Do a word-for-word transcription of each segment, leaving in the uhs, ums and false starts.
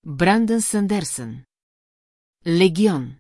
Брандън Сандерсън. Легион.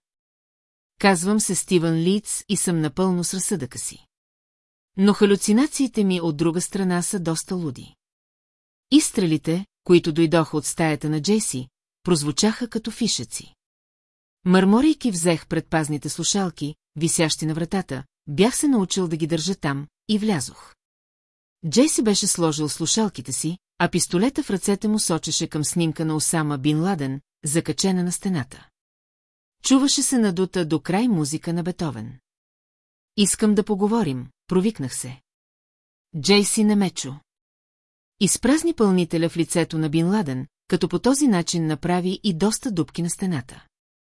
Казвам се Стивън Лиц и съм напълно с разсъдъка си. Но халюцинациите ми от друга страна са доста луди. Изстрелите, които дойдоха от стаята на Джейси, прозвучаха като фишеци. Мърморейки взех предпазните слушалки, висящи на вратата, бях се научил да ги държа там и влязох. Джейси беше сложил слушалките си, а пистолета в ръцете му сочеше към снимка на Осама Бин Ладен, закачена на стената. Чуваше се надута до край музика на Бетовен. Искам да поговорим, провикнах се. Джейси не ме чу. Изпразни пълнителя в лицето на Бин Ладен, като по този начин направи и доста дупки на стената.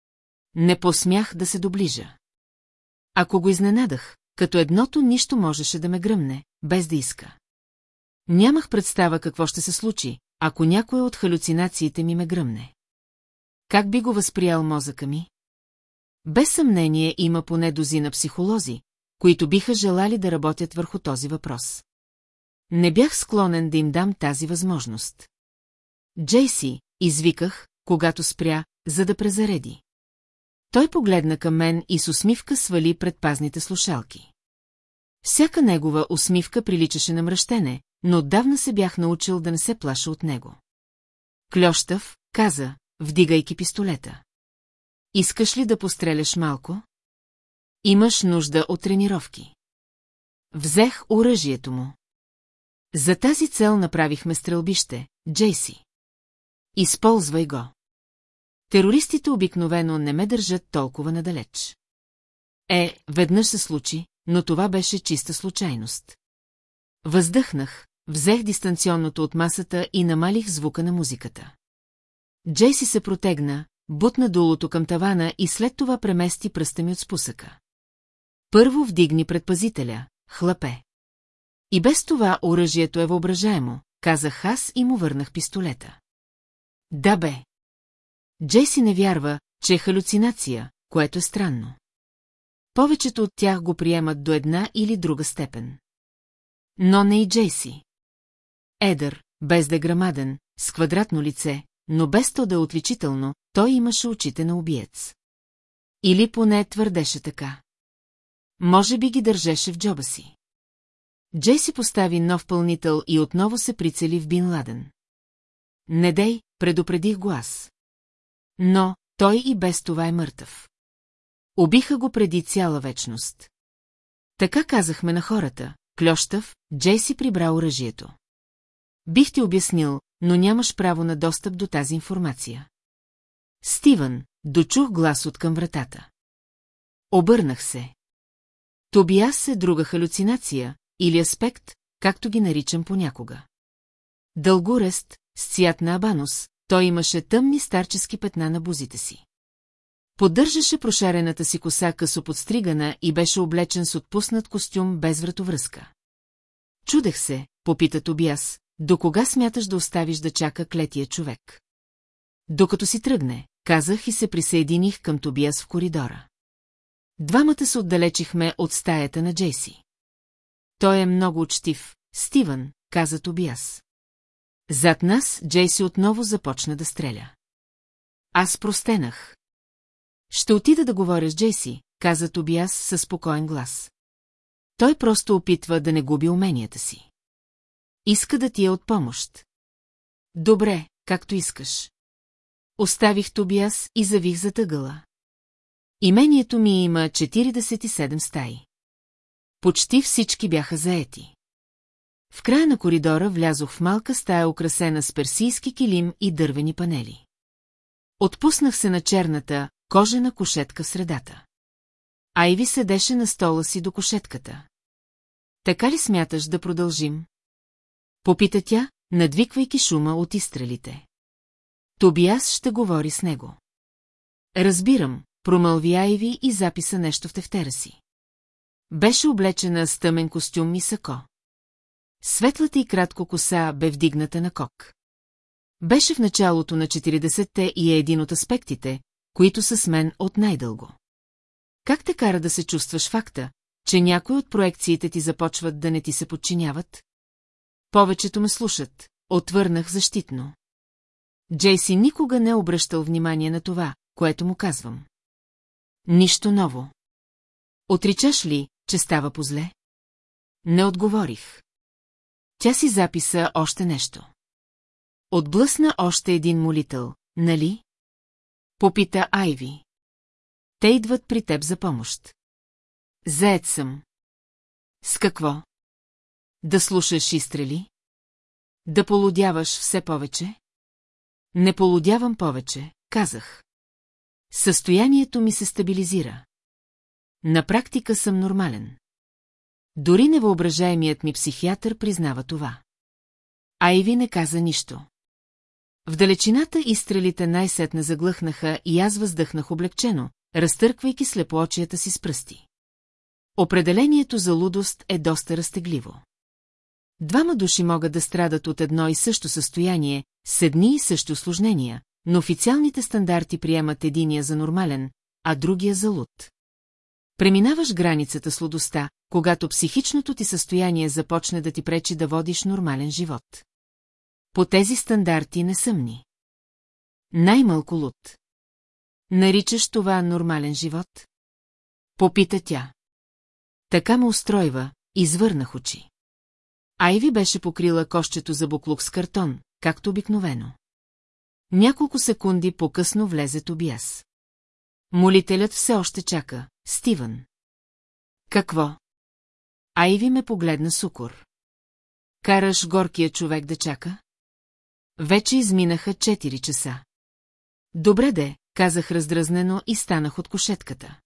Не посмях да се доближа. Ако го изненадах, като едното нищо можеше да ме гръмне, без да иска. Нямах представа какво ще се случи, ако някоя от халюцинациите ми ме гръмне. Как би го възприял мозъка ми? Без съмнение има поне дозина психолози, които биха желали да работят върху този въпрос. Не бях склонен да им дам тази възможност. Джейси, извиках, когато спря, за да презареди. Той погледна към мен и с усмивка свали предпазните слушалки. Всяка негова усмивка приличаше на мръщене, но отдавна се бях научил да не се плаша от него. Клющав, каза, вдигайки пистолета. Искаш ли да постреляш малко? Имаш нужда от тренировки. Взех оръжието му. За тази цел направихме стрелбище, Джейси. Използвай го. Терористите обикновено не ме държат толкова надалеч. Е, веднъж се случи, но това беше чиста случайност. Въздъхнах, взех дистанционното от масата и намалих звука на музиката. Джейси се протегна, бутна дулото към тавана и след това премести пръста ми от спусъка. Първо вдигни предпазителя, хлапе. И без това оръжието е въображаемо, казах аз и му върнах пистолета. Да бе. Джейси не вярва, че е халюцинация, което е странно. Повечето от тях го приемат до една или друга степен. Но не и Джейси. Едър, без да е грамаден, с квадратно лице, но без то да е отличително, той имаше очите на убиец. Или поне твърдеше така. Може би ги държеше в джоба си. Джейси постави нов пълнител и отново се прицели в Бин Ладен. Не дей, предупредих го аз. Но той и без това е мъртъв. Убиха го преди цяла вечност. Така казахме на хората, клющав, Джейси прибра оръжието. Бих ти обяснил, но нямаш право на достъп до тази информация. Стивън, дочух глас от към вратата. Обърнах се. Тобиас е друга халюцинация, или аспект, както ги наричам понякога. Дългорест, с цвят на абанус, той имаше тъмни старчески петна на бузите си. Поддържаше прошарената си коса късо подстригана и беше облечен с отпуснат костюм без вратовръзка. Чудех се, попита Тобиас, до кога смяташ да оставиш да чака клетия човек? Докато си тръгне, казах и се присъединих към Тобиас в коридора. Двамата се отдалечихме от стаята на Джейси. Той е много учтив, Стивън, каза Тобиас. Зад нас Джейси отново започна да стреля. Аз простенах. Ще отида да говоря с Джейси, каза Тобиас със спокоен глас. Той просто опитва да не губи уменията си. Иска да ти е от помощ. Добре, както искаш. Оставих Тобиас и завих зад ъгъла. Имението ми има четиридесет и седем стаи. Почти всички бяха заети. В края на коридора влязох в малка стая, украсена с персийски килим и дървени панели. Отпуснах се на черната, кожена кушетка в средата. Айви седеше на стола си до кушетката. Така ли смяташ да продължим? Попита тя, надвиквайки шума от изстрелите. Тобиас ще говори с него. Разбирам, промълви Айви и записа нещо в тефтера си. Беше облечена с тъмен костюм и сако. Светлата и кратко коса бе вдигната на кок. Беше в началото на четиридесетте и е един от аспектите, които са с мен от най-дълго. Как те кара да се чувстваш факта, че някои от проекциите ти започват да не ти се подчиняват? Повечето ме слушат, отвърнах защитно. Джейси никога не е обръщал внимание на това, което му казвам. Нищо ново. Отричаш ли, че става позле? Не отговорих. Тя си записа още нещо. Отблъсна още един молител, нали? Попита Айви. Те идват при теб за помощ. Заед съм. С какво? Да слушаш изстрели? Да полудяваш все повече? Не полудявам повече, казах. Състоянието ми се стабилизира. На практика съм нормален. Дори невъображаемият ми психиатър признава това. Айви не каза нищо. В далечината изстрелите най-сетне заглъхнаха и аз въздъхнах облегчено, разтърквайки слепоочията си с пръсти. Определението за лудост е доста разтегливо. Двама души могат да страдат от едно и също състояние, с едни и същи усложнения, но официалните стандарти приемат единия за нормален, а другия за луд. Преминаваш границата с лудостта, когато психичното ти състояние започне да ти пречи да водиш нормален живот. По тези стандарти не съмни. Най-малко луд. Наричаш това нормален живот? Попита тя. Така ме устройва, извърнах очи. Айви беше покрила кошчето за буклук с картон, както обикновено. Няколко секунди по-късно влезе Тобиас. Молителят все още чака, Стивън. Какво? Айви ме погледна с укор. Караш горкия човек да чака? Вече изминаха четири часа. Добре де, казах раздразнено и станах от кушетката.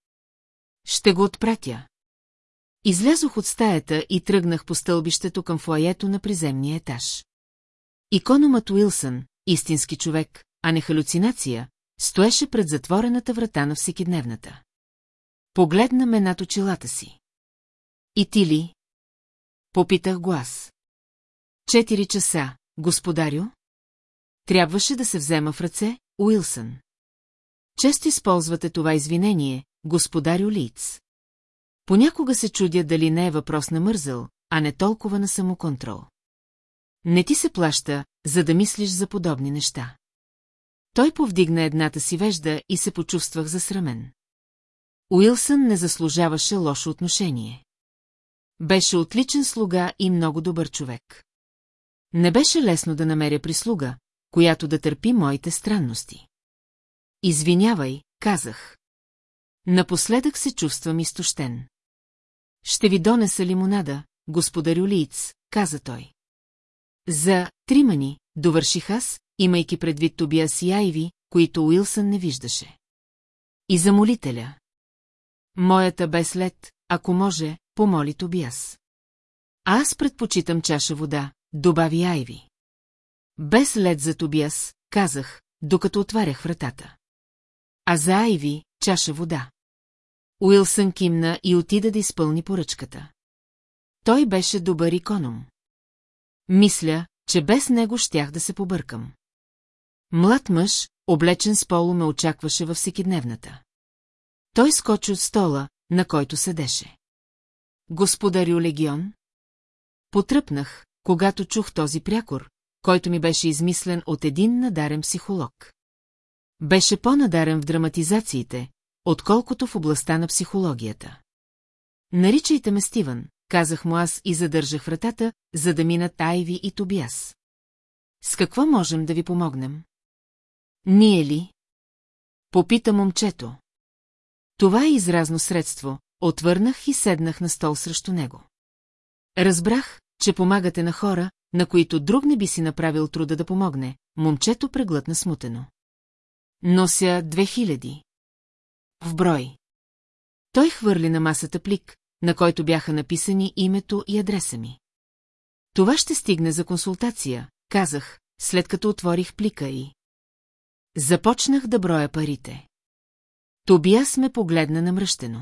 Ще го отпратя. Излязох от стаята и тръгнах по стълбището към фоайето на приземния етаж. Икономът Уилсън, истински човек, а не халюцинация, стоеше пред затворената врата на всекидневната. Погледна ме над очилата си. И ти ли? Попитах глас. Четири часа, господарю? Трябваше да се взема в ръце, Уилсън. Често използвате това извинение, господарю Лиц. Понякога се чудя дали не е въпрос на мързъл, а не толкова на самоконтрол. Не ти се плаща, за да мислиш за подобни неща. Той повдигна едната си вежда и се почувствах засрамен. Уилсън не заслужаваше лошо отношение. Беше отличен слуга и много добър човек. Не беше лесно да намеря прислуга, която да търпи моите странности. Извинявай, казах. Напоследък се чувствам изтощен. Ще ви донеса лимонада, господарю Лиц, каза той. За тримани, довърших аз, имайки предвид Тобиас и Айви, които Уилсън не виждаше. И за молителя. Моята без лед, ако може, помоли Тобиас. А аз предпочитам чаша вода, добави Айви. Без лед за Тобиас, казах, докато отварях вратата. А за Айви, чаша вода. Уилсън кимна и отида да изпълни поръчката. Той беше добър иконом. Мисля, че без него щях да се побъркам. Млад мъж, облечен с поло, ме очакваше във всекидневната. Той скочи от стола, на който седеше. Господарю Легион? Потръпнах, когато чух този прякор, който ми беше измислен от един надарен психолог. Беше по-надарен в драматизациите, отколкото в областта на психологията. Наричайте ме Стивън, казах му аз и задържах вратата, за да минат Айви и Тобиас. С какво можем да ви помогнем? Ние ли? Попита момчето. Това е изразно средство, отвърнах и седнах на стол срещу него. Разбрах, че помагате на хора, на които друг не би си направил труда да помогне, момчето преглътна смутено. Нося две хиляди. В брой. Той хвърли на масата плик, на който бяха написани името и адреса ми. Това ще стигне за консултация, казах, след като отворих плика и... Започнах да броя парите. Тобиас ме погледна намръщено.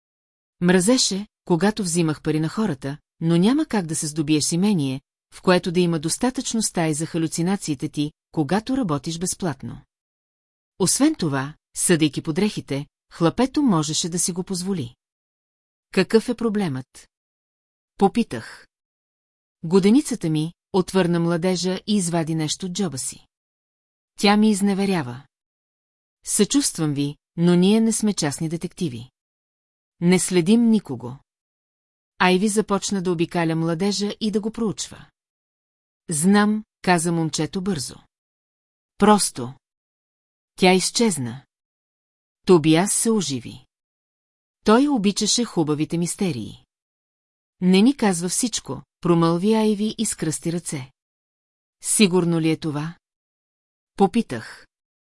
Мразеше, когато взимах пари на хората, но няма как да се здобиеш с имение, в което да има достатъчно стаи за халюцинациите ти, когато работиш безплатно. Освен това, съдейки по дрехите, хлапето можеше да си го позволи. Какъв е проблемът? Попитах. Годеницата ми, отвърна младежа и извади нещо от джоба си. Тя ми изневерява. Съчувствам ви, но ние не сме частни детективи. Не следим никого. Айви започна да обикаля младежа и да го проучва. Знам, каза момчето бързо. Просто. Тя изчезна. Тобиас се оживи. Той обичаше хубавите мистерии. Не ни казва всичко, промълви Айви и скръсти ръце. Сигурно ли е това? Попитах.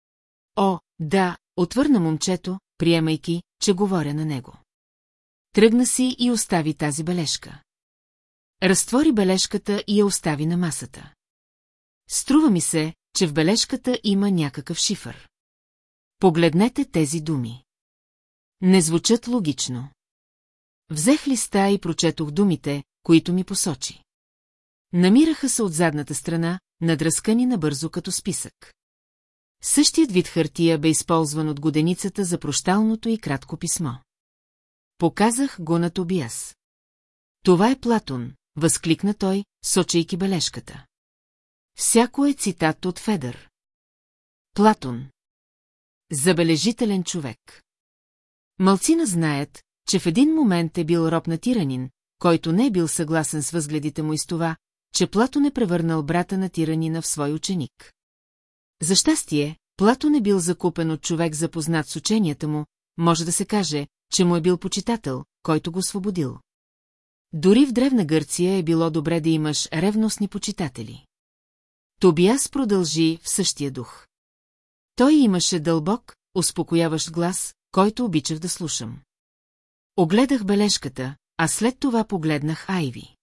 О, да, отвърна момчето, приемайки, че говоря на него. Тръгна си и остави тази бележка. Разтвори бележката и я остави на масата. Струва ми се, че в бележката има някакъв шифър. Погледнете тези думи. Не звучат логично. Взех листа и прочетох думите, които ми посочи. Намираха се от задната страна, надръскани набързо като списък. Същият вид хартия бе използван от годеницата за прощалното и кратко писмо. Показах го на Тобиас. Това е Платон, възкликна той, сочейки бележката. Всяко е цитат от Федър. Платон. Забележителен човек. Малцина знаят, че в един момент е бил роб на тиранин, който не е бил съгласен с възгледите му и с това, че Платон е превърнал брата на тиранина в свой ученик. За щастие, Платон е бил закупен от човек запознат с ученията му, може да се каже, че му е бил почитател, който го освободил. Дори в Древна Гърция е било добре да имаш ревностни почитатели. Тобиас продължи в същия дух. Той имаше дълбок, успокояващ глас, който обичах да слушам. Огледах бележката, а след това погледнах Айви.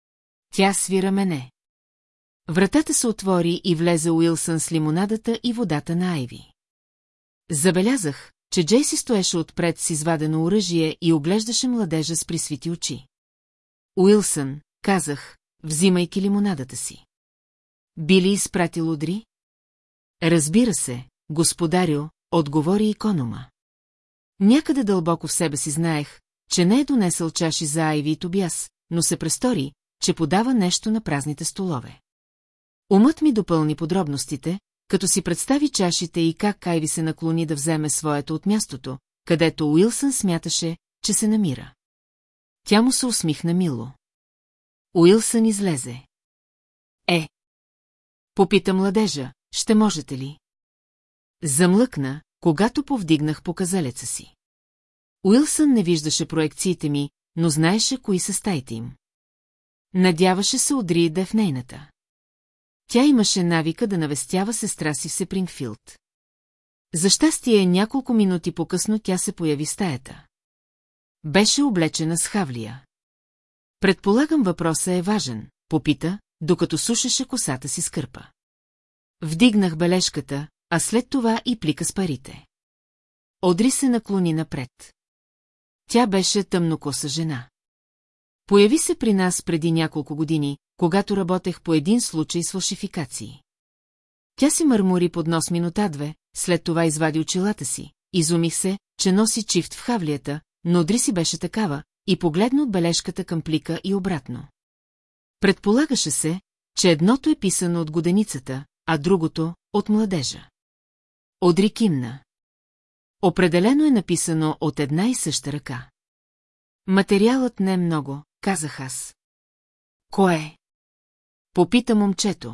Тя свира мене. Вратата се отвори и влезе Уилсън с лимонадата и водата на Айви. Забелязах, че Джейси стоеше отпред с извадено оръжие и оглеждаше младежа с присвити очи. Уилсън, казах, взимайки лимонадата си. Би ли изпратил Одри? Разбира се, господарю, отговори иконома. Някъде дълбоко в себе си знаех, че не е донесъл чаши за Айви и Тобиас, но се престори, че подава нещо на празните столове. Умът ми допълни подробностите, като си представи чашите и как Айви се наклони да вземе своето от мястото, където Уилсън смяташе, че се намира. Тя му се усмихна мило. Уилсън излезе. Е. Попита младежа, ще можете ли? Замлъкна, когато повдигнах показалеца си. Уилсън не виждаше проекциите ми, но знаеше кои са стаите им. Надяваше се Одри да е в нейната. Тя имаше навика да навестява сестра си в Сепрингфилд. За щастие, няколко минути по-късно тя се появи в стаята. Беше облечена с хавлия. Предполагам, въпросът е важен, попита, докато сушеше косата си с кърпа. Вдигнах бележката, а след това и плика с парите. Одри се наклони напред. Тя беше тъмнокоса жена. Появи се при нас преди няколко години, когато работех по един случай с фалшификации. Тя си мърмори под нос минута-две, след това извади очилата си. Изумих се, че носи чифт в хавлията, но Одри си беше такава, и погледна от бележката към плика и обратно. Предполагаше се, че едното е писано от годеницата, а другото – от младежа. Одри кимна. Определено е написано от една и съща ръка. Материалът не е много, казах аз. Кое? Попита момчето.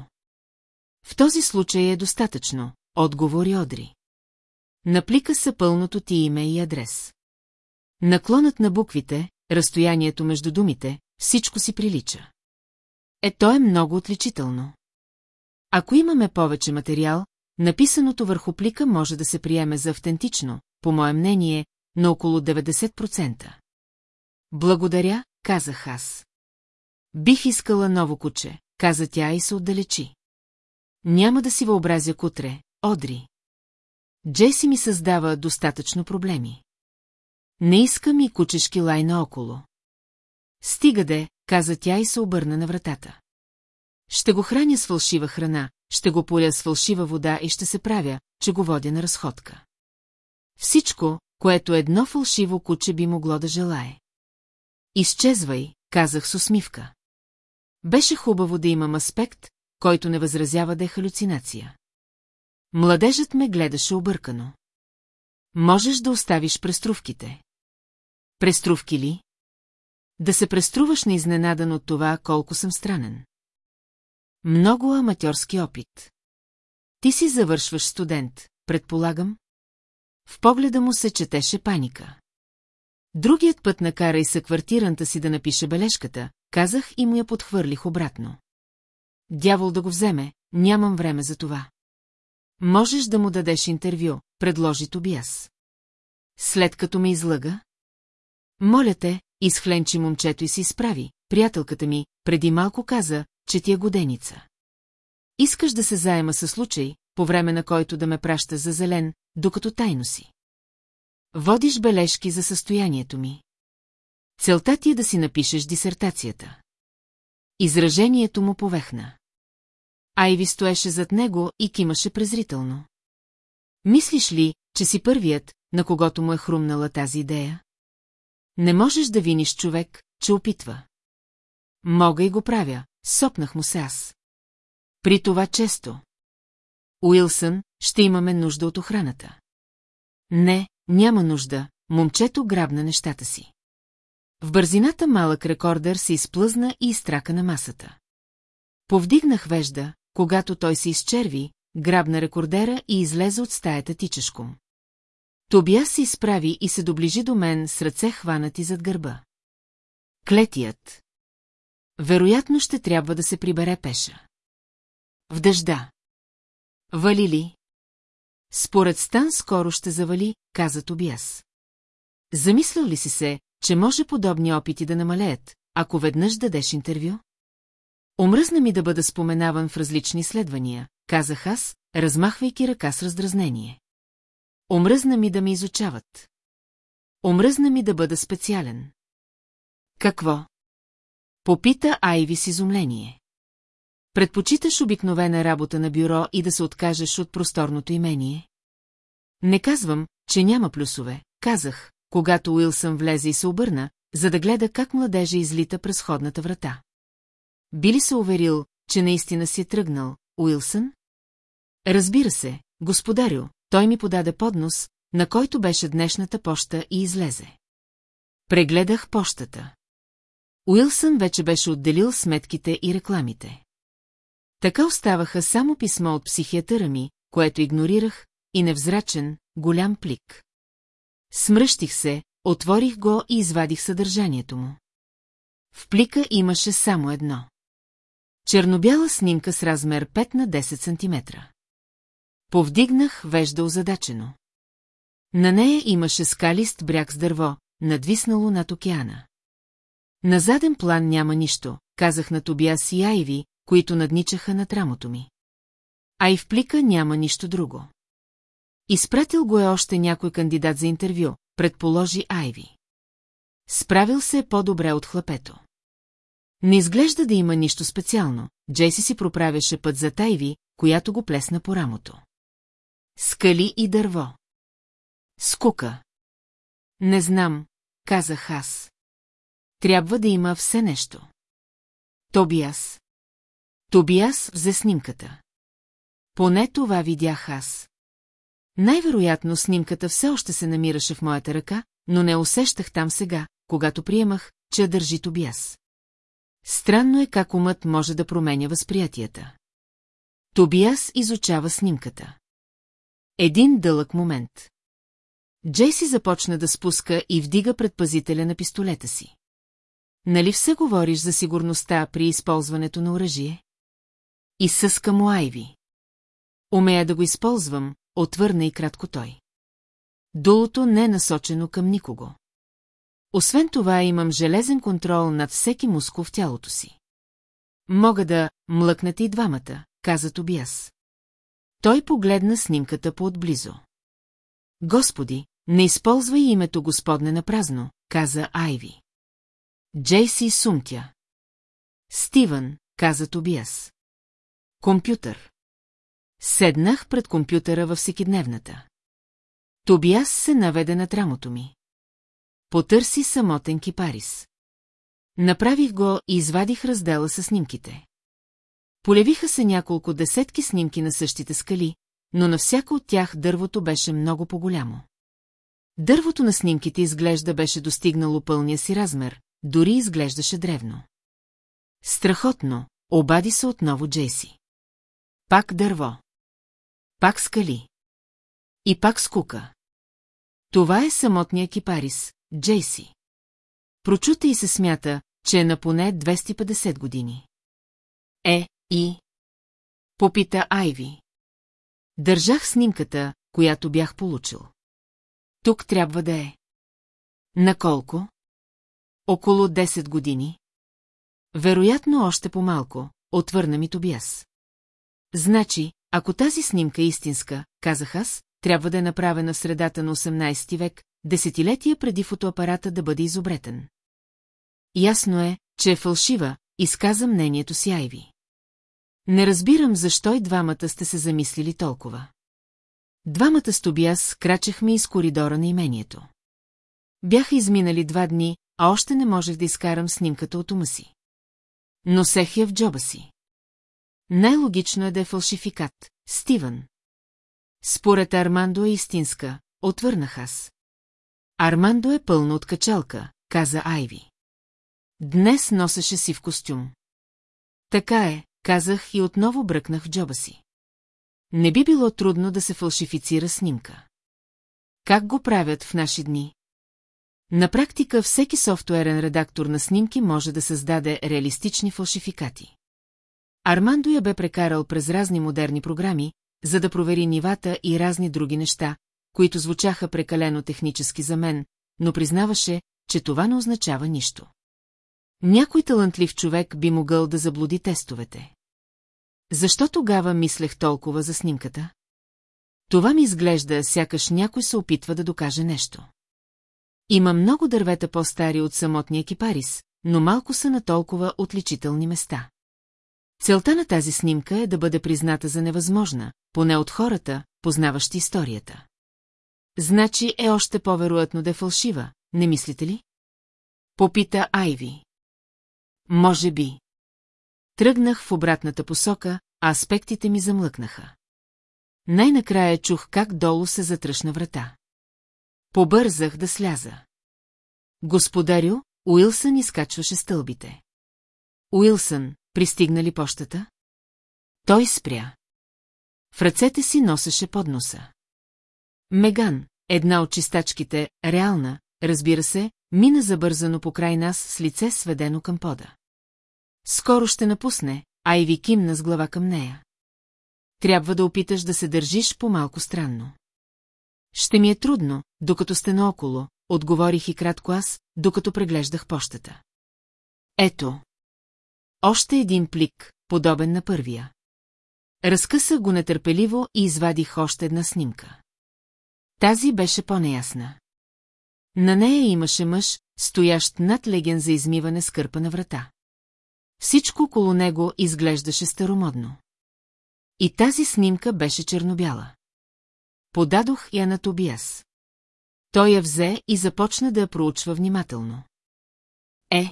В този случай е достатъчно, отговори Одри. На плика са пълното ти име и адрес. Наклонът на буквите, разстоянието между думите, всичко си прилича. Е, то е много отличително. Ако имаме повече материал, написаното върху плика може да се приеме за автентично, по мое мнение, на около деветдесет процента. Благодаря, казах аз. Бих искала ново куче, каза тя и се отдалечи. Няма да си въобразя кутре, Одри. Джейси ми създава достатъчно проблеми. Не искам и кучешки лай наоколо. Стига де, каза тя и се обърна на вратата. Ще го храня с фалшива храна, ще го поля с фалшива вода и ще се правя, че го водя на разходка. Всичко, което едно фалшиво куче би могло да желае. Изчезвай, казах с усмивка. Беше хубаво да имам аспект, който не възразява да е халюцинация. Младежът ме гледаше объркано. Можеш да оставиш преструвките. Преструвки ли? Да се преструваш неизненадан от това, колко съм странен. Много аматьорски опит. Ти си завършваш студент, предполагам? В погледа му се четеше паника. Другият път накара и съквартиранта си да напише бележката, казах и му я подхвърлих обратно. Дявол да го вземе, нямам време за това. Можеш да му дадеш интервю, предложи Тобиас. След като ме излъга? Моля те, изхленчи момчето и се изправи. Приятелката ми преди малко каза, че ти е годеница. Искаш да се заема със случай, по време на който да ме праща за зелен, докато тайно си. Водиш бележки за състоянието ми. Целта ти е да си напишеш дисертацията. Изражението му повехна. Айви стоеше зад него и кимаше презрително. Мислиш ли, че си първият, на когото му е хрумнала тази идея? Не можеш да виниш човек, че опитва. Мога и го правя, сопнах му се аз. При това често. Уилсън, ще имаме нужда от охраната. Не, няма нужда, момчето грабна нещата си. В бързината малък рекордер се изплъзна и изтрака на масата. Повдигнах вежда, когато той се изчерви, грабна рекордера и излезе от стаята тичешком. Тобиас се изправи и се доближи до мен с ръце хванати зад гърба. Клетият. Вероятно ще трябва да се прибере пеша. В дъжда. Вали ли? Според Стан скоро ще завали, каза Тобиас. Замислял ли си се, че може подобни опити да намалеят, ако веднъж дадеш интервю? Омръзна ми да бъда споменаван в различни изследвания, казах аз, размахвайки ръка с раздразнение. Омръзна ми да ме изучават. Омръзна ми да бъда специален. Какво? Попита Айви с изумление. Предпочиташ обикновена работа на бюро и да се откажеш от просторното имение? Не казвам, че няма плюсове, казах, когато Уилсън влезе и се обърна, за да гледа как младежа излита през входната врата. Би ли се уверил, че наистина си е тръгнал, Уилсън? Разбира се, господарю, той ми подаде поднос, на който беше днешната поща и излезе. Прегледах пощата. Уилсън вече беше отделил сметките и рекламите. Така оставаха само писма от психиатъра ми, което игнорирах, и невзрачен, голям плик. Смръщих се, отворих го и извадих съдържанието му. В плика имаше само едно. Чернобяла снимка с размер пет на десет сантиметра. Повдигнах вежда озадачено. На нея имаше скалист бряг с дърво, надвиснало над океана. На заден план няма нищо, казах на Тобиас и Айви, които надничаха над рамото ми. А и в плика няма нищо друго. Изпратил го е още някой кандидат за интервю, предположи Айви. Справил се е по-добре от хлапето. Не изглежда да има нищо специално, Джейси си проправяше път за Айви, която го плесна по рамото. Скали и дърво. Скука. Не знам, казах аз. Трябва да има все нещо. Тобиас. Тобиас взе снимката. Поне това видях аз. Най-вероятно снимката все още се намираше в моята ръка, но не усещах там сега, когато приемах, че я държи Тобиас. Странно е как умът може да променя възприятията. Тобиас изучава снимката. Един дълъг момент. Джейси започна да спуска и вдига предпазителя на пистолета си. Нали все говориш за сигурността при използването на оръжие? И съска му Айви. Умея да го използвам, отвърна и кратко той. Дулото не е насочено към никого. Освен това имам железен контрол над всеки мускул в тялото си. Мога да млъкнете и двамата, каза Тобиас. Той погледна снимката по-отблизо. Господи, не използвай името Господне на празно, каза Айви. Джейси сумтя. Стивън, каза Тобиас. Компютър. Седнах пред компютъра във всекидневната. Тобиас се наведе над рамото ми. Потърси самотен кипарис. Направих го и извадих раздела със снимките. Полявиха се няколко десетки снимки на същите скали, но на всяка от тях дървото беше много по-голямо. Дървото на снимките изглежда беше достигнало пълния си размер, дори изглеждаше древно. Страхотно, обади се отново Джейси. Пак дърво. Пак скали. И пак скука. Това е самотния кипарис, Джейси. Прочута и се смята, че е на поне двеста и петдесет години. Е, и... Попита Айви. Държах снимката, която бях получил. Тук трябва да е. На колко? Около десет години. Вероятно още по-малко, отвърна ми Тобиас. Значи, ако тази снимка е истинска, казах аз, трябва да е направена в средата на осемнайсети век, десетилетия преди фотоапарата да бъде изобретен. Ясно е, че е фалшива, изказа мнението си Айви. Не разбирам защо и двамата сте се замислили толкова. Двамата с Тобиас крачехме из коридора на имението. Бяха изминали два дни, а още не можех да изкарам снимката от ума си. Носех я в джоба си. Най-логично е да е фалшификат, Стивън. Според Армандо е истинска, отвърнах аз. Армандо е пълно от качалка, каза Айви. Днес носеше си в костюм. Така е, казах и отново бръкнах в джоба си. Не би било трудно да се фалшифицира снимка. Как го правят в наши дни? На практика всеки софтуерен редактор на снимки може да създаде реалистични фалшификати. Армандо я бе прекарал през разни модерни програми, за да провери нивата и разни други неща, които звучаха прекалено технически за мен, но признаваше, че това не означава нищо. Някой талантлив човек би могъл да заблуди тестовете. Защо тогава мислех толкова за снимката? Това ми изглежда, сякаш някой се опитва да докаже нещо. Има много дървета по-стари от самотния кипарис, но малко са на толкова отличителни места. Целта на тази снимка е да бъде призната за невъзможна, поне от хората, познаващи историята. Значи е още по-вероятно да е фалшива, не мислите ли? Попита Айви. Може би. Тръгнах в обратната посока, а аспектите ми замлъкнаха. Най-накрая чух как долу се затръшна врата. Побързах да сляза. Господарю, Уилсън изкачваше стълбите. Уилсън, пристигна ли пощата? Той спря. В ръцете си носеше подноса. Меган, една от чистачките, реална, разбира се, мина забързано покрай нас с лице сведено към пода. Скоро ще напусне, Айви кимна с глава към нея. Трябва да опиташ да се държиш по-малко странно. Ще ми е трудно, докато сте наоколо, отговорих и кратко аз, докато преглеждах пощата. Ето. Още един плик, подобен на първия. Разкъсах го нетърпеливо и извадих още една снимка. Тази беше по-неясна. На нея имаше мъж, стоящ над леген за измиване с кърпа на врата. Всичко около него изглеждаше старомодно. И тази снимка беше чернобяла. Подадох я на Тобиас. Той я взе и започна да я проучва внимателно. Е?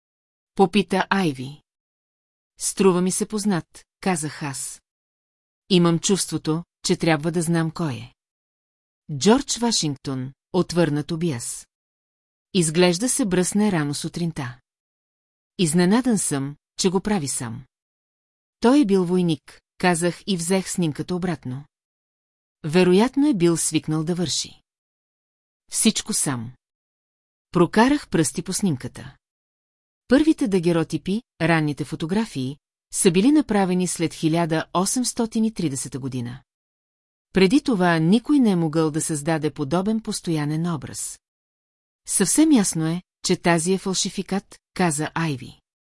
Попита Айви. Струва ми се познат, казах аз. Имам чувството, че трябва да знам кой е. Джордж Вашингтон, отвърна Тобиас. Изглежда се бръсне рано сутринта. Изненадан съм, че го прави сам. Той е бил войник, казах и взех снимката обратно. Вероятно е бил свикнал да върши. Всичко сам. Прокарах пръсти по снимката. Първите дагеротипи, ранните фотографии, са били направени след хиляда осемстотин и тридесета година. Преди това никой не е могъл да създаде подобен постоянен образ. Съвсем ясно е, че тази е фалшификат, каза Айви.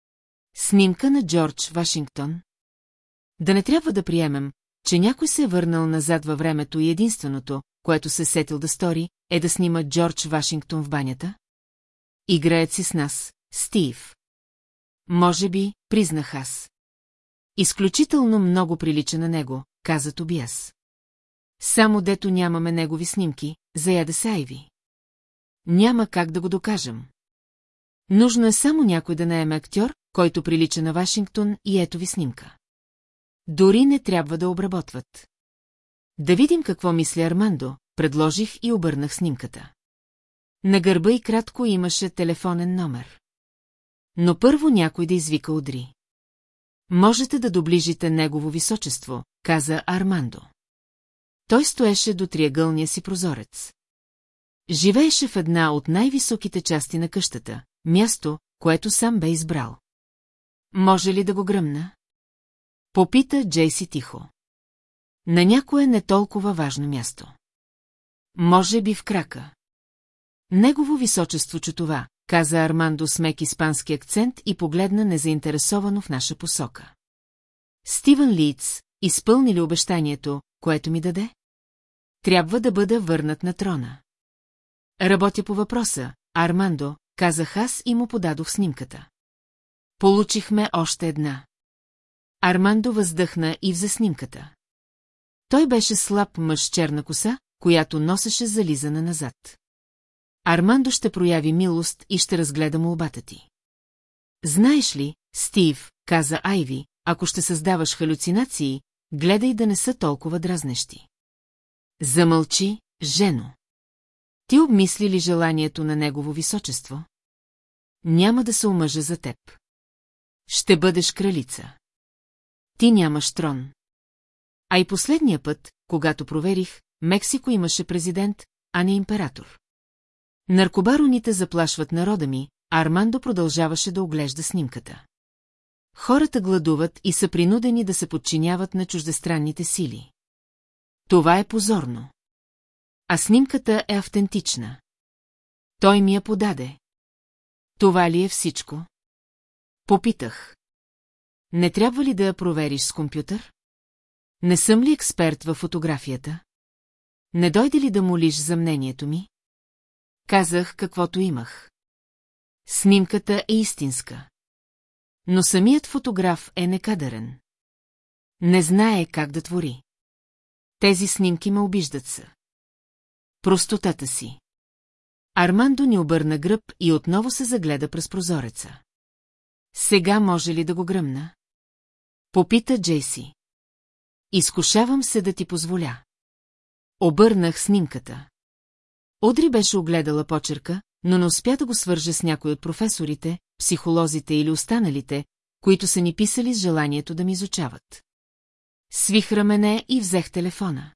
Снимка на Джордж Вашингтон. Да не трябва да приемем, че някой се е върнал назад във времето и единственото, което се сетил да стори, е да снима Джордж Вашингтон в банята? Играят си с нас, Стив. Може би, признах аз. Изключително много прилича на него, каза Тобиас. Само дето нямаме негови снимки, заяде се Айви. Няма как да го докажем. Нужно е само някой да наеме актьор, който прилича на Вашингтон и ето ви снимка. Дори не трябва да обработват. Да видим какво мисли Армандо, предложих и обърнах снимката. На гърба и кратко имаше телефонен номер. Но първо някой да извика Одри. Можете да доближите негово височество, каза Армандо. Той стоеше до триъгълния си прозорец. Живееше в една от най-високите части на къщата, място, което сам бе избрал. Може ли да го гръмна? Попита Джейси тихо. На някое не толкова важно място. Може би в крака. Негово височество чу това, каза Армандо с мек испански акцент и погледна незаинтересовано в наша посока. Стивън Лийдс, изпълни ли обещанието, което ми даде? Трябва да бъда върнат на трона. Работя по въпроса, Армандо, казах аз и му подадох снимката. Получихме още една. Армандо въздъхна и взе снимката. Той беше слаб мъж с черна коса, която носеше зализана назад. Армандо ще прояви милост и ще разгледа молбата ти. Знаеш ли, Стив, каза Айви, ако ще създаваш халюцинации, гледай да не са толкова дразнещи. Замълчи, жено. Ти обмисли ли желанието на негово височество? Няма да се омъжа за теб. Ще бъдеш кралица. Ти нямаш трон. А и последния път, когато проверих, Мексико имаше президент, а не император. Наркобароните заплашват народа ми, а Армандо продължаваше да оглежда снимката. Хората гладуват и са принудени да се подчиняват на чуждестранните сили. Това е позорно. А снимката е автентична. Той ми я подаде. Това ли е всичко? Попитах. Не трябва ли да я провериш с компютър? Не съм ли експерт във фотографията? Не дойде ли да молиш за мнението ми? Казах каквото имах. Снимката е истинска. Но самият фотограф е некадърен. Не знае как да твори. Тези снимки ме обиждат са. Простотата си. Армандо ни обърна гръб и отново се загледа през прозореца. Сега може ли да го гръмна? Попита Джейси. Изкушавам се да ти позволя. Обърнах снимката. Одри беше огледала почерка, но не успя да го свърже с някой от професорите, психолозите или останалите, които са ни писали с желанието да ми изучават. Свих рамене и взех телефона.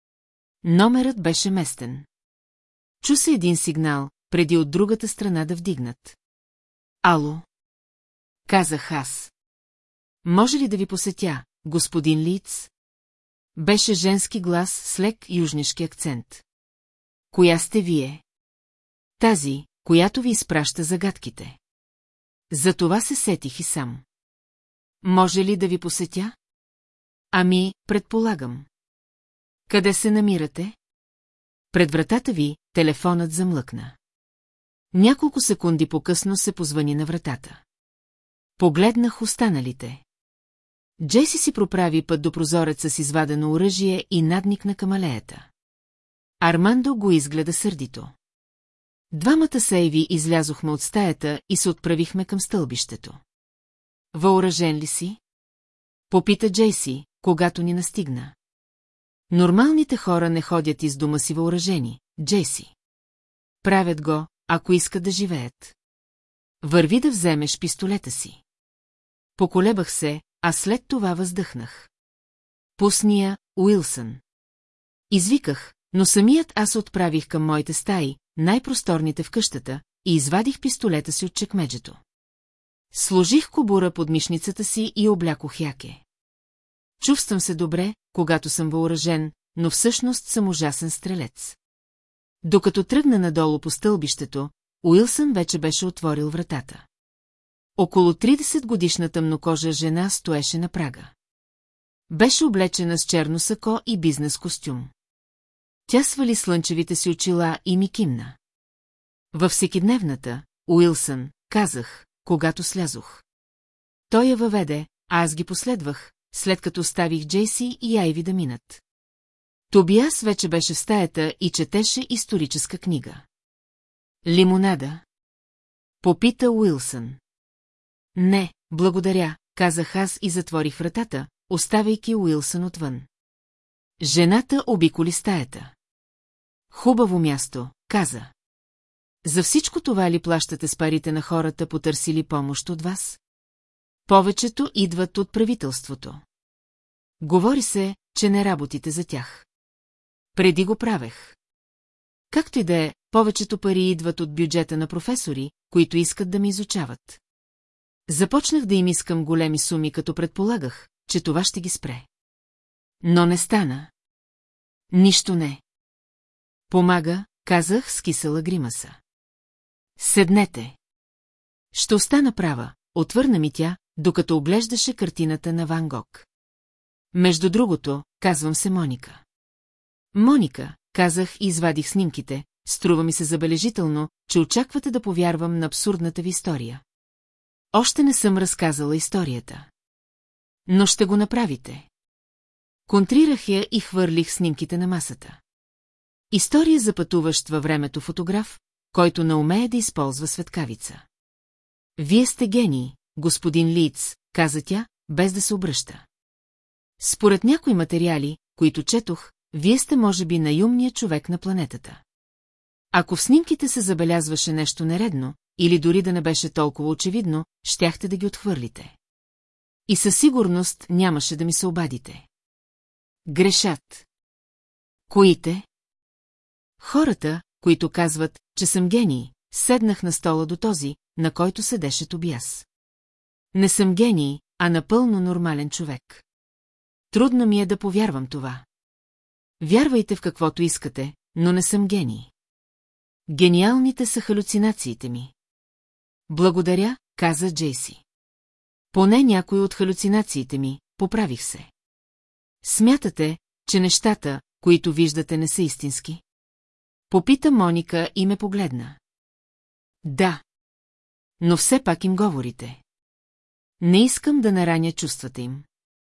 Номерът беше местен. Чу се един сигнал, преди от другата страна да вдигнат. Ало? Казах аз. Може ли да ви посетя, господин Лийдс? Беше женски глас с лек южнишки акцент. Коя сте вие? Тази, която ви изпраща загадките. За това се сетих и сам. Може ли да ви посетя? Ами, предполагам. Къде се намирате? Пред вратата ви телефонът замлъкна. Няколко секунди по-късно се позвани на вратата. Погледнах останалите. Джейси си проправи път до прозореца с извадено оръжие и надникна към алеята. Армандо го изгледа сърдито. Двамата сейви излязохме от стаята и се отправихме към стълбището. Въоръжен ли си? Попита Джейси, когато ни настигна. Нормалните хора не ходят из дома си въоръжени, Джейси. Правят го, ако искат да живеят. Върви да вземеш пистолета си. Поколебах се, а след това въздъхнах. Пусни я, Уилсън. Извиках, но самият аз отправих към моите стаи, най-просторните в къщата, и извадих пистолета си от чекмеджето. Сложих кобура под мишницата си и облякох яке. Чувствам се добре, когато съм въоръжен, но всъщност съм ужасен стрелец. Докато тръгна надолу по стълбището, Уилсън вече беше отворил вратата. Около тридесетгодишна тъмнокожа жена стоеше на прага. Беше облечена с черно сако и бизнес костюм. Тя свали слънчевите си очила и ми кимна. Във всекидневната, Уилсън, казах, когато слязох. Той я въведе, а аз ги последвах, след като оставих Джейси и Айви да минат. Тобиас вече беше в стаята и четеше историческа книга. Лимонада? Попита Уилсън. Не, благодаря, казах аз и затворих вратата, оставяйки Уилсън отвън. Жената обиколи стаята. Хубаво място, каза. За всичко това ли плащате с парите на хората, потърсили помощ от вас? Повечето идват от правителството. Говори се, че не работите за тях. Преди го правех. Както и да е, повечето пари идват от бюджета на професори, които искат да ме изучават. Започнах да им искам големи суми, като предполагах, че това ще ги спре. Но не стана. Нищо не. Помага, казах с кисела гримаса. Седнете. Ще остана права, отвърна ми тя, докато оглеждаше картината на Ван Гог. Между другото, казвам се Моника. Моника, казах и извадих снимките, струва ми се забележително, че очаквате да повярвам на абсурдната ви история. Още не съм разказала историята. Но ще го направите. Контрирах я и хвърлих снимките на масата. История за пътуващ във времето фотограф, който не умее да използва светкавица. Вие сте гений, господин Лиц, каза тя, без да се обръща. Според някои материали, които четох, вие сте може би най-умният човек на планетата. Ако в снимките се забелязваше нещо нередно, или дори да не беше толкова очевидно, щяхте да ги отхвърлите. И със сигурност нямаше да ми се обадите. Грешат. Коите? Хората, които казват, че съм гений, седнах на стола до този, на който седеше Тобиас. Не съм гений, а напълно нормален човек. Трудно ми е да повярвам това. Вярвайте в каквото искате, но не съм гений. Гениалните са халюцинациите ми. Благодаря, каза Джейси. Поне някои от халюцинациите ми, поправих се. Смятате, че нещата, които виждате, не са истински? Попита Моника и ме погледна. Да. Но все пак им говорите. Не искам да нараня чувствата им.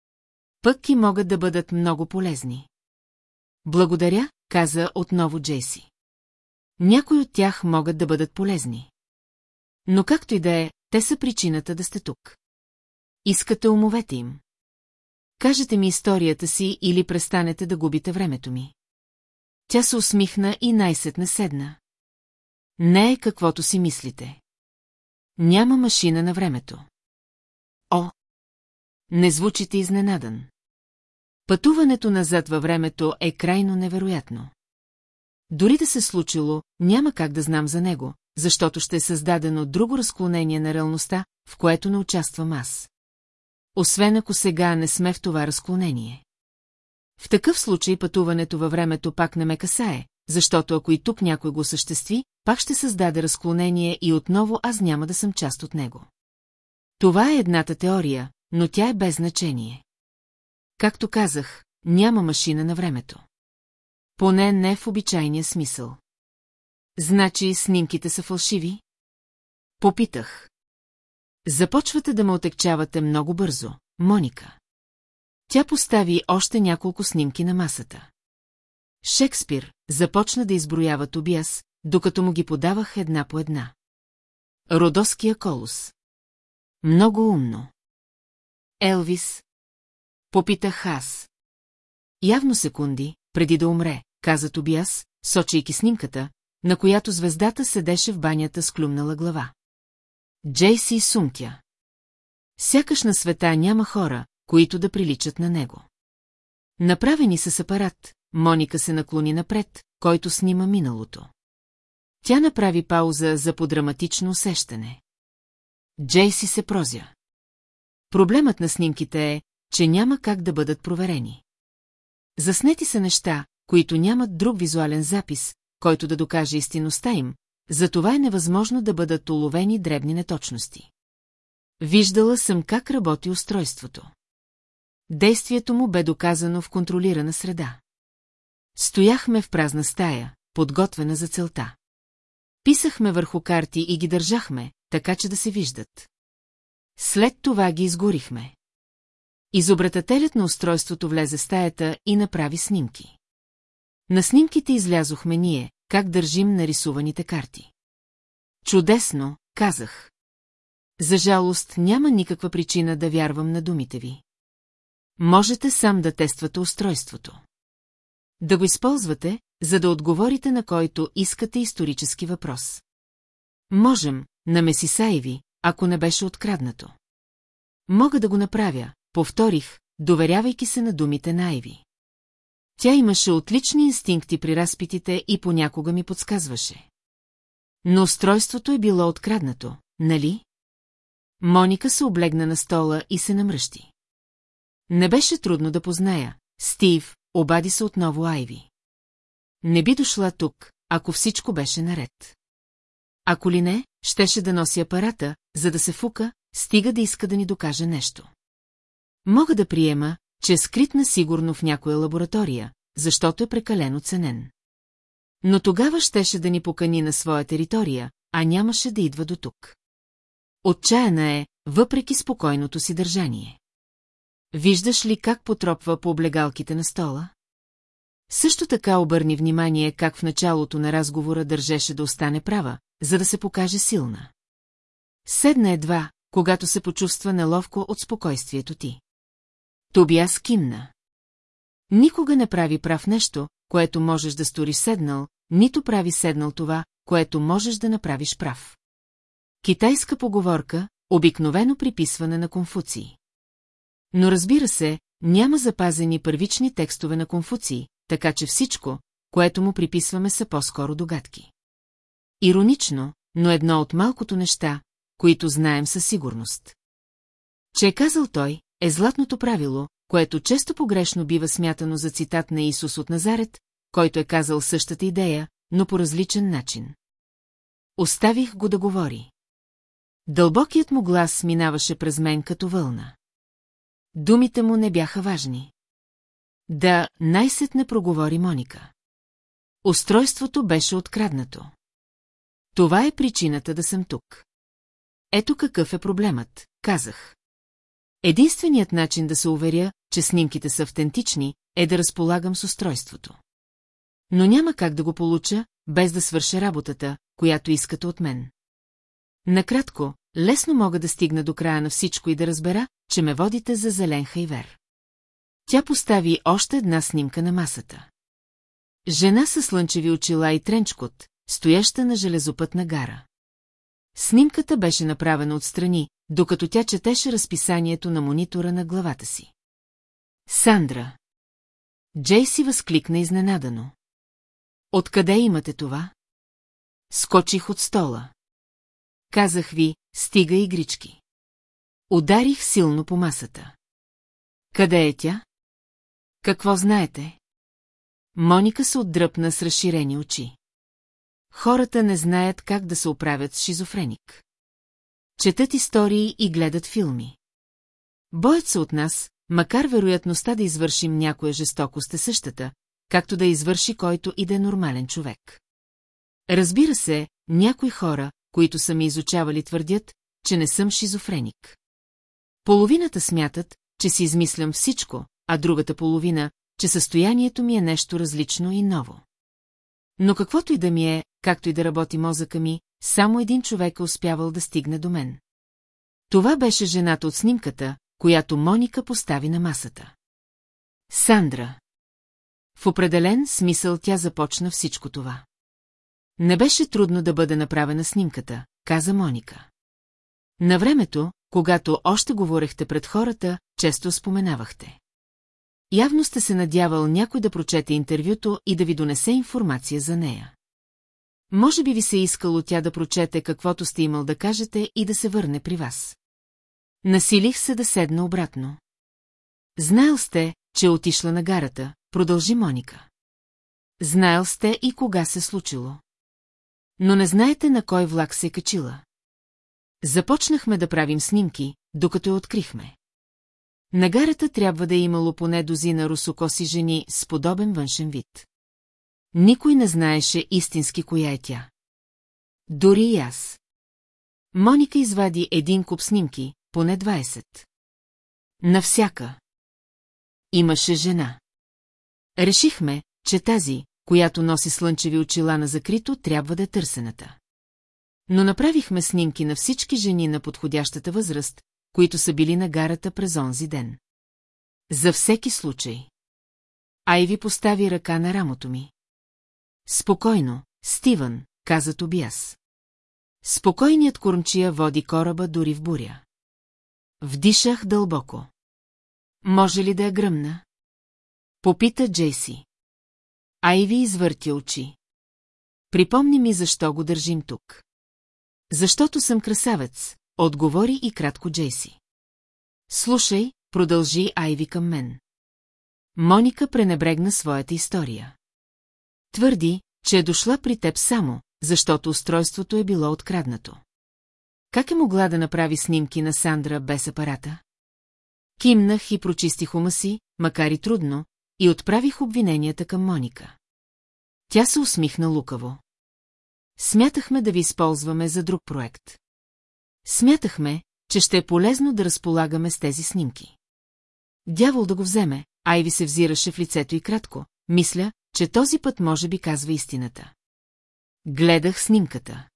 Пък и могат да бъдат много полезни. Благодаря, каза отново Джейси. Някои от тях могат да бъдат полезни. Но както и да е, те са причината да сте тук. Искате умовете им. Кажете ми историята си или престанете да губите времето ми. Тя се усмихна и най-сетне седна. Не е каквото си мислите. Няма машина на времето. О! Не звучите изненадан. Пътуването назад във времето е крайно невероятно. Дори да се случило, няма как да знам за него, защото ще е създадено друго разклонение на реалността, в което не участвам аз. Освен ако сега не сме в това разклонение. В такъв случай пътуването във времето пак не ме касае, защото ако и тук някой го осъществи, пак ще създаде разклонение и отново аз няма да съм част от него. Това е едната теория, но тя е без значение. Както казах, няма машина на времето. Поне не в обичайния смисъл. Значи снимките са фалшиви? Попитах. Започвате да ме отекчавате много бързо, Моника. Тя постави още няколко снимки на масата. Шекспир започна да изброява Тобиас, докато му ги подавах една по една. Родоския колос. Много умно. Елвис. Попитах аз. Явно секунди, преди да умре, каза Тобиас, сочейки снимката, на която звездата седеше в банята с клюмнала глава. Джейси сумтя. Сякаш на света няма хора, които да приличат на него. Направени с апарат, Моника се наклони напред, който снима миналото. Тя направи пауза за подраматично усещане. Джейси се прозя. Проблемът на снимките е, че няма как да бъдат проверени. Заснети са неща, които нямат друг визуален запис, който да докаже истинността им, затова е невъзможно да бъдат уловени дребни неточности. Виждала съм как работи устройството. Действието му бе доказано в контролирана среда. Стояхме в празна стая, подготвена за целта. Писахме върху карти и ги държахме, така че да се виждат. След това ги изгорихме. Изобретателят на устройството влезе в стаята и направи снимки. На снимките излязохме ние, как държим нарисуваните карти. Чудесно, казах. За жалост няма никаква причина да вярвам на думите ви. Можете сам да тествате устройството. Да го използвате, за да отговорите на който искате исторически въпрос. Можем, намеси Саеви, ако не беше откраднато. Мога да го направя, повторих, доверявайки се на думите на Айви. Тя имаше отлични инстинкти при разпитите и понякога ми подсказваше. Но устройството е било откраднато, нали? Моника се облегна на стола и се намръщи. Не беше трудно да позная. Стив, обади се отново Айви. Не би дошла тук, ако всичко беше наред. Ако ли не, щеше да носи апарата, за да се фука, стига да иска да ни докаже нещо. Мога да приема, че е скритна сигурно в някоя лаборатория, защото е прекалено ценен. Но тогава щеше да ни покани на своя територия, а нямаше да идва до тук. Отчаяна е, въпреки спокойното си държание. Виждаш ли как потропва по облегалките на стола? Също така обърни внимание как в началото на разговора държеше да остане права, за да се покаже силна. Седна едва, когато се почувства неловко от спокойствието ти. Тобиас кимна. Никога не прави прав нещо, което можеш да сториш седнал, нито прави седнал това, което можеш да направиш прав. Китайска поговорка, обикновено приписване на Конфуций. Но разбира се, няма запазени първични текстове на Конфуций, така че всичко, което му приписваме, са по-скоро догадки. Иронично, но едно от малкото неща, които знаем със сигурност. Че е казал той, е златното правило, което често погрешно бива смятано за цитат на Исус от Назарет, който е казал същата идея, но по различен начин. Оставих го да говори. Дълбокият му глас минаваше през мен като вълна. Думите му не бяха важни. Да, най-сетне проговори Моника. Устройството беше откраднато. Това е причината да съм тук. Ето какъв е проблемът, казах. Единственият начин да се уверя, че снимките са автентични, е да разполагам с устройството. Но няма как да го получа, без да свърша работата, която искате от мен. Накратко, лесно мога да стигна до края на всичко и да разбера, че ме водите за зелен хайвер. Тя постави още една снимка на масата. Жена със слънчеви очила и тренчкот, стояща на железопътна гара. Снимката беше направена отстрани, докато тя четеше разписанието на монитора на главата си. Сандра. Джейси възкликна изненадано. Откъде имате това? Скочих от стола. Казах ви, стига игрички. Ударих силно по масата. Къде е тя? Какво знаете? Моника се отдръпна с разширени очи. Хората не знаят как да се оправят с шизофреник. Четат истории и гледат филми. Боят се от нас, макар вероятността да извършим някоя жестокост е същата, както да извърши който и да е нормален човек. Разбира се, някои хора, които са ми изучавали, твърдят, че не съм шизофреник. Половината смятат, че си измислям всичко, а другата половина, че състоянието ми е нещо различно и ново. Но каквото и да ми е, както и да работи мозъка ми, само един човек е успявал да стигне до мен. Това беше жената от снимката, която Моника постави на масата. Сандра. В определен смисъл тя започна всичко това. Не беше трудно да бъде направена снимката, каза Моника. На времето, когато още говорехте пред хората, често споменавахте. Явно сте се надявал някой да прочете интервюто и да ви донесе информация за нея. Може би ви се искало тя да прочете каквото сте имал да кажете и да се върне при вас. Насилих се да седна обратно. Знаел сте, че е отишла на гарата, продължи Моника. Знаел сте и кога се случило. Но не знаете на кой влак се е качила. Започнахме да правим снимки, докато я открихме. На гарата трябва да е имало поне дозина русокоси жени с подобен външен вид. Никой не знаеше истински коя е тя. Дори и аз. Моника извади един куп снимки, поне двайсет. Навсяка. Имаше жена. Решихме, че тази, която носи слънчеви очила на закрито, трябва да е търсената. Но направихме снимки на всички жени на подходящата възраст, които са били на гарата през онзи ден. За всеки случай. Айви постави ръка на рамото ми. Спокойно, Стивън, каза Тобиас. Спокойният кормчия води кораба дори в буря. Вдишах дълбоко. Може ли да я гръмна? Попита Джейси. Айви извъртя очи. Припомни ми защо го държим тук. Защото съм красавец, отговори и кратко Джейси. Слушай, продължи Айви към мен. Моника пренебрегна своята история. Твърди, че е дошла при теб само, защото устройството е било откраднато. Как е могла да направи снимки на Сандра без апарата? Кимнах и прочистих ума си, макар и трудно, и отправих обвиненията към Моника. Тя се усмихна лукаво. Смятахме да ви използваме за друг проект. Смятахме, че ще е полезно да разполагаме с тези снимки. Дявол да го вземе, Айви се взираше в лицето и кратко. Мисля, че този път може би казва истината. Гледах снимката.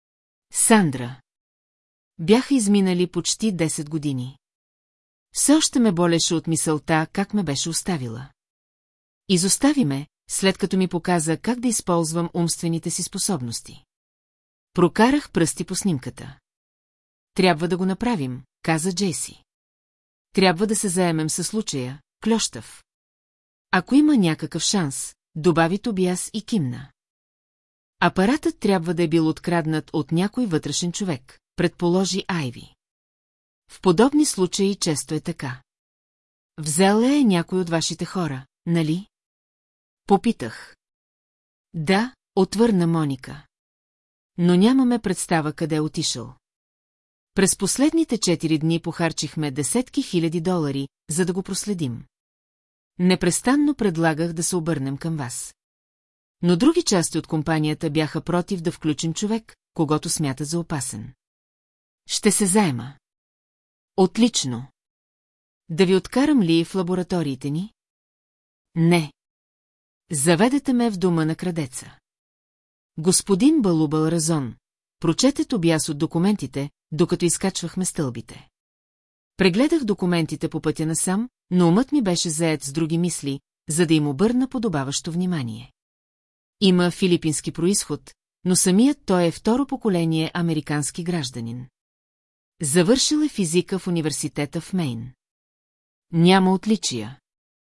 Сандра. Бяха изминали почти десет години. Все още ме болеше от мисълта, как ме беше оставила. Изостави ме, след като ми показа как да използвам умствените си способности. Прокарах пръсти по снимката. Трябва да го направим, каза Джейси. Трябва да се заемем със случая, клющав. Ако има някакъв шанс, добави Тобиас и кимна. Апаратът трябва да е бил откраднат от някой вътрешен човек, предположи Айви. В подобни случаи често е така. Взел е някой от вашите хора, нали? Попитах. Да, отвърна Моника. Но нямаме представа къде е отишъл. През последните четири дни похарчихме десетки хиляди долари, за да го проследим. Непрестанно предлагах да се обърнем към вас. Но други части от компанията бяха против да включим човек, когото смята за опасен. Ще се заема. Отлично. Да ви откарам ли в лабораториите ни? Не. Заведете ме в дома на крадеца. Господин Балубал Разон, прочете Тобиас от документите, докато изкачвахме стълбите. Прегледах документите по пътя насам, но умът ми беше заед с други мисли, за да им обърна подобаващо внимание. Има филипински происход, но самият той е второ поколение американски гражданин. Завършил е физика в университета в Мейн. Няма отличия.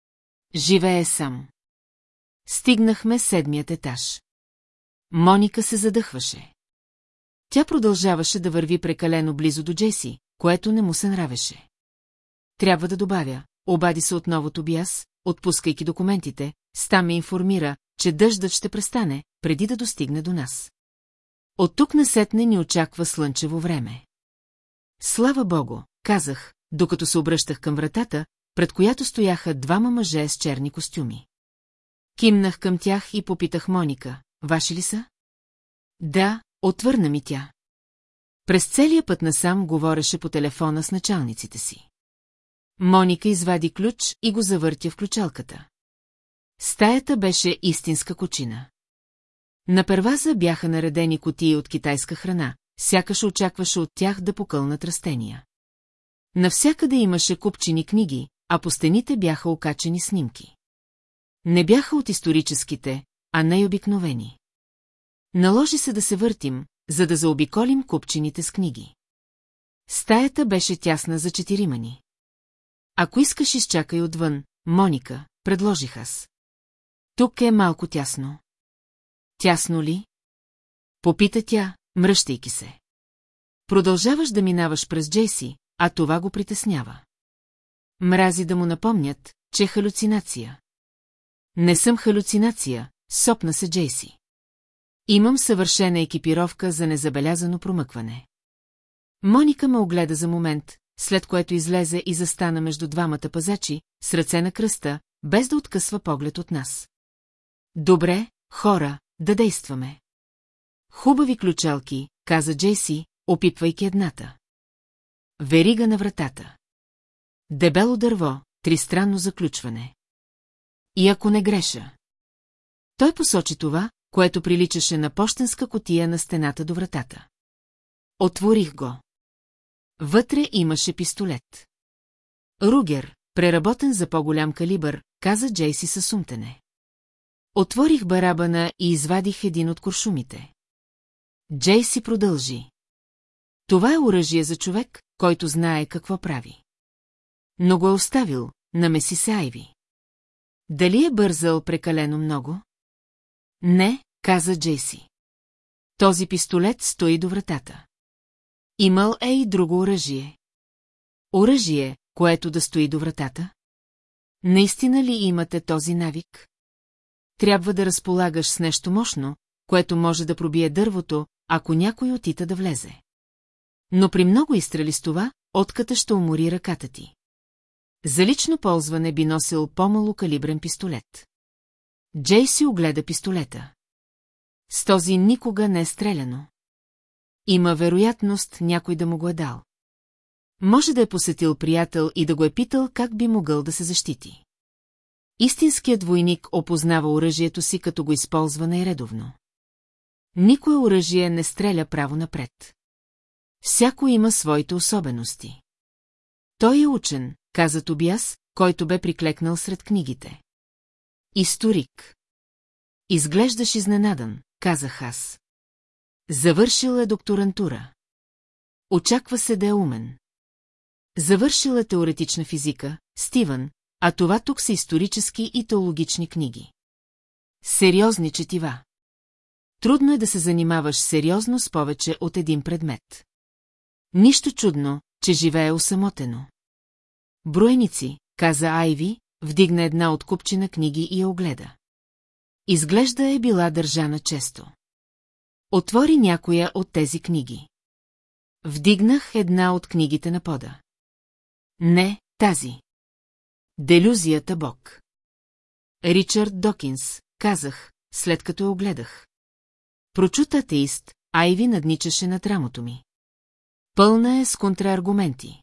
Живее сам. Стигнахме седмият етаж. Моника се задъхваше. Тя продължаваше да върви прекалено близо до Джейси, което не му се нравеше. Трябва да добавя, обади се отново Тобиас, отпускайки документите, Ста ме информира, че дъждът ще престане, преди да достигне до нас. От тук насетне ни очаква слънчево време. Слава богу, казах, докато се обръщах към вратата, пред която стояха двама мъже с черни костюми. Кимнах към тях и попитах Моника, ваши ли са? Да, отвърна ми тя. През целия път насам говореше по телефона с началниците си. Моника извади ключ и го завъртя в ключалката. Стаята беше истинска кучина. На перваза бяха наредени кутии от китайска храна, сякаш очакваше от тях да покълнат растения. Навсякъде имаше купчини книги, а по стените бяха окачени снимки. Не бяха от историческите, а най-обикновени. Наложи се да се въртим, за да заобиколим купчините с книги. Стаята беше тясна за четирима ни. Ако искаш, изчакай отвън, Моника, предложих аз. Тук е малко тясно. Тясно ли? Попита тя, мръщайки се. Продължаваш да минаваш през Джейси, а това го притеснява. Мрази да му напомнят, че е халюцинация. Не съм халюцинация, сопна се Джейси. Имам съвършена екипировка за незабелязано промъкване. Моника ме огледа за момент, след което излезе и застана между двамата пазачи, с ръце на кръста, без да откъсва поглед от нас. Добре, хора, да действаме. Хубави ключалки, каза Джейси, опипвайки едната. Верига на вратата. Дебело дърво, тристранно заключване. И ако не греша. Той посочи това, което приличаше на пощенска кутия на стената до вратата. Отворих го. Вътре имаше пистолет. Ругер, преработен за по-голям калибър, каза Джейси със сумтене. Отворих барабана и извадих един от куршумите. Джейси продължи. Това е оръжие за човек, който знае какво прави. Но го е оставил, намеси се Айви. Дали е бързал прекалено много? Не, каза Джейси. Този пистолет стои до вратата. Имал е и друго оръжие. Оръжие, което да стои до вратата? Наистина ли имате този навик? Трябва да разполагаш с нещо мощно, което може да пробие дървото, ако някой отита да влезе. Но при много изстрели с това, отката ще умори ръката ти. За лично ползване би носил по-малокалибрен пистолет. Джейси огледа пистолета. С този никога не е стреляно. Има вероятност някой да му го е дал. Може да е посетил приятел и да го е питал как би могъл да се защити. Истинският войник опознава оръжието си, като го използва най-редовно. Никое оръжие не стреля право напред. Всяко има своите особености. Той е учен, каза Тобиас, който бе приклекнал сред книгите. Историк. Изглеждаш изненадан, казах аз. Завършил е докторантура. Очаква се да е умен. Завършил е теоретична физика, Стивън, а това тук са исторически и теологични книги. Сериозни четива. Трудно е да се занимаваш сериозно с повече от един предмет. Нищо чудно, че живее осамотено. Броеници, каза Айви, вдигна една от купчина книги и я огледа. Изглежда е била държана често. Отвори някоя от тези книги. Вдигнах една от книгите на пода. Не, тази. Делюзията Бог. Ричард Докинс, казах, след като я огледах. Прочут атеист, Айви надничаше над рамото ми. Пълна е с контрааргументи.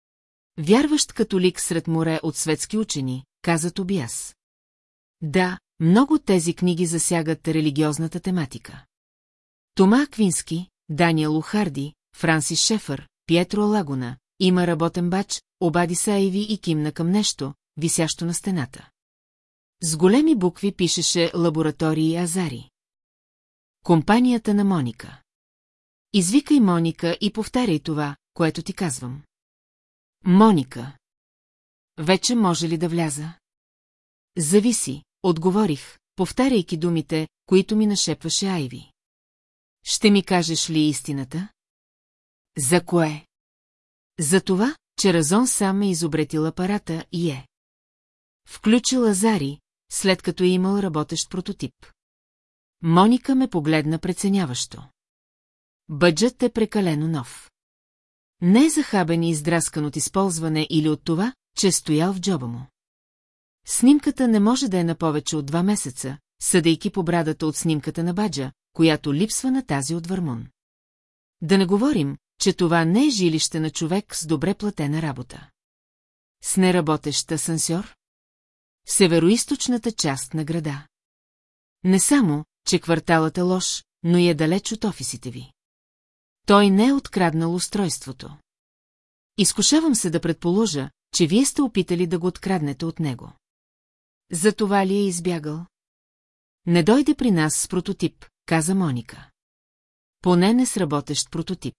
Вярващ католик сред море от светски учени, каза Тобиас. Да, много от тези книги засягат религиозната тематика. Тома Аквински, Даниел Ухарди, Франсис Шефър, Пиетро Лагуна, има работен бач, обади се Айви и кимна към нещо, висящо на стената. С големи букви пишеше Лаборатории Азари. Компанията на Моника. Извикай Моника и повтаряй това, което ти казвам. Моника. Вече може ли да вляза? Зависи, отговорих, повтаряйки думите, които ми нашепваше Айви. Ще ми кажеш ли истината? За кое? За това, че Разон сам е изобретил апарата и е. Включил Азари, след като е имал работещ прототип. Моника ме погледна преценяващо. Бъджът е прекалено нов. Не е захабен и издраскан от използване или от това, че е стоял в джоба му. Снимката не може да е на повече от два месеца, съдейки по брадата от снимката на баджа, която липсва на тази от Върмун. Да не говорим, че това не е жилище на човек с добре платена работа. С неработещ асансьор? В североизточната част на града. Не само, че кварталът е лош, но и е далеч от офисите ви. Той не е откраднал устройството. Изкушавам се да предположа, че вие сте опитали да го откраднете от него. За това ли е избягал? Не дойде при нас с прототип, каза Моника. Поне не с работещ прототип.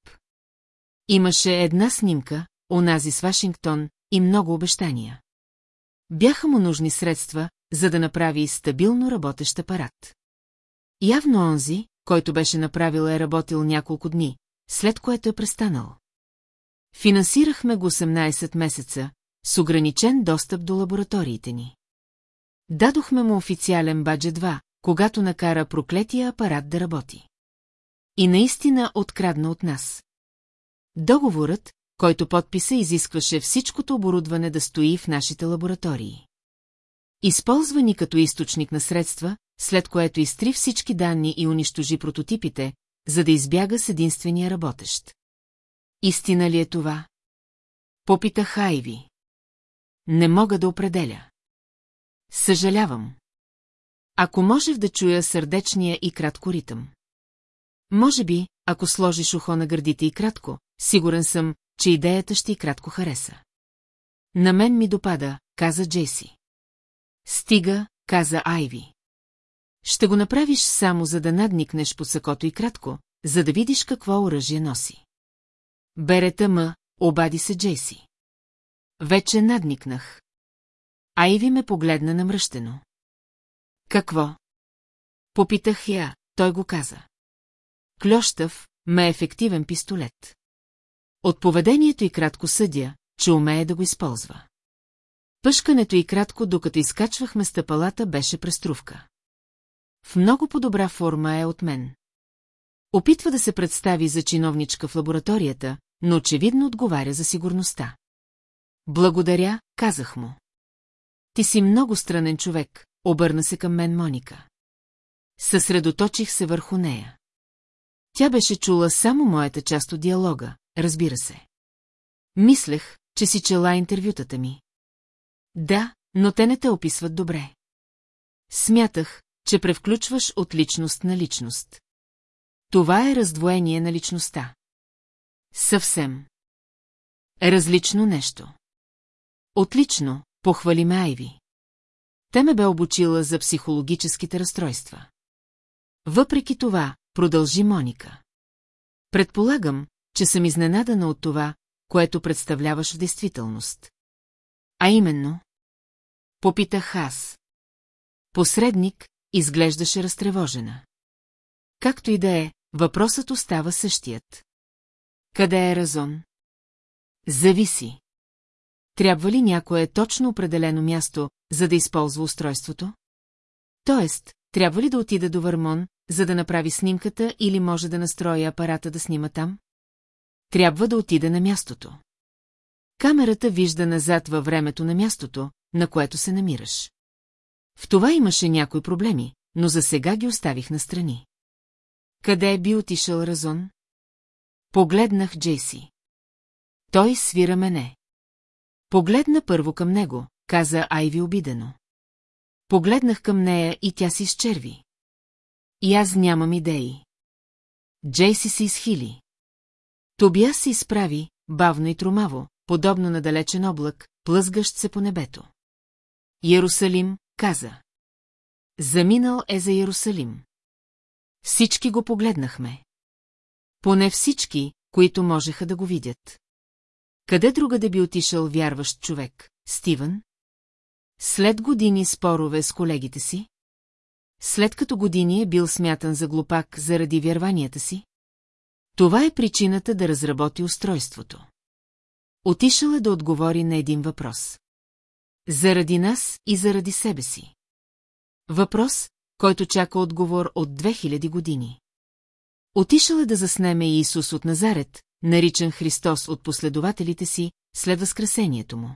Имаше една снимка, онази с Вашингтон, и много обещания. Бяха му нужни средства, за да направи стабилно работещ апарат. Явно онзи, който беше направил, е работил няколко дни, след което е престанал. Финансирахме го осемнайсет месеца, с ограничен достъп до лабораториите ни. Дадохме му официален бадж два, когато накара проклетия апарат да работи. И наистина открадна от нас. Договорът, който подписа, изискваше всичкото оборудване да стои в нашите лаборатории. Използва ни като източник на средства, след което изтри всички данни и унищожи прототипите, за да избяга с единствения работещ. Истина ли е това? Попита Айви. Не мога да определя. Съжалявам. Ако можех да чуя сърдечния и кратко ритъм. Може би, ако сложиш ухо на гърдите и кратко, сигурен съм, че идеята ще и кратко хареса. На мен ми допада, каза Джейси. Стига, каза Айви. Ще го направиш само за да надникнеш по сакото и кратко, за да видиш какво оръжие носи. Берета ма, обади се Джейси. Вече надникнах. Айви ме погледна намръщено. Какво? Попитах я, той го каза. Клющав, ме ефективен пистолет. От поведението и кратко съдя, че умее да го използва. Пъшкането и кратко, докато изкачвахме стъпалата, беше преструвка. В много по-добра форма е от мен. Опитва да се представи за чиновничка в лабораторията, но очевидно отговаря за сигурността. Благодаря, казах му. Ти си много странен човек, обърна се към мен Моника. Съсредоточих се върху нея. Тя беше чула само моята част от диалога, разбира се. Мислех, че си чела интервютата ми. Да, но те не те описват добре. Смятах, че превключваш от личност на личност. Това е раздвоение на личността. Съвсем. Различно нещо. Отлично, похвали ме Айви. Те ме бе обучила за психологическите разстройства. Въпреки това, продължи Моника. Предполагам, че съм изненадана от това, което представляваш в действителност. А именно? Попитах аз. Посредник изглеждаше разтревожена. Както и да е, въпросът остава същият. Къде е Разон? Зависи. Трябва ли някое точно определено място, за да използва устройството? Тоест, трябва ли да отида до Върмон, за да направи снимката, или може да настроя апарата да снима там? Трябва да отида на мястото. Камерата вижда назад във времето на мястото, на което се намираш. В това имаше някои проблеми, но за сега ги оставих настрани. Къде би отишъл Разон? Погледнах Джейси. Той свира мене. Погледна първо към него, каза Айви обидено. Погледнах към нея и тя си изчерви. И аз нямам идеи. Джейси се изхили. Тобиас се изправи, бавно и тромаво, подобно на далечен облак, плъзгащ се по небето. Йерусалим, каза. Заминал е за Йерусалим. Всички го погледнахме. Поне всички, които можеха да го видят. Къде другаде би отишъл вярващ човек, Стивън? След години спорове с колегите си? След като години е бил смятан за глупак заради вярванията си? Това е причината да разработи устройството. Отишъл е да отговори на един въпрос. Заради нас и заради себе си. Въпрос, който чака отговор от две хиляди години. Отишъл е да заснеме Иисус от Назарет, наричан Христос от последователите си, след възкресението му.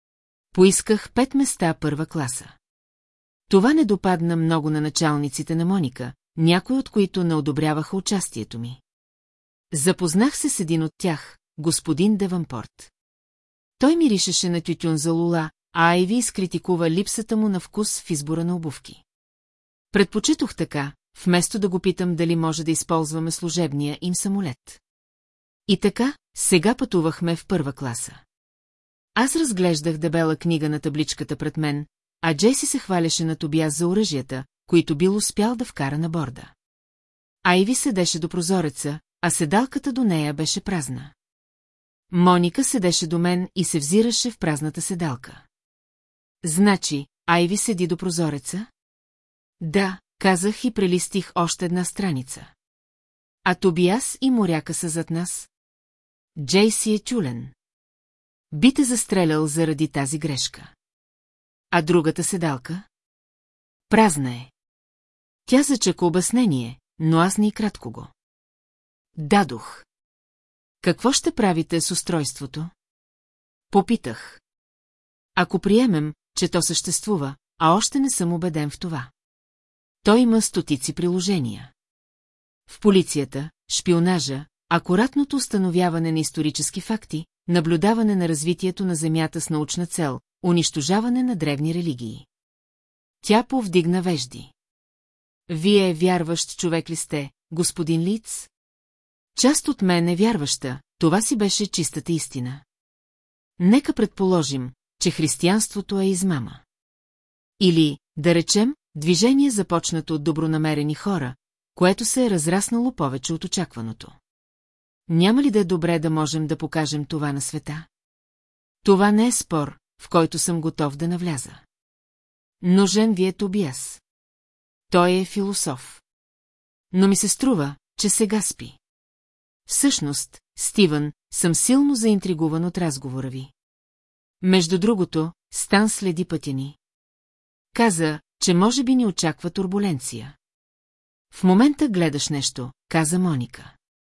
Поисках пет места първа класа. Това не допадна много на началниците на Моника, някои от които не одобряваха участието ми. Запознах се с един от тях, господин Деванпорт. Той миришеше на тютюн за лула, а Айви изкритикува липсата му на вкус в избора на обувки. Предпочитох така, вместо да го питам дали може да използваме служебния им самолет. И така, сега пътувахме в първа класа. Аз разглеждах дебела книга на табличката пред мен, а Джейси се хвалеше на Тобиас за оръжията, които бил успял да вкара на борда. Айви седеше до прозореца, а седалката до нея беше празна. Моника седеше до мен и се взираше в празната седалка. Значи, Айви седи до прозореца? Да, казах и прелистих още една страница. А Тобиас и моряка са зад нас? Джейси е чулен. Би те застрелял заради тази грешка. А другата седалка? Празна е. Тя зачака обяснение, но аз не и кратко го. Дадох. Какво ще правите с устройството? Попитах. Ако приемем, че то съществува, а още не съм убеден в това. Той има стотици приложения. В полицията, шпионажа, акуратното установяване на исторически факти, наблюдаване на развитието на Земята с научна цел, унищожаване на древни религии. Тя повдигна вежди. Вие вярващ човек ли сте, господин Лиц? Част от мен е вярваща, това си беше чистата истина. Нека предположим, че християнството е измама. Или, да речем, движение започнато от добронамерени хора, което се е разраснало повече от очакваното. Няма ли да е добре да можем да покажем това на света? Това не е спор, в който съм готов да навляза. Нужен ви е Тобиас. Той е философ. Но ми се струва, че сега спи. Всъщност, Стивън, съм силно заинтригуван от разговора ви. Между другото, Стан следи пътя ни. Каза, че може би ни очаква турбуленция. В момента гледаш нещо, каза Моника.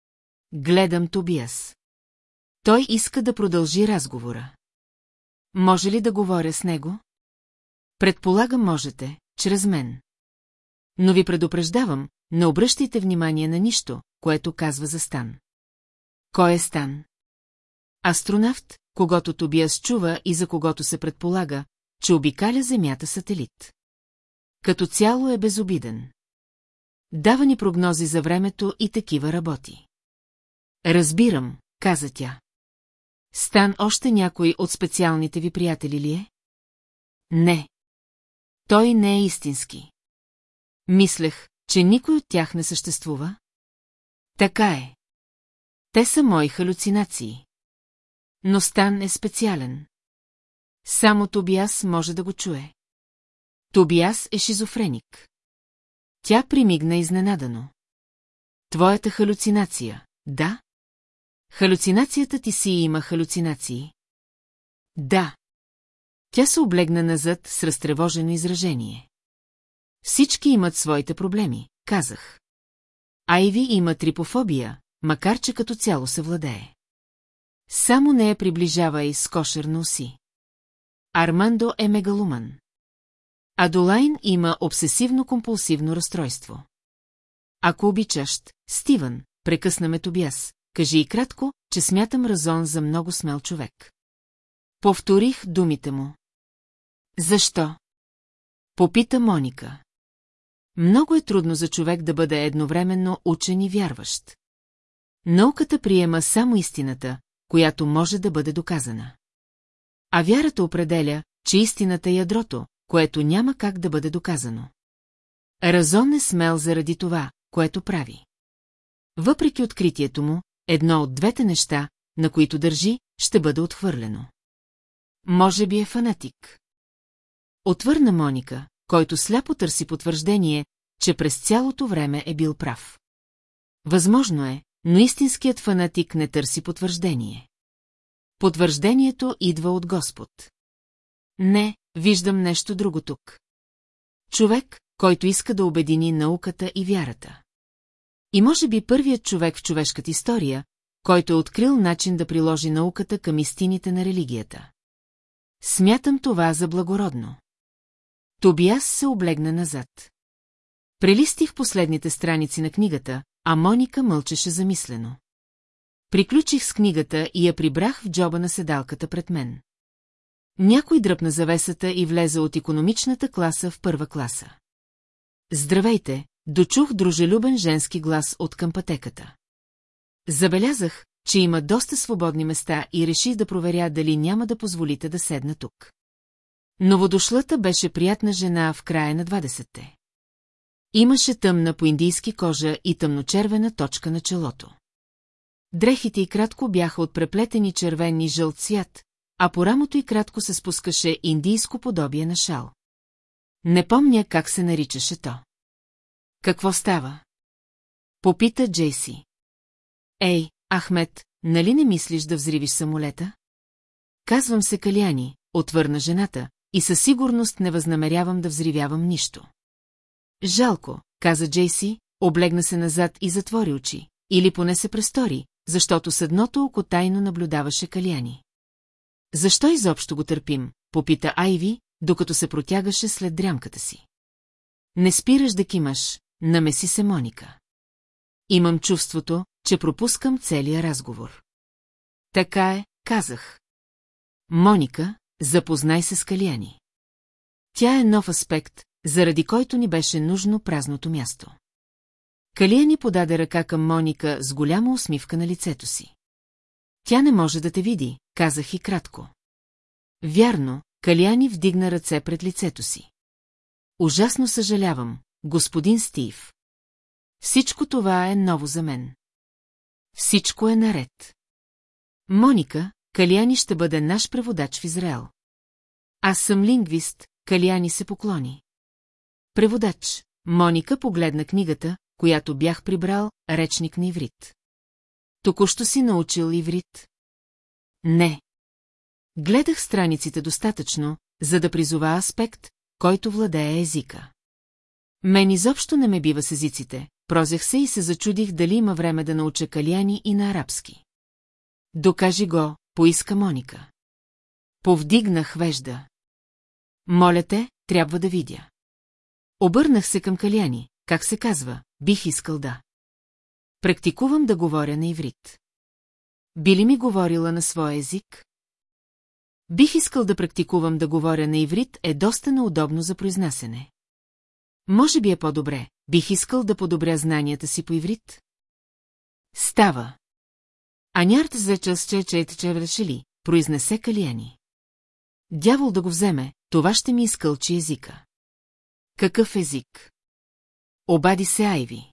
Гледам Тобиас. Той иска да продължи разговора. Може ли да говоря с него? Предполагам, можете, чрез мен. Но ви предупреждавам, не обръщайте внимание на нищо, което казва за Стан. Кой е Стан? Астронавт, когото Тобиас чува и за когото се предполага, че обикаля Земята сателит. Като цяло е безобиден. Дава ни прогнози за времето и такива работи. Разбирам, каза тя. Стан още някой от специалните ви приятели ли е? Не. Той не е истински. Мислех, че никой от тях не съществува. Така е. Те са мои халюцинации. Но Стан е специален. Само Тобиас може да го чуе. Тобиас е шизофреник. Тя примигна изненадано. Твоята халюцинация, да? Халюцинацията ти си има халюцинации. Да. Тя се облегна назад с разтревожено изражение. Всички имат своите проблеми, казах. Айви има трипофобия, макар че като цяло се владее. Само не я приближавай с кошер на уси. Армандо е мегалуман. Адолайн има обсесивно-компулсивно разстройство. Ако обичаш, Стивън, прекъсна ме Тобиас, кажи и кратко, че смятам Разон за много смел човек. Повторих думите му. Защо? Попита Моника. Много е трудно за човек да бъде едновременно учен и вярващ. Науката приема само истината, която може да бъде доказана. А вярата определя, че истината е ядрото, което няма как да бъде доказано. Разон е смел заради това, което прави. Въпреки откритието му, едно от двете неща, на които държи, ще бъде отхвърлено. Може би е фанатик. Отвърна Моника, който сляпо търси потвърждение, че през цялото време е бил прав. Възможно е, но истинският фанатик не търси потвърждение. Потвърждението идва от Господ. Не, виждам нещо друго тук. Човек, който иска да обедини науката и вярата. И може би първият човек в човешката история, който е открил начин да приложи науката към истините на религията. Смятам това за благородно. Тобиас се облегна назад. Прелистих последните страници на книгата, а Моника мълчеше замислено. Приключих с книгата и я прибрах в джоба на седалката пред мен. Някой дръпна завесата и влезе от икономичната класа в първа класа. Здравейте, дочух дружелюбен женски глас от към пътеката. Забелязах, че има доста свободни места и реших да проверя дали няма да позволите да седна тук. Новодошлата беше приятна жена в края на двадесетте. Имаше тъмна по индийски кожа и тъмночервена точка на челото. Дрехите й кратко бяха от преплетени червен и жълт цвят, а по рамото й кратко се спускаше индийско подобие на шал. Не помня как се наричаше то. Какво става? Попита Джейси. Ей, Ахмед, нали не мислиш да взривиш самолета? Казвам се Каляни, отвърна жената, и със сигурност не възнамерявам да взривявам нищо. Жалко, каза Джейси, облегна се назад и затвори очи, или поне се престори, защото с едното око тайно наблюдаваше Каляни. Защо изобщо го търпим, попита Айви, докато се протягаше след дрямката си. Не спираш да кимаш, намеси се Моника. Имам чувството, че пропускам целия разговор. Така е, казах. Моника, запознай се с Каляни. Тя е нов аспект, заради който ни беше нужно празното място. Каляни подаде ръка към Моника с голяма усмивка на лицето си. Тя не може да те види, казах и кратко. Вярно, Каляни вдигна ръце пред лицето си. Ужасно съжалявам, господин Стив. Всичко това е ново за мен. Всичко е наред. Моника, Калияни ще бъде наш преводач в Израел. Аз съм лингвист, Калияни се поклони. Преводач, Моника погледна книгата, която бях прибрал, речник на иврит. Току-що си научил иврит? Не. Гледах страниците достатъчно, за да призова аспект, който владее езика. Мен изобщо не ме бива с езиците, прозех се и се зачудих дали има време да науча Калияни и на арабски. Докажи го, поиска Моника. Повдигнах вежда. Моля те, трябва да видя. Обърнах се към Калияни, как се казва, бих искал да. Практикувам да говоря на иврит. Би ли ми говорила на своя език? Бих искал да практикувам да говоря на иврит е доста неудобно за произнасене. Може би е по-добре, бих искал да подобря знанията си по иврит. Става. Анярт зачас чечет чеврешели, произнесе Калияни. Дявол да го вземе, това ще ми изкълчи езика. Какъв език? Обади се Айви.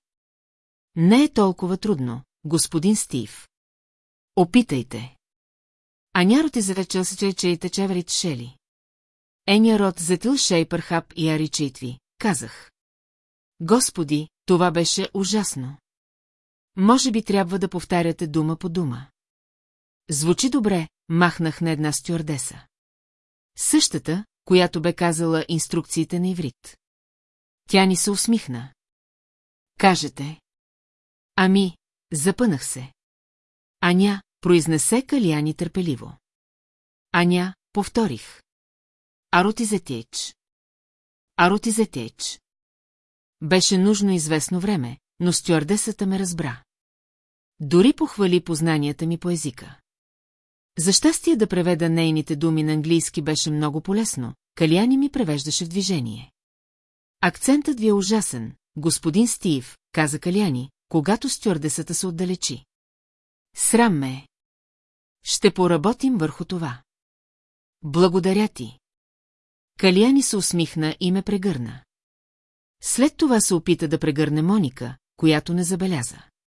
Не е толкова трудно, господин Стив. Опитайте. Анярот изречел се чечейте чеврит шели. Енярот затил шейпърхап и аричейтви, казах. Господи, това беше ужасно. Може би трябва да повтаряте дума по дума. Звучи добре, махнах на една стюардеса. Същата, която бе казала инструкциите на иврит. Тя ни се усмихна. Кажете. Ами, запънах се. Аня, произнесе Калияни търпеливо. Аня, повторих. Аротизетеч. Аротизетеч. Беше нужно известно време, но стюардесата ме разбра. Дори похвали познанията ми по езика. За щастие да преведа нейните думи на английски беше много полезно, Калияни ми превеждаше в движение. Акцентът ви е ужасен, господин Стив, каза Калияни, когато стюардесата се отдалечи. Срам ме е. Ще поработим върху това. Благодаря ти. Калияни се усмихна и ме прегърна. След това се опита да прегърне Моника, която не забеляза.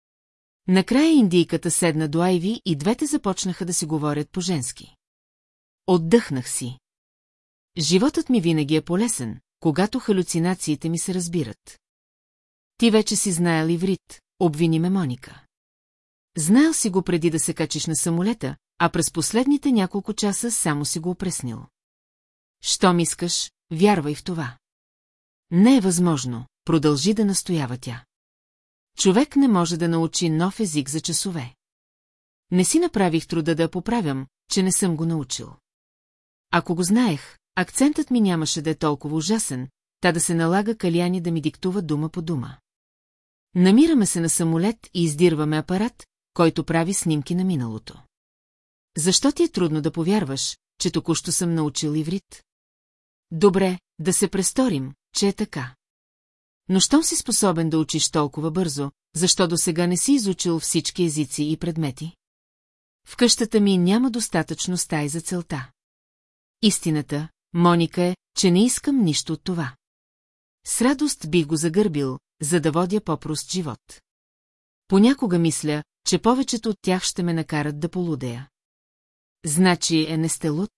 Накрая индийката седна до Айви и двете започнаха да си говорят по-женски. Отдъхнах си. Животът ми винаги е полесен, когато халюцинациите ми се разбират. Ти вече си знаел иврит, обвини ме Моника. Знаел си го преди да се качиш на самолета, а през последните няколко часа само си го опреснил. Щом искаш, вярвай в това. Не е възможно, продължи да настоява тя. Човек не може да научи нов език за часове. Не си направих труда да поправям, че не съм го научил. Ако го знаех, акцентът ми нямаше да е толкова ужасен, та да се налага Калияни да ми диктува дума по дума. Намираме се на самолет и издирваме апарат, който прави снимки на миналото. Защо ти е трудно да повярваш, че току-що съм научил иврит? Добре, да се престорим, че е така. Но щом си способен да учиш толкова бързо, защо досега не си изучил всички езици и предмети? В къщата ми няма достатъчно стаи за целта. Истината, Моника, е, че не искам нищо от това. С радост бих го загърбил, за да водя по-прост живот. Понякога мисля, че повечето от тях ще ме накарат да полудея. Значи е не сте луд?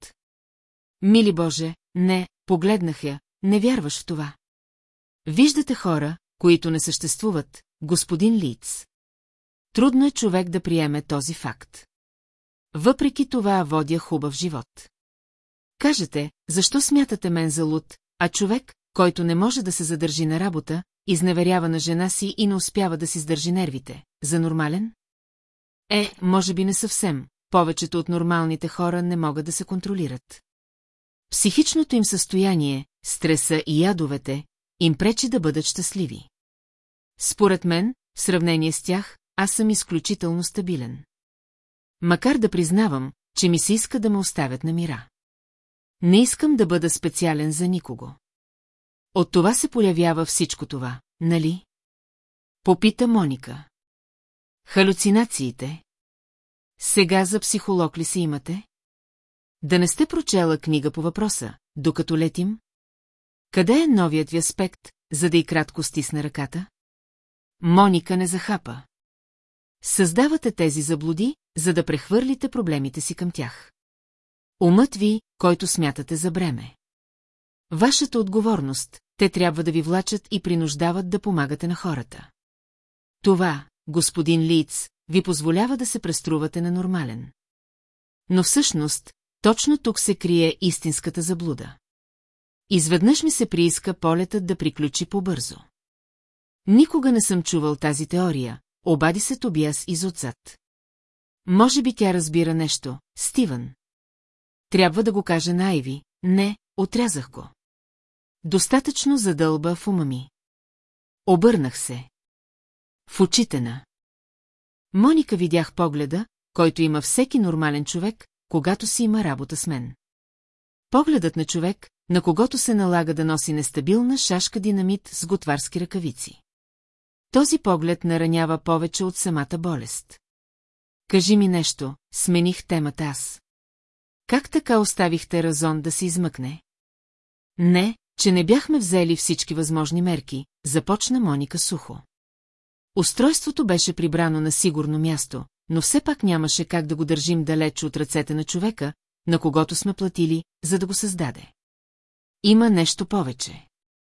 Мили Боже, не, погледнах я, не вярваш в това. Виждате хора, които не съществуват, господин Лиц. Трудно е човек да приеме този факт. Въпреки това водя хубав живот. Кажете, защо смятате мен за луд, а човек, който не може да се задържи на работа, изневерява на жена си и не успява да си сдържи нервите, за нормален? Е, може би не съвсем, повечето от нормалните хора не могат да се контролират. Психичното им състояние, стреса и ядовете, им пречи да бъдат щастливи. Според мен, в сравнение с тях, аз съм изключително стабилен. Макар да признавам, че ми се иска да ме оставят на мира. Не искам да бъда специален за никого. От това се появява всичко това, нали? Попита Моника. Халюцинациите. Сега за психолог ли се имате? Да не сте прочела книга по въпроса, докато летим? Къде е новият ви аспект, за да и кратко стисне ръката? Моника не захапа. Създавате тези заблуди, за да прехвърлите проблемите си към тях. Умът ви, който смятате за бреме. Вашата отговорност, те трябва да ви влачат и принуждават да помагате на хората. Това, господин Лиц, ви позволява да се преструвате на нормален. Но всъщност, точно тук се крие истинската заблуда. Изведнъж ми се прииска полетът да приключи по-бързо. Никога не съм чувал тази теория, обади се Тобиас изотзад. Може би тя разбира нещо, Стивън. Трябва да го кажа на Айви, не, отрязах го. Достатъчно задълба в ума ми. Обърнах се. В очите на Моника видях погледа, който има всеки нормален човек, когато си има работа с мен. Погледът на човек, на когото се налага да носи нестабилна шашка динамит с готварски ръкавици. Този поглед наранява повече от самата болест. Кажи ми нещо, смених темата аз. Как така оставихте Разон да се измъкне? Не, че не бяхме взели всички възможни мерки, започна Моника сухо. Устройството беше прибрано на сигурно място, но все пак нямаше как да го държим далеч от ръцете на човека, на когото сме платили, за да го създаде. Има нещо повече.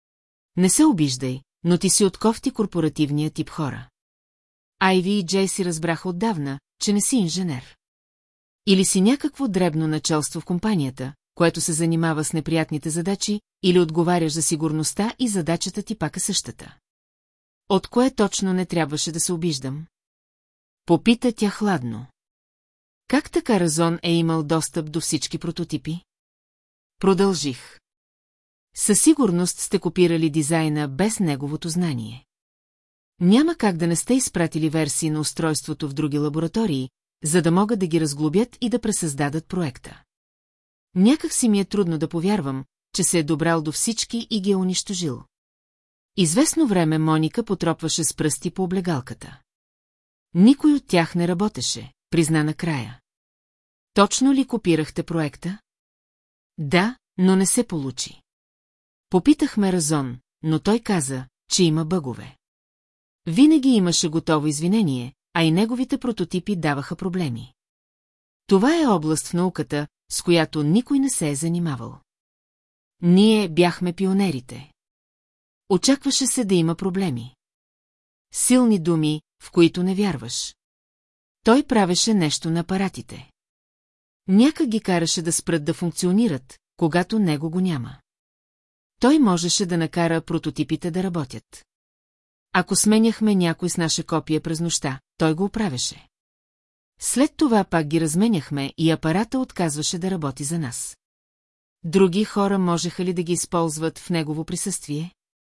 Не се обиждай, но ти си от кофти корпоративния тип хора. Айви и Джей си разбраха отдавна, че не си инженер. Или си някакво дребно началство в компанията, което се занимава с неприятните задачи, или отговаряш за сигурността и задачата ти пак е същата. От кое точно не трябваше да се обиждам? Попита тя хладно. Как така Разон е имал достъп до всички прототипи? Продължих. Със сигурност сте копирали дизайна без неговото знание. Няма как да не сте изпратили версии на устройството в други лаборатории, за да могат да ги разглобят и да пресъздадат проекта. Някак си ми е трудно да повярвам, че се е добрал до всички и ги е унищожил. Известно време Моника потропваше с пръсти по облегалката. Никой от тях не работеше, призна накрая. Точно ли копирахте проекта? Да, но не се получи. Попитахме Разон, но той каза, че има бъгове. Винаги имаше готово извинение, а и неговите прототипи даваха проблеми. Това е област в науката, с която никой не се е занимавал. Ние бяхме пионерите. Очакваше се да има проблеми. Силни думи, в които не вярваш. Той правеше нещо на апаратите. Някак ги караше да спрат да функционират, когато него го няма. Той можеше да накара прототипите да работят. Ако сменяхме някой с наше копие през нощта, той го оправяше. След това пак ги разменяхме и апарата отказваше да работи за нас. Други хора можеха ли да ги използват в негово присъствие?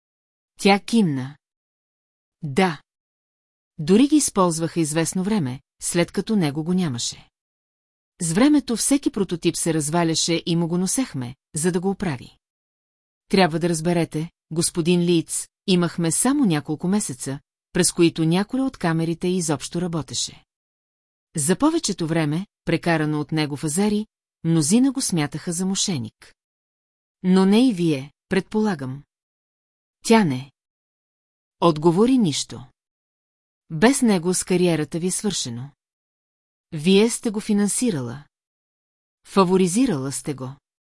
Тя кимна. Да. Дори ги използваха известно време, след като него го нямаше. С времето всеки прототип се разваляше и му го носехме, за да го оправи. Трябва да разберете, господин Лиц, имахме само няколко месеца, през които някоя от камерите изобщо работеше. За повечето време, прекарано от него в Азари, мнозина го смятаха за мошеник. Но не и вие, предполагам. Тя не. Отговори нищо. Без него с кариерата ви е свършено. Вие сте го финансирала. Фаворизирала сте го.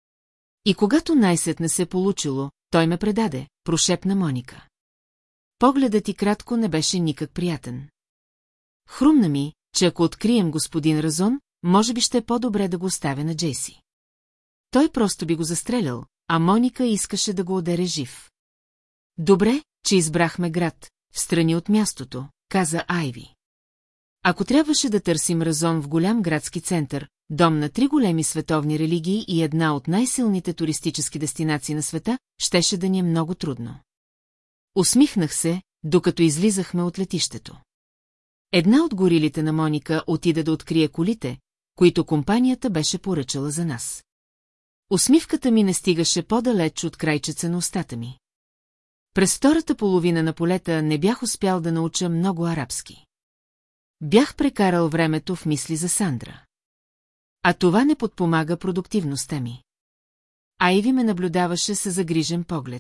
И когато най-сетне се е получило, той ме предаде, прошепна Моника. Погледът ти кратко не беше никак приятен. Хрумна ми, че ако открием господин Разон, може би ще е по-добре да го оставя на Джейси. Той просто би го застрелял, а Моника искаше да го одере жив. Добре, че избрахме град, встрани от мястото, каза Айви. Ако трябваше да търсим Разон в голям градски център, дом на три големи световни религии и една от най-силните туристически дестинации на света, щеше да ни е много трудно. Усмихнах се, докато излизахме от летището. Една от горилите на Моника отиде да открие колите, които компанията беше поръчала за нас. Усмивката ми не стигаше по-далеч от крайчеца на устата ми. През втората половина на полета не бях успял да науча много арабски. Бях прекарал времето в мисли за Сандра. А това не подпомага продуктивността ми. Айви ме наблюдаваше със загрижен поглед.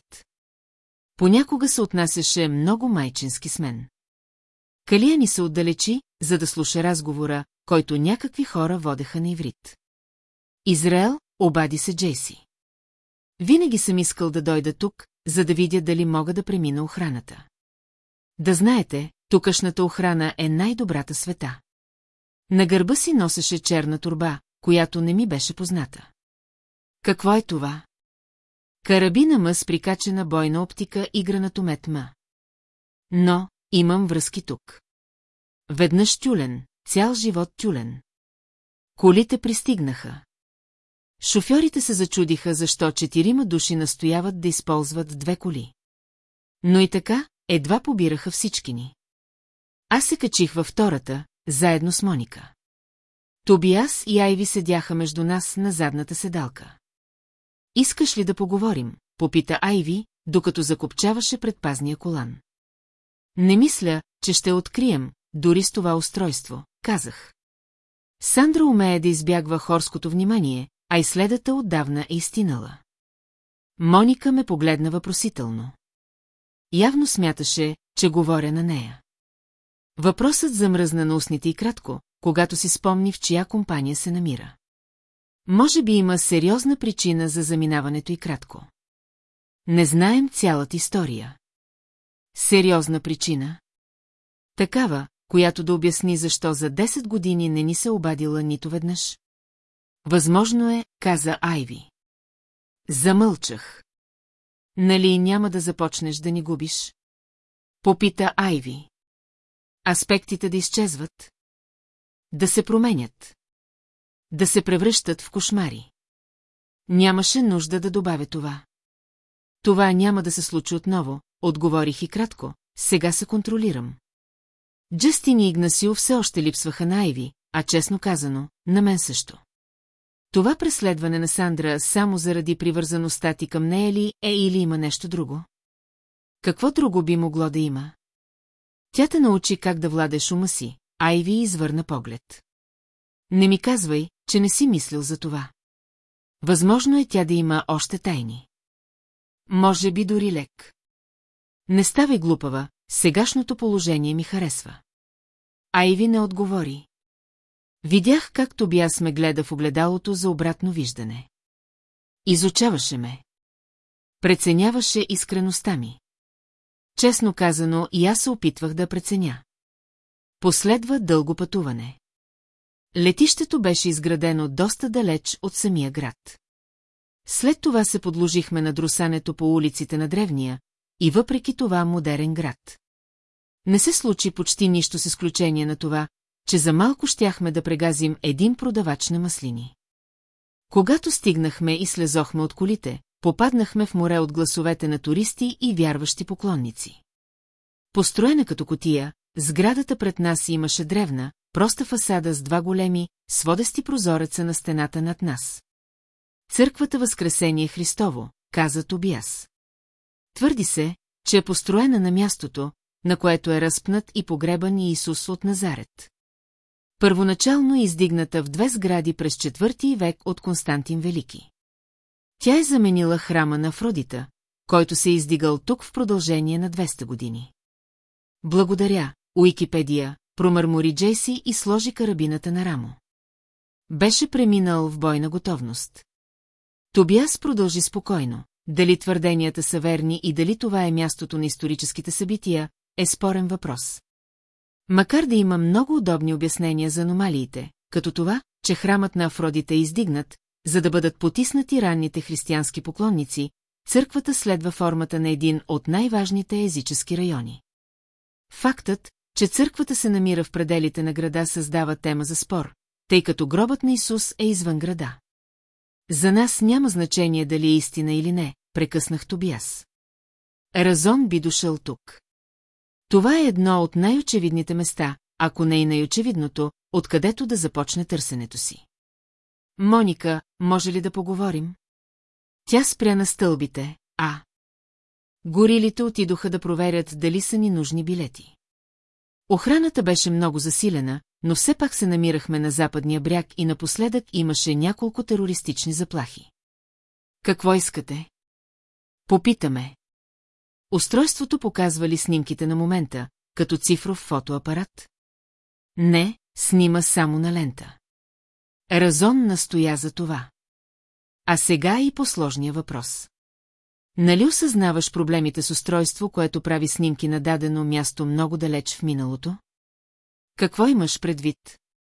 Понякога се отнасяше много майчински с мен. Калия ни се отдалечи, за да слуша разговора, който някакви хора водеха на иврит. Израел, обади се Джейси. Винаги съм искал да дойда тук, за да видя дали мога да премина охраната. Да знаете, тукашната охрана е най-добрата света. На гърба си носеше черна торба, която не ми беше позната. Какво е това? Карабина м с прикачена бойна оптика и гранатомет м. Но, имам връзки тук. Веднъж тюлен, цял живот тюлен. Колите пристигнаха. Шофьорите се зачудиха, защо четирима души настояват да използват две коли. Но и така, едва побираха всички ни. Аз се качих във втората, заедно с Моника. Тобиас и Айви седяха между нас на задната седалка. Искаш ли да поговорим? Попита Айви, докато закопчаваше предпазния колан. Не мисля, че ще открием, дори с това устройство, казах. Сандра умее да избягва хорското внимание, а и следата отдавна е изтинала. Моника ме погледна въпросително. Явно смяташе, че говоря на нея. Въпросът замръзна на устните и кратко, когато си спомни в чия компания се намира. Може би има сериозна причина за заминаването и кратко. Не знаем цялата история. Сериозна причина? Такава, която да обясни защо за десет години не ни се обадила нито веднъж. Възможно е, каза Айви. Замълчах. Нали няма да започнеш да ни губиш? Попита Айви. Аспектите да изчезват? Да се променят. Да се превръщат в кошмари. Нямаше нужда да добавя това. Това няма да се случи отново, отговорих и кратко, сега се контролирам. Джастин и Игнасио все още липсваха на Айви, а честно казано, на мен също. Това преследване на Сандра само заради привързаността ти към нея ли е или има нещо друго? Какво друго би могло да има? Тя те научи как да владеш ума си, Айви извърна поглед. Не ми казвай, че не си мислил за това. Възможно е тя да има още тайни. Може би дори лек. Не ставай глупава, сегашното положение ми харесва. Айви не отговори. Видях как Тобиас ме гледа в огледалото за обратно виждане. Изучаваше ме. Преценяваше искреността ми. Честно казано, и аз се опитвах да преценя. Последва дълго пътуване. Летището беше изградено доста далеч от самия град. След това се подложихме на друсането по улиците на древния, и въпреки това модерен град. Не се случи почти нищо с изключение на това, че за малко щяхме да прегазим един продавач на маслини. Когато стигнахме и слезохме от колите, попаднахме в море от гласовете на туристи и вярващи поклонници. Построена като кутия, сградата пред нас имаше древна, проста фасада с два големи, сводести прозореца на стената над нас. Църквата Възкресение Христово, каза Тобиас. Твърди се, че е построена на мястото, на което е разпнат и погребан Иисус от Назарет. Първоначално е издигната в две сгради през четвърти век от Константин Велики. Тя е заменила храма на Афродита, който се е издигал тук в продължение на двеста години. Благодаря, Уикипедия, промърмори Джейси и сложи карабината на рамо. Беше преминал в бойна готовност. Тобиас продължи спокойно. Дали твърденията са верни и дали това е мястото на историческите събития, е спорен въпрос. Макар да има много удобни обяснения за аномалиите, като това, че храмът на Афродита е издигнат, за да бъдат потиснати ранните християнски поклонници, църквата следва формата на един от най-важните езически райони. Фактът, че църквата се намира в пределите на града, създава тема за спор, тъй като гробът на Исус е извън града. За нас няма значение дали е истина или не, прекъснах Тобиас. Разон би дошъл тук. Това е едно от най-очевидните места, ако не и най-очевидното, откъдето да започне търсенето си. Моника, може ли да поговорим? Тя спря на стълбите, а... Горилите отидоха да проверят дали са ни нужни билети. Охраната беше много засилена, но все пак се намирахме на западния бряг и напоследък имаше няколко терористични заплахи. Какво искате? Попитаме. Устройството показва ли снимките на момента, като цифров фотоапарат? Не, снима само на лента. Разон настоя за това. А сега и по-сложния въпрос. Нали осъзнаваш проблемите с устройство, което прави снимки на дадено място много далеч в миналото? Какво имаш предвид?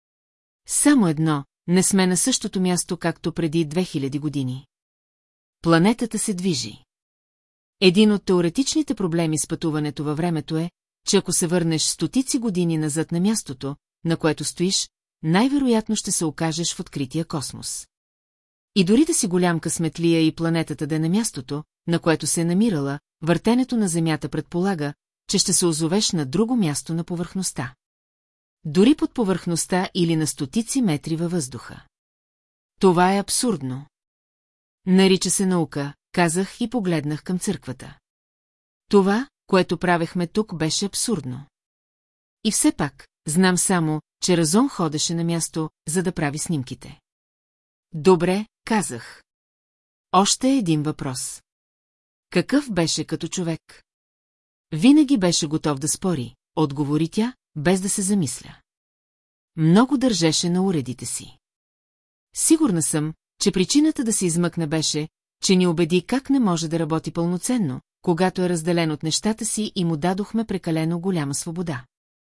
Само едно, не сме на същото място, както преди две хиляди години. Планетата се движи. Един от теоретичните проблеми с пътуването във времето е, че ако се върнеш стотици години назад на мястото, на което стоиш, най-вероятно ще се окажеш в открития космос. И дори да си голям късметлия и планетата да е на мястото, на което се е намирала, въртенето на Земята предполага, че ще се озовеш на друго място на повърхността. Дори под повърхността или на стотици метри във въздуха. Това е абсурдно. Нарича се наука, казах и погледнах към църквата. Това, което правехме тук, беше абсурдно. И все пак, знам само, че Разон ходеше на място, за да прави снимките. Добре, казах. Още един въпрос. Какъв беше като човек? Винаги беше готов да спори, отговори тя, без да се замисля. Много държеше на уредите си. Сигурна съм, че причината да се измъкне беше, че ни убеди как не може да работи пълноценно, когато е разделен от нещата си и му дадохме прекалено голяма свобода.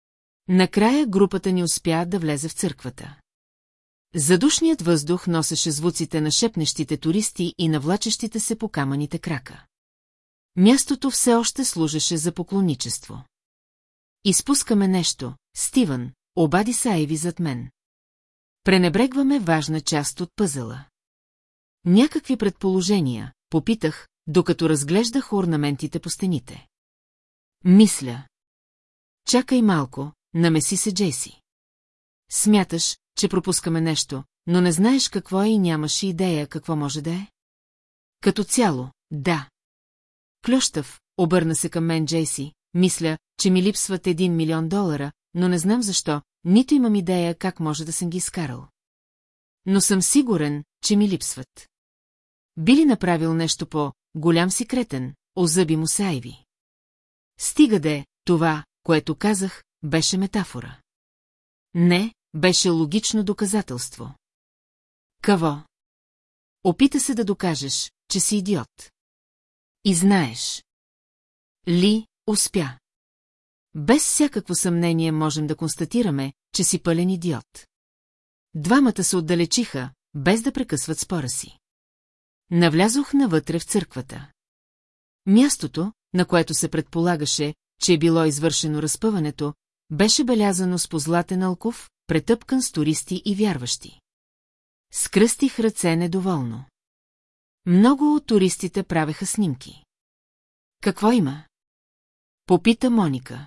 Накрая групата ни успя да влезе в църквата. Задушният въздух носеше звуците на шепнещите туристи и навлачещите се по камъните крака. Мястото все още служеше за поклонничество. Изпускаме нещо, Стивън, обади се Айви зад мен. Пренебрегваме важна част от пъзела. Някакви предположения, попитах, докато разглеждах орнаментите по стените. Мисля. Чакай малко, намеси се Джейси. Смяташ, че пропускаме нещо, но не знаеш какво е и нямаш идея какво може да е? Като цяло, да. Клющав, обърна се към мен Джейси, мисля, че ми липсват един милион долара, но не знам защо, нито имам идея как може да съм ги изкарал. Но съм сигурен, че ми липсват. Би ли направил нещо по-голям си кретен, озъби му се Айви. Стига де, това, което казах, беше метафора. Не, беше логично доказателство. Какво? Опита се да докажеш, че си идиот. И знаеш. Ли, успя. Без всякакво съмнение можем да констатираме, че си пълен идиот. Двамата се отдалечиха, без да прекъсват спора си. Навлязох навътре в църквата. Мястото, на което се предполагаше, че е било извършено разпъването, беше белязано с позлатен алков, претъпкан с туристи и вярващи. Скръстих ръце недоволно. Много от туристите правеха снимки. Какво има? Попита Моника.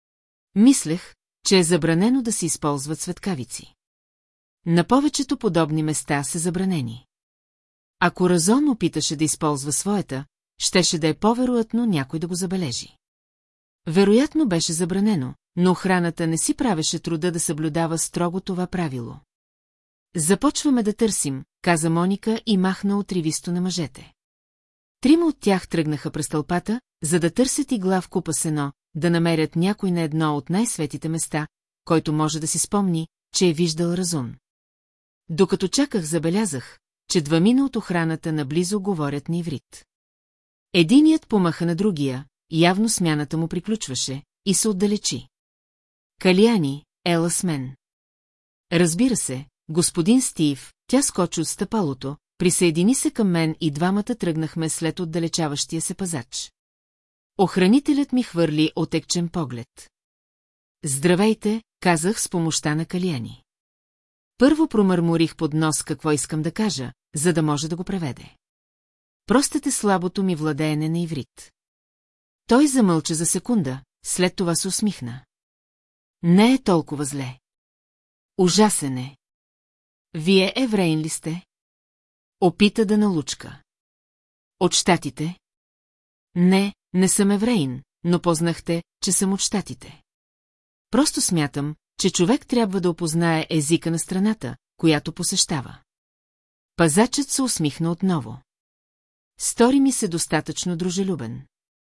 Мислех, че е забранено да се използват светкавици. На повечето подобни места са забранени. Ако Разон опиташе да използва своята, щеше да е по-вероятно някой да го забележи. Вероятно беше забранено, но охраната не си правеше труда да съблюдава строго това правило. Започваме да търсим, каза Моника и махна отривисто на мъжете. Трима от тях тръгнаха през тълпата, за да търсят игла в купа сено, да намерят някой на едно от най-светите места, който може да си спомни, че е виждал Разон. Докато чаках, забелязах, че двамина от охраната наблизо говорят на иврит. Единият помаха на другия, явно смяната му приключваше, и се отдалечи. Калияни, ела с мен. Разбира се, господин Стив, тя скочи от стъпалото, присъедини се към мен и двамата тръгнахме след отдалечаващия се пазач. Охранителят ми хвърли отекчен поглед. Здравейте, казах с помощта на Калияни. Първо промърморих под нос какво искам да кажа, за да може да го преведе. Простете слабото ми владеене на иврит. Той замълча за секунда, след това се усмихна. Не е толкова зле. Ужасен е. Вие евреин ли сте? Опита да налучка. От щатите? Не, не съм евреин, но познахте, че съм от щатите. Просто смятам, че човек трябва да опознае езика на страната, която посещава. Пазачът се усмихна отново. Стори ми се достатъчно дружелюбен.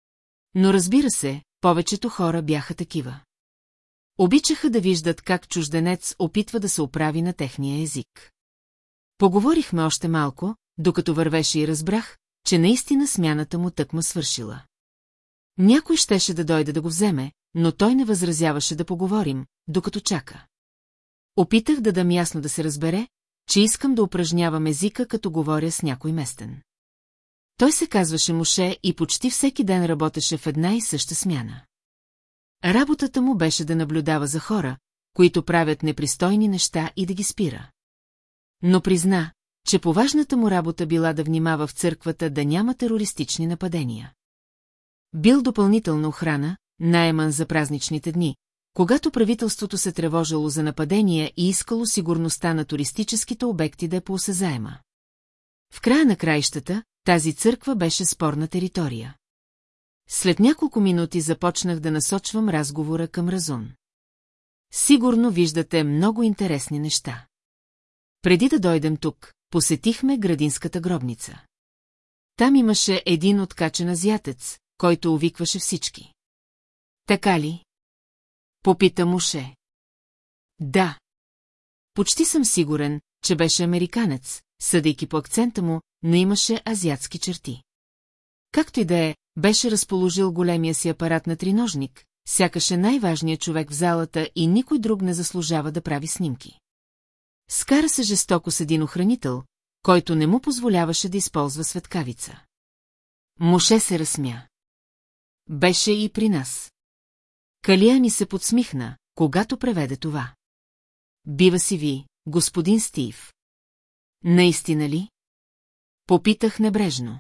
Но разбира се, повечето хора бяха такива. Обичаха да виждат как чужденец опитва да се оправи на техния език. Поговорихме още малко, докато вървеше и разбрах, че наистина смяната му тъкма свършила. Някой щеше да дойде да го вземе, но той не възразяваше да поговорим, докато чака. Опитах да дам ясно да се разбере, че искам да упражнявам езика, като говоря с някой местен. Той се казваше Моше и почти всеки ден работеше в една и съща смяна. Работата му беше да наблюдава за хора, които правят непристойни неща и да ги спира. Но призна, че поважната му работа била да внимава в църквата да няма терористични нападения. Бил допълнителна охрана, наеман за празничните дни, когато правителството се тревожило за нападения и искало сигурността на туристическите обекти да е поосезаема. В края на краищата, тази църква беше спорна територия. След няколко минути започнах да насочвам разговора към Разун. Сигурно виждате много интересни неща. Преди да дойдем тук, посетихме градинската гробница. Там имаше един откачен азиатец, който увикваше всички. Така ли? Попита Моше. Да. Почти съм сигурен, че беше американец, съдейки по акцента му, но имаше азиатски черти. Както и да е, беше разположил големия си апарат на триножник, сякаш е най-важният човек в залата и никой друг не заслужава да прави снимки. Скара се жестоко с един охранител, който не му позволяваше да използва светкавица. Моше се разсмя. Беше и при нас. Калиани се подсмихна, когато преведе това. Бива си ви, господин Стив. Наистина ли? Попитах небрежно.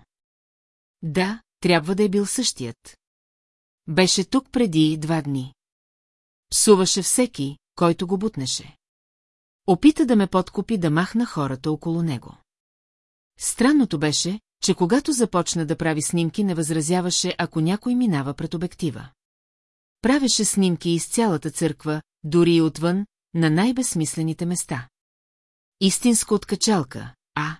Да, трябва да е бил същият. Беше тук преди два дни. Псуваше всеки, който го бутнеше. Опита да ме подкупи да махна хората около него. Странното беше, че когато започна да прави снимки, не възразяваше, ако някой минава пред обектива. Правеше снимки из цялата църква, дори и отвън, на най-безсмислените места. Истинска откачалка, а?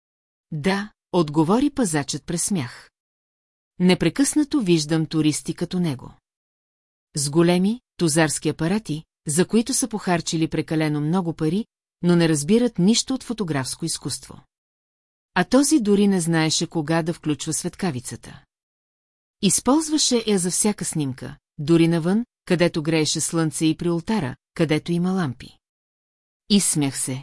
Да, отговори пазачът през смях. Непрекъснато виждам туристи като него. С големи, тузарски апарати, за които са похарчили прекалено много пари, но не разбират нищо от фотографско изкуство. А този дори не знаеше кога да включва светкавицата. Използваше я за всяка снимка, дори навън, където грееше слънце и при олтара, където има лампи. Изсмях се.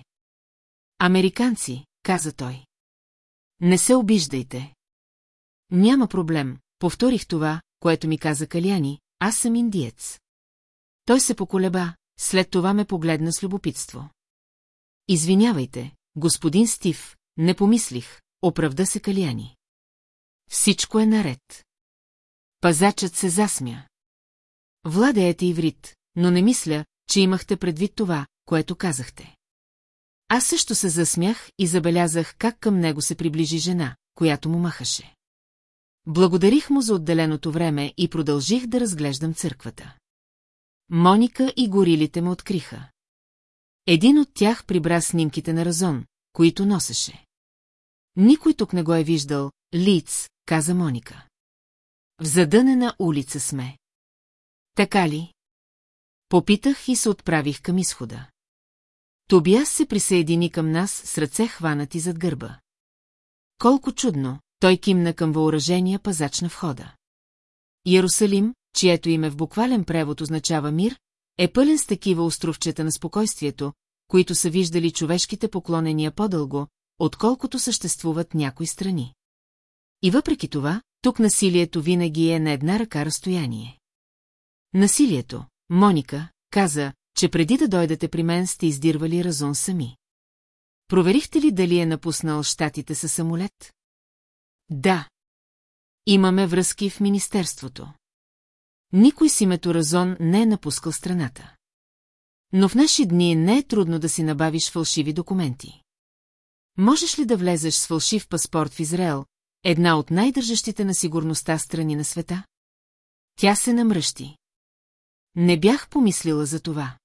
Американци, каза той. Не се обиждайте. Няма проблем, повторих това, което ми каза Калиани, аз съм индиец. Той се поколеба, след това ме погледна с любопитство. Извинявайте, господин Стив, не помислих, оправда се Калиани. Всичко е наред. Пазачът се засмя. Владеете иврит, но не мисля, че имахте предвид това, което казахте. Аз също се засмях и забелязах как към него се приближи жена, която му махаше. Благодарих му за отделеното време и продължих да разглеждам църквата. Моника и горилите ме откриха. Един от тях прибра снимките на Разон, които носеше. Никой тук не го е виждал, Лиц, каза Моника. В задънена улица сме. Така ли? Попитах и се отправих към изхода. Тобиас се присъедини към нас с ръце хванати зад гърба. Колко чудно, той кимна към въоръжения пазач на входа. Йерусалим, чието име в буквален превод означава мир, е пълен с такива островчета на спокойствието, които са виждали човешките поклонения по-дълго, отколкото съществуват някои страни. И въпреки това, тук насилието винаги е на една ръка разстояние. Насилието, Моника, каза, че преди да дойдете при мен сте издирвали Разон сами. Проверихте ли дали е напуснал щатите със самолет? Да. Имаме връзки в министерството. Никой с името Разон не е напускал страната. Но в наши дни не е трудно да си набавиш фалшиви документи. Можеш ли да влезеш с фалшив паспорт в Израел, една от най-държащите на сигурността страни на света? Тя се намръщи. Не бях помислила за това.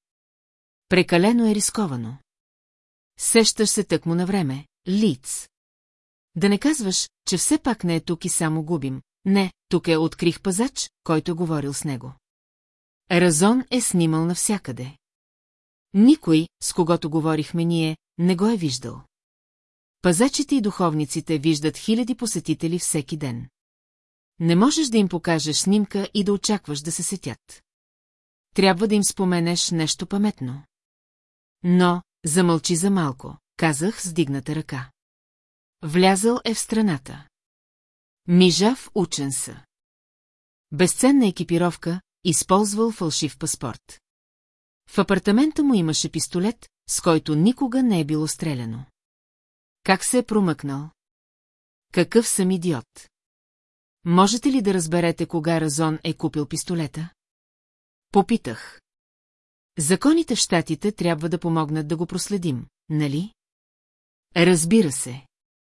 Прекалено е рисковано. Сещаш се тъкмо на време, Лиц. Да не казваш, че все пак не е тук и само губим. Не, тук е открих пазач, който е говорил с него. Разон е снимал навсякъде. Никой, с когото говорихме ние, не го е виждал. Пазачите и духовниците виждат хиляди посетители всеки ден. Не можеш да им покажеш снимка и да очакваш да се сетят. Трябва да им споменеш нещо паметно. Но, замълчи за малко, казах с дигната ръка. Влязъл е в страната. Мижав учен са. Безценна екипировка, използвал фалшив паспорт. В апартамента му имаше пистолет, с който никога не е било стреляно. Как се е промъкнал? Какъв съм идиот? Можете ли да разберете кога Разон е купил пистолета? Попитах. Законите в щатите трябва да помогнат да го проследим, нали? Разбира се.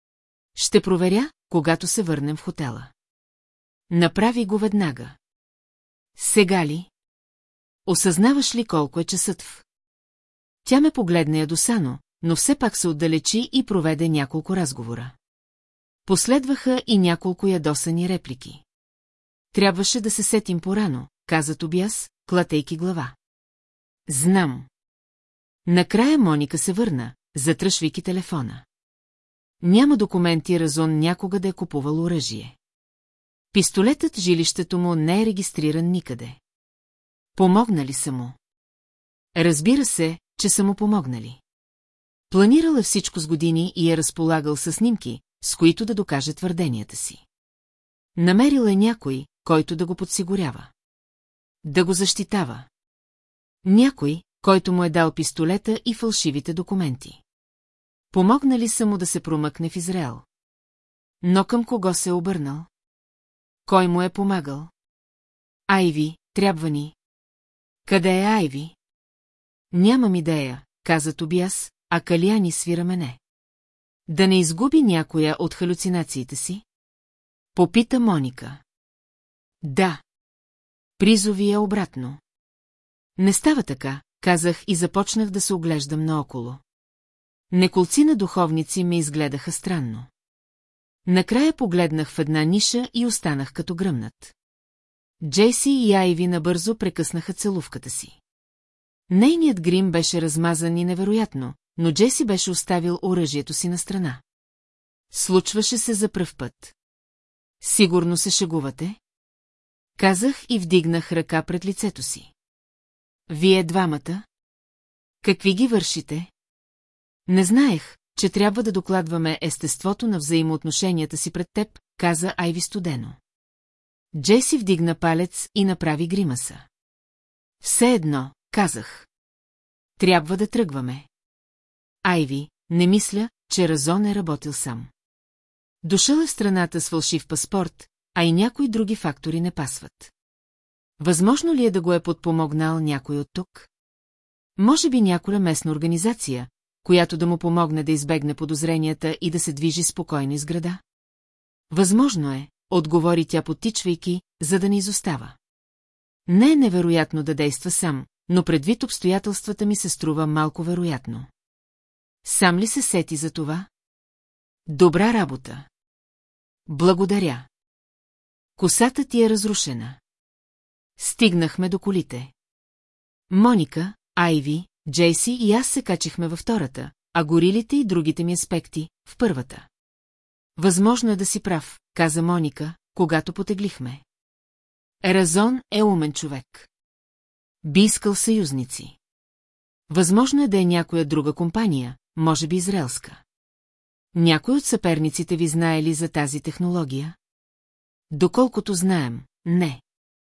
Ще проверя, когато се върнем в хотела. Направи го веднага. Сега ли? Осъзнаваш ли колко е часът в? Тя ме погледна ядосано, но все пак се отдалечи и проведе няколко разговора. Последваха и няколко ядосани реплики. Трябваше да се сетим порано, каза Тобиас, клатейки глава. Знам. Накрая Моника се върна, затръшвайки телефона. Няма документи Разон някога да е купувал оръжие. Пистолетът в жилището му не е регистриран никъде. Помогнали са му. Разбира се, че са му помогнали. Планирал е всичко с години и е разполагал със снимки, с които да докаже твърденията си. Намерил е някой, който да го подсигурява. Да го защитава. Някой, който му е дал пистолета и фалшивите документи. Помогнали са му да се промъкне в Израел. Но към кого се е обърнал? Кой му е помагал? Айви, трябва ни. Къде е Айви? Нямам идея, каза Тобиас, а Калияни свира мене. Да не изгуби някоя от халюцинациите си? Попита Моника. Да. Призови я обратно. Не става така, казах и започнах да се оглеждам наоколо. Неколцина духовници ме изгледаха странно. Накрая погледнах в една ниша и останах като гръмнат. Джейси и Айви набързо прекъснаха целувката си. Нейният грим беше размазан и невероятно, но Джейси беше оставил оръжието си на страна. Случваше се за пръв път. Сигурно се шегувате? Казах и вдигнах ръка пред лицето си. Вие двамата? Какви ги вършите? Не знаех, че трябва да докладваме естеството на взаимоотношенията си пред теб, каза Айви студено. Джеси вдигна палец и направи гримаса. Все едно, казах. Трябва да тръгваме. Айви, не мисля, че Разон е работил сам. Дошъл е в страната с фалшив паспорт, а и някои други фактори не пасват. Възможно ли е да го е подпомогнал някой от тук? Може би някоя местна организация, която да му помогне да избегне подозренията и да се движи спокойно из града? Възможно е, отговори тя подтичвайки, за да не изостава. Не е невероятно да действа сам, но предвид обстоятелствата ми се струва малко вероятно. Сам ли се сети за това? Добра работа. Благодаря. Косата ти е разрушена. Стигнахме до колите. Моника, Айви, Джейси и аз се качихме във втората, а горилите и другите ми аспекти – в първата. Възможно е да си прав, каза Моника, когато потеглихме. Разон е умен човек. Би искал съюзници. Възможно е да е някоя друга компания, може би израелска. Някой от съперниците ви знае ли за тази технология? Доколкото знаем, не.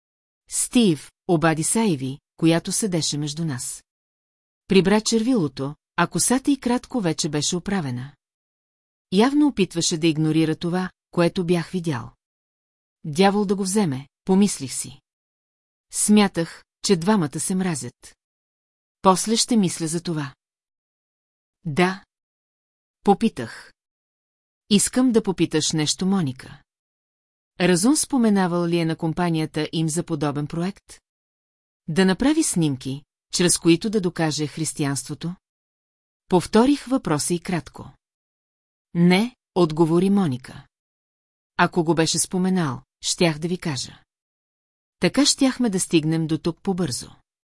Стив, обади Сайви, която седеше между нас. Прибра червилото, а косата й кратко вече беше оправена. Явно опитваше да игнорира това, което бях видял. Дявол да го вземе, помислих си. Смятах, че двамата се мразят. После ще мисля за това. Да. Попитах. Искам да попиташ нещо, Моника. Разум споменавал ли е на компанията им за подобен проект? Да направи снимки, чрез които да докаже християнството? Повторих въпроса и кратко. Не, отговори Моника. Ако го беше споменал, щях да ви кажа. Така щяхме да стигнем до тук побързо.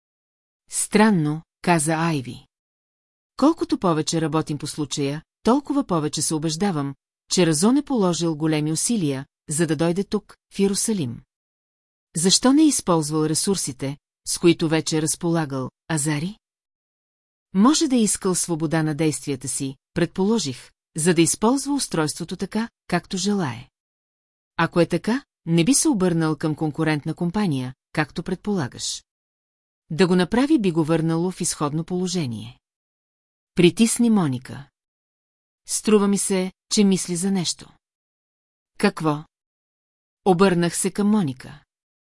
Странно, каза Айви. Колкото повече работим по случая, толкова повече се убеждавам, че Разон е положил големи усилия, за да дойде тук, в Йерусалим. Защо не е използвал ресурсите, с които вече е разполагал, Азари? Може да е искал свобода на действията си, предположих, за да използва устройството така, както желае. Ако е така, не би се обърнал към конкурентна компания, както предполагаш. Да го направи би го върнало в изходно положение. Притисни Моника. Струва ми се, че мисли за нещо. Какво? Обърнах се към Моника.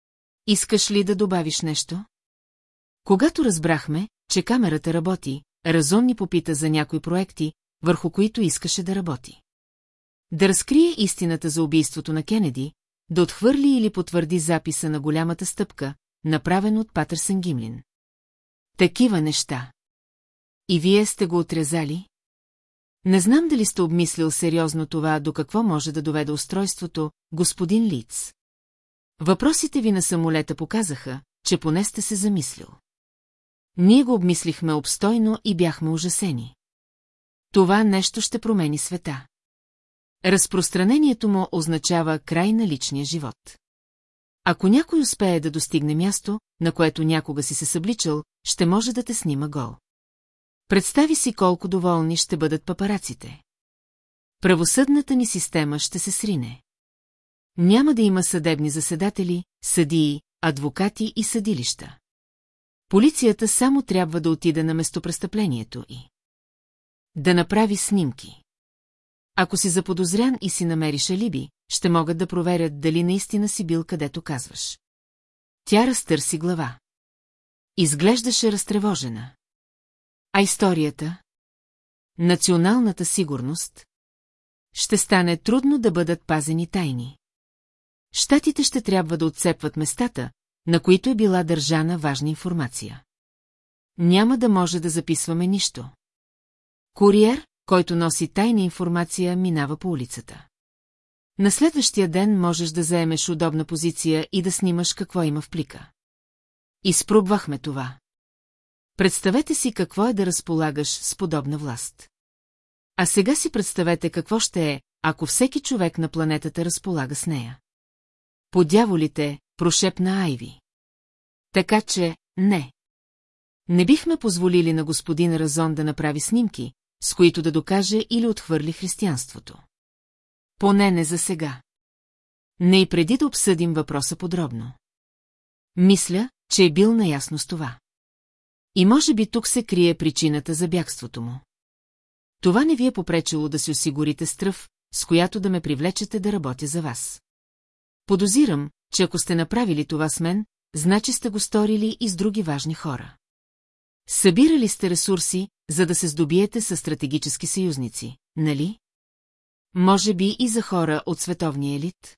Искаш ли да добавиш нещо? Когато разбрахме, че камерата работи, Разон ни попита за някои проекти, върху които искаше да работи. Да разкрие истината за убийството на Кенеди, да отхвърли или потвърди записа на голямата стъпка, направен от Патърсън Гимлин. Такива неща. И вие сте го отрязали? Не знам дали сте обмислил сериозно това, до какво може да доведе устройството, господин Лиц. Въпросите ви на самолета показаха, че поне сте се замислил. Ние го обмислихме обстойно и бяхме ужасени. Това нещо ще промени света. Разпространението му означава край на личния живот. Ако някой успее да достигне място, на което някога си се събличал, ще може да те снима гол. Представи си колко доволни ще бъдат папараците. Правосъдната ни система ще се срине. Няма да има съдебни заседатели, съдии, адвокати и съдилища. Полицията само трябва да отиде на местопрестъплението и да направи снимки. Ако си заподозрян и си намериш алиби, ще могат да проверят дали наистина си бил където казваш. Тя разтърси глава. Изглеждаше разтревожена. А историята? Националната сигурност? Ще стане трудно да бъдат пазени тайни. Щатите ще трябва да отцепват местата, на които е била държана важна информация. Няма да може да записваме нищо. Куриер, който носи тайна информация, минава по улицата. На следващия ден можеш да заемеш удобна позиция и да снимаш какво има в плика. Изпробвахме това. Представете си какво е да разполагаш с подобна власт. А сега си представете какво ще е, ако всеки човек на планетата разполага с нея. По дяволите, прошепна Айви. Така че, не. Не бихме позволили на господин Разон да направи снимки, с които да докаже или отхвърли християнството. Поне не за сега. Не и преди да обсъдим въпроса подробно. Мисля, че е бил наясно с това. И може би тук се крие причината за бягството му. Това не ви е попречило да си осигурите стръв, с която да ме привлечете да работя за вас. Подозирам, че ако сте направили това с мен, значи сте го сторили и с други важни хора. Събирали сте ресурси, за да се здобиете със стратегически съюзници, нали? Може би и за хора от световния елит?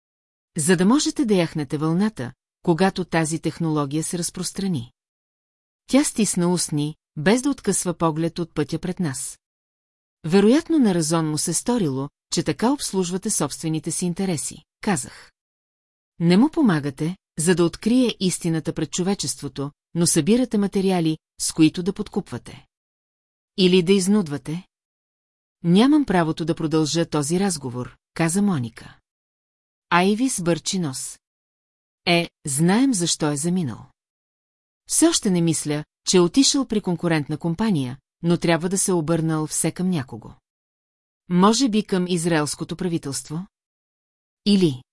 За да можете да яхнете вълната, когато тази технология се разпространи. Тя стисна устни, без да откъсва поглед от пътя пред нас. Вероятно на Разон му се сторило, че така обслужвате собствените си интереси, казах. Не му помагате, за да открие истината пред човечеството, но събирате материали, с които да подкупвате. Или да изнудвате. Нямам правото да продължа този разговор, каза Моника. Айви сбърчи нос. Е, знаем защо е заминал. Все още не мисля, че е отишъл при конкурентна компания, но трябва да се е обърнал все към някого. Може би към израелското правителство? Или...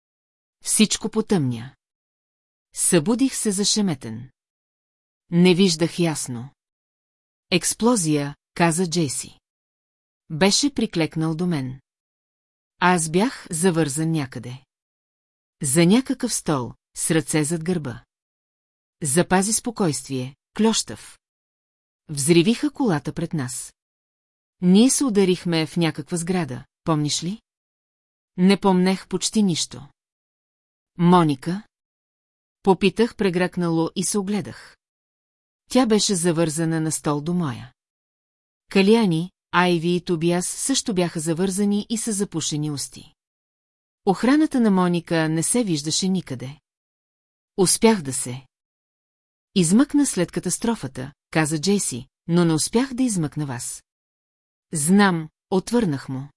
Всичко потъмня. Събудих се зашеметен. Не виждах ясно. Експлозия, каза Джейси. Беше приклекнал до мен. Аз бях завързан някъде. За някакъв стол, с ръце зад гърба. Запази спокойствие, клющав. Взривиха колата пред нас. Ние се ударихме в някаква сграда, помниш ли? Не помнех почти нищо. Моника? Попитах прегръкнало и се огледах. Тя беше завързана на стол до моя. Калияни, Айви и Тобиас също бяха завързани и са запушени усти. Охраната на Моника не се виждаше никъде. Успях да се измъкна след катастрофата, каза Джейси, но не успях да измъкна вас. Знам, отвърнах му.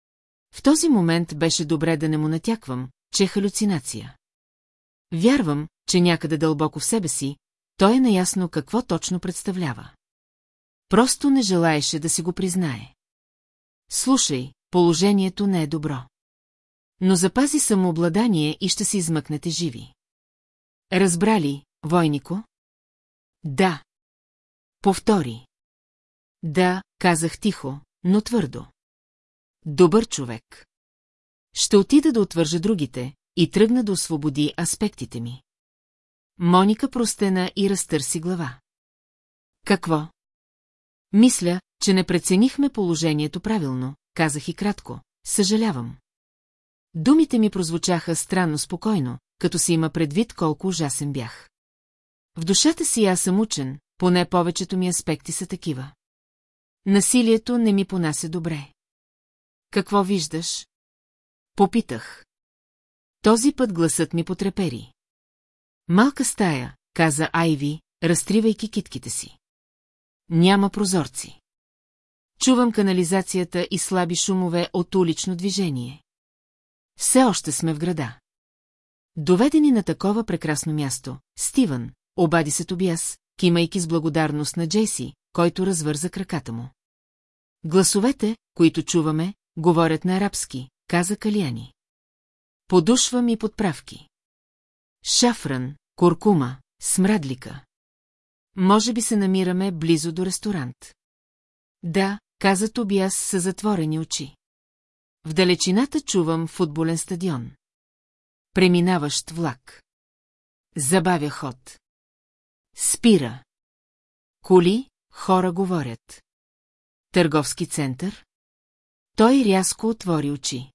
В този момент беше добре да не му натяквам, че е халюцинация. Вярвам, че някъде дълбоко в себе си, той е наясно какво точно представлява. Просто не желаеше да си го признае. Слушай, положението не е добро. Но запази самообладание и ще се измъкнете живи. Разбрали, войнико? Да. Повтори. Да, казах тихо, но твърдо. Добър човек. Ще отида да отвържа другите и тръгна да освободи аспектите ми. Моника простена и разтърси глава. Какво? Мисля, че не преценихме положението правилно, казах и кратко. Съжалявам. Думите ми прозвучаха странно спокойно, като се има предвид колко ужасен бях. В душата си аз съм учен, поне повечето ми аспекти са такива. Насилието не ми понася добре. Какво виждаш? Попитах. Този път гласът ми потрепери. Малка стая, каза Айви, разтривайки китките си. Няма прозорци. Чувам канализацията и слаби шумове от улично движение. Все още сме в града. Доведени на такова прекрасно място, Стивън, обади се Тобиас, кимайки с благодарност на Джейси, който развърза краката му. Гласовете, които чуваме, говорят на арабски, каза Калияни. Подушвам и подправки. Шафран, куркума, смрадлика. Може би се намираме близо до ресторант. Да, каза Тобиас със затворени очи. В далечината чувам футболен стадион. Преминаващ влак. Забавя ход. Спира. Коли, хора говорят. Търговски център? Той рязко отвори очи.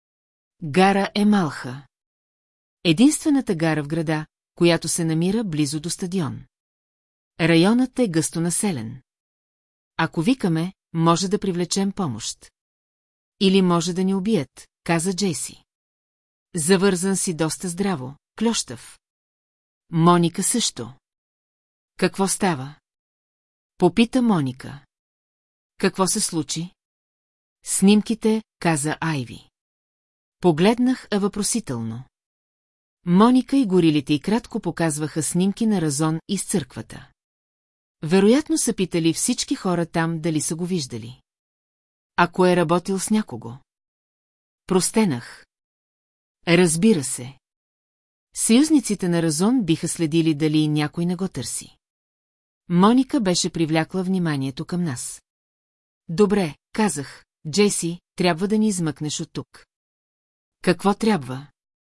Гара е Малха. Единствената гара в града, която се намира близо до стадион. Районът е гъсто населен. Ако викаме, може да привлечем помощ. Или може да ни убият, каза Джейси. Завързан си доста здраво, клющав. Моника също. Какво става? Попита Моника. Какво се случи? Снимките, каза Айви. Погледнах въпросително. Моника и горилите и кратко показваха снимки на Разон из църквата. Вероятно са питали всички хора там дали са го виждали. Ако е работил с някого. Простенах. Разбира се. Съюзниците на Разон биха следили дали някой не го търси. Моника беше привлякла вниманието към нас. Добре, казах, Джейси, трябва да ни измъкнеш от тук. Какво трябва?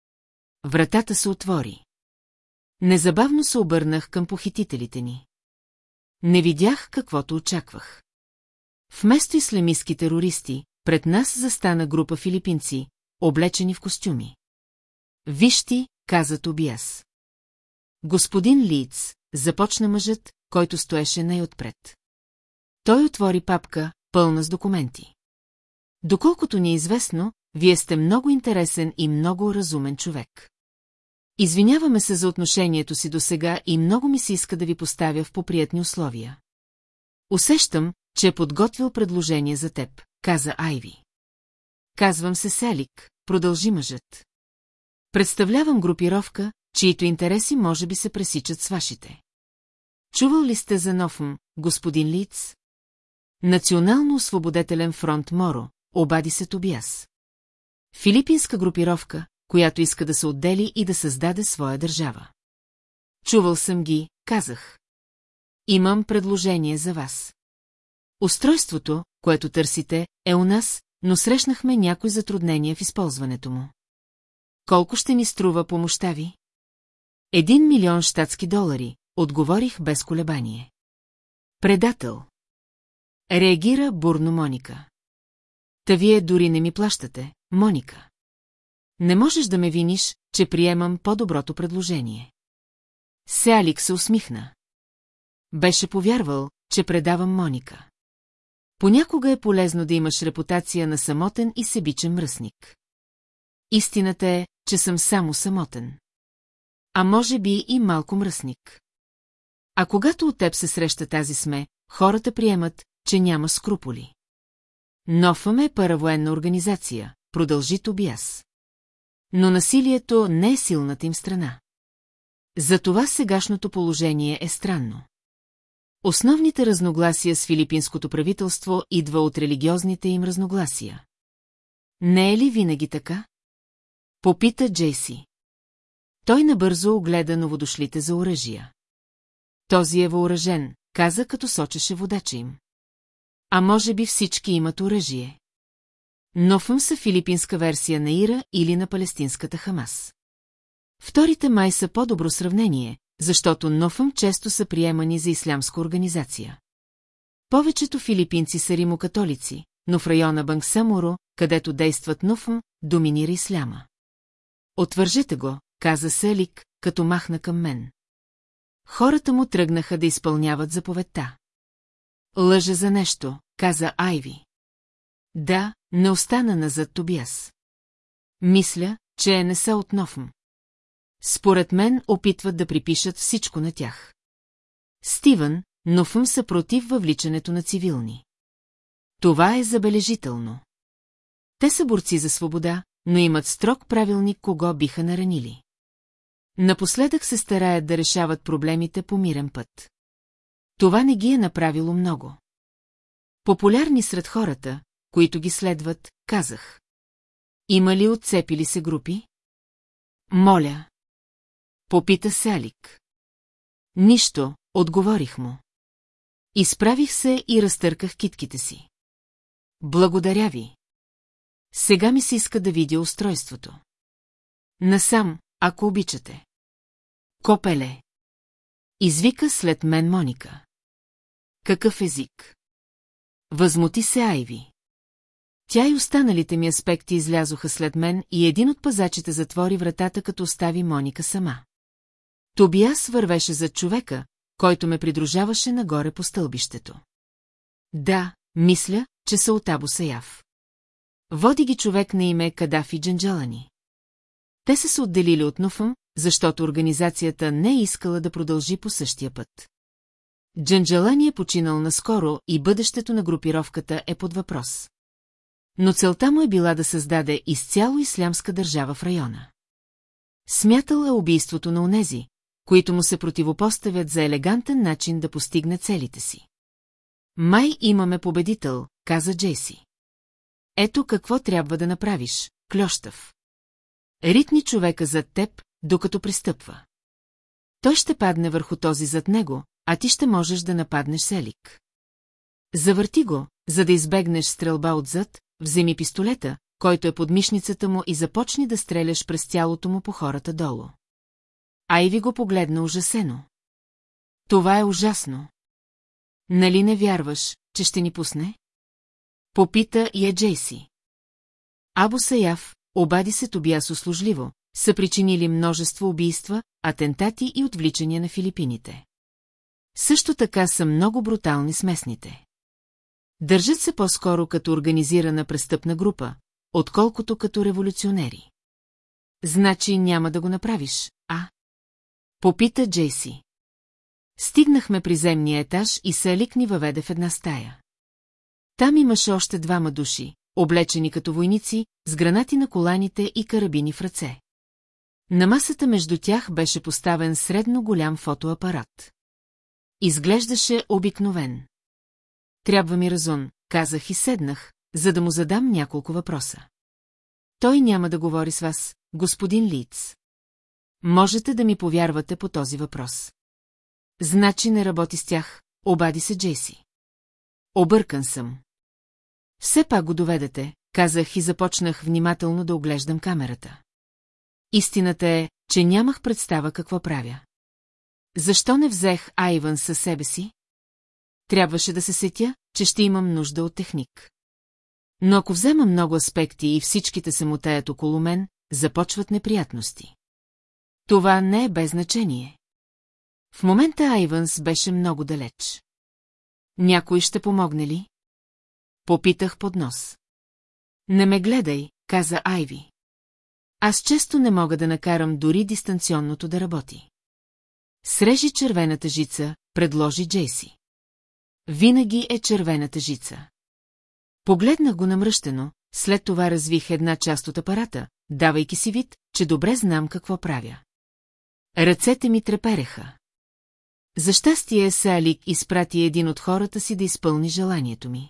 Вратата се отвори. Незабавно се обърнах към похитителите ни. Не видях каквото очаквах. Вместо ислямистки терористи, пред нас застана група филипинци, облечени в костюми. Вижти, каза Тобиас. Господин Лиц, започна мъжът, който стоеше най-отпред. Той отвори папка, пълна с документи. Доколкото ни е известно, вие сте много интересен и много разумен човек. Извиняваме се за отношението си досега и много ми се иска да ви поставя в поприятни условия. Усещам, че е подготвил предложение за теб, каза Айви. Казвам се Селик, продължи мъжът. Представлявам групировка, чието интереси може би се пресичат с вашите. Чувал ли сте за НОФМ, господин Лиц? Национално-освободителен фронт Моро, обади се Тобиас. Филипинска групировка, която иска да се отдели и да създаде своя държава. Чувал съм ги, казах. Имам предложение за вас. Устройството, което търсите, е у нас, но срещнахме някои затруднения в използването му. Колко ще ни струва помощта ви? Един милион щатски долари, отговорих без колебание. Предател. Реагира бурно Моника. Та вие дори не ми плащате, Моника. Не можеш да ме виниш, че приемам по-доброто предложение. Сеалик се усмихна. Беше повярвал, че предавам Моника. Понякога е полезно да имаш репутация на самотен и себичен мръсник. Истината е, че съм само самотен. А може би и малко мръсник. А когато от теб се среща тази сме, хората приемат, че няма скруполи. Нофъм е паравоенна организация, продължи Тобиас. Но насилието не е силната им страна. Затова сегашното положение е странно. Основните разногласия с филипинското правителство идва от религиозните им разногласия. Не е ли винаги така? Попита Джейси. Той набързо огледа новодошлите за оръжия. Този е въоръжен, каза, като сочеше водача им. А може би всички имат оръжие. Нофъм са филипинска версия на Ира или на палестинската Хамас. Вторите май са по-добро сравнение, защото Нофъм често са приемани за ислямска организация. Повечето филипинци са римокатолици, но в района Бангсаморо, където действат Нофъм, доминира исляма. Отвържете го, каза Селик, като махна към мен. Хората му тръгнаха да изпълняват заповедта. Лъжа за нещо, каза Айви. Да, не остана назад Тобиас. Мисля, че не са от Нофъм. Според мен опитват да припишат всичко на тях. Стивън, Нофъм са против въвличането на цивилни. Това е забележително. Те са борци за свобода, но имат строг правилник кого биха наранили. Напоследък се стараят да решават проблемите по мирен път. Това не ги е направило много. Популярни сред хората, които ги следват, казах. Има ли отцепили се групи? Моля. Попита Селик. Нищо, отговорих му. Изправих се и разтърках китките си. Благодаря ви. Сега ми се иска да видя устройството. Насам, ако обичате. Копеле. Извика след мен Моника. Какъв език? Възмути се Айви. Тя и останалите ми аспекти излязоха след мен и един от пазачите затвори вратата, като остави Моника сама. Тобиас вървеше зад човека, който ме придружаваше нагоре по стълбището. Да, мисля, че са от Абу Саяф. Води ги човек на име Кадафи Джанджалани. Те са се отделили от Нофъм, защото организацията не е искала да продължи по същия път. Джанджалани е починал наскоро и бъдещето на групировката е под въпрос. Но целта му е била да създаде изцяло ислямска държава в района. Смятал е убийството на онези, които му се противопоставят за елегантен начин да постигне целите си. Май имаме победител, каза Джейси. Ето какво трябва да направиш, клющав. Ритни човека зад теб, докато пристъпва. Той ще падне върху този зад него, а ти ще можеш да нападнеш Селик. Завърти го, за да избегнеш стрелба отзад, вземи пистолета, който е под мишницата му и започни да стреляш през тялото му по хората долу. Айви го погледна ужасено. Това е ужасно. Нали не вярваш, че ще ни пусне? Попита и е Джейси. Абу Саяф, обади се Тобиас услужливо, са причинили множество убийства, атентати и отвличания на Филипините. Също така са много брутални с местните. Държат се по-скоро като организирана престъпна група, отколкото като революционери. Значи няма да го направиш, а? Попита Джейси. Стигнахме при земния етаж и Селик ни въведе в една стая. Там имаше още двама души, облечени като войници, с гранати на коланите и карабини в ръце. На масата между тях беше поставен средно голям фотоапарат. Изглеждаше обикновен. Трябва ми резон, казах и седнах, за да му задам няколко въпроса. Той няма да говори с вас, господин Лиц. Можете да ми повярвате по този въпрос. Значи не работи с тях, обади се Джейси. Объркан съм. Все пак го доведете, казах и започнах внимателно да оглеждам камерата. Истината е, че нямах представа какво правя. Защо не взех Айван със себе си? Трябваше да се сетя, че ще имам нужда от техник. Но ако взема много аспекти и всичките се мотаят около мен, започват неприятности. Това не е без значение. В момента Айванс беше много далеч. Някой ще помогне ли? Попитах под нос. Не ме гледай, каза Айви. Аз често не мога да накарам дори дистанционното да работи. Срежи червената жица, предложи Джейси. Винаги е червената жица. Погледнах го намръщено, след това развих една част от апарата, давайки си вид, че добре знам какво правя. Ръцете ми трепереха. За щастие Салик изпрати един от хората си да изпълни желанието ми.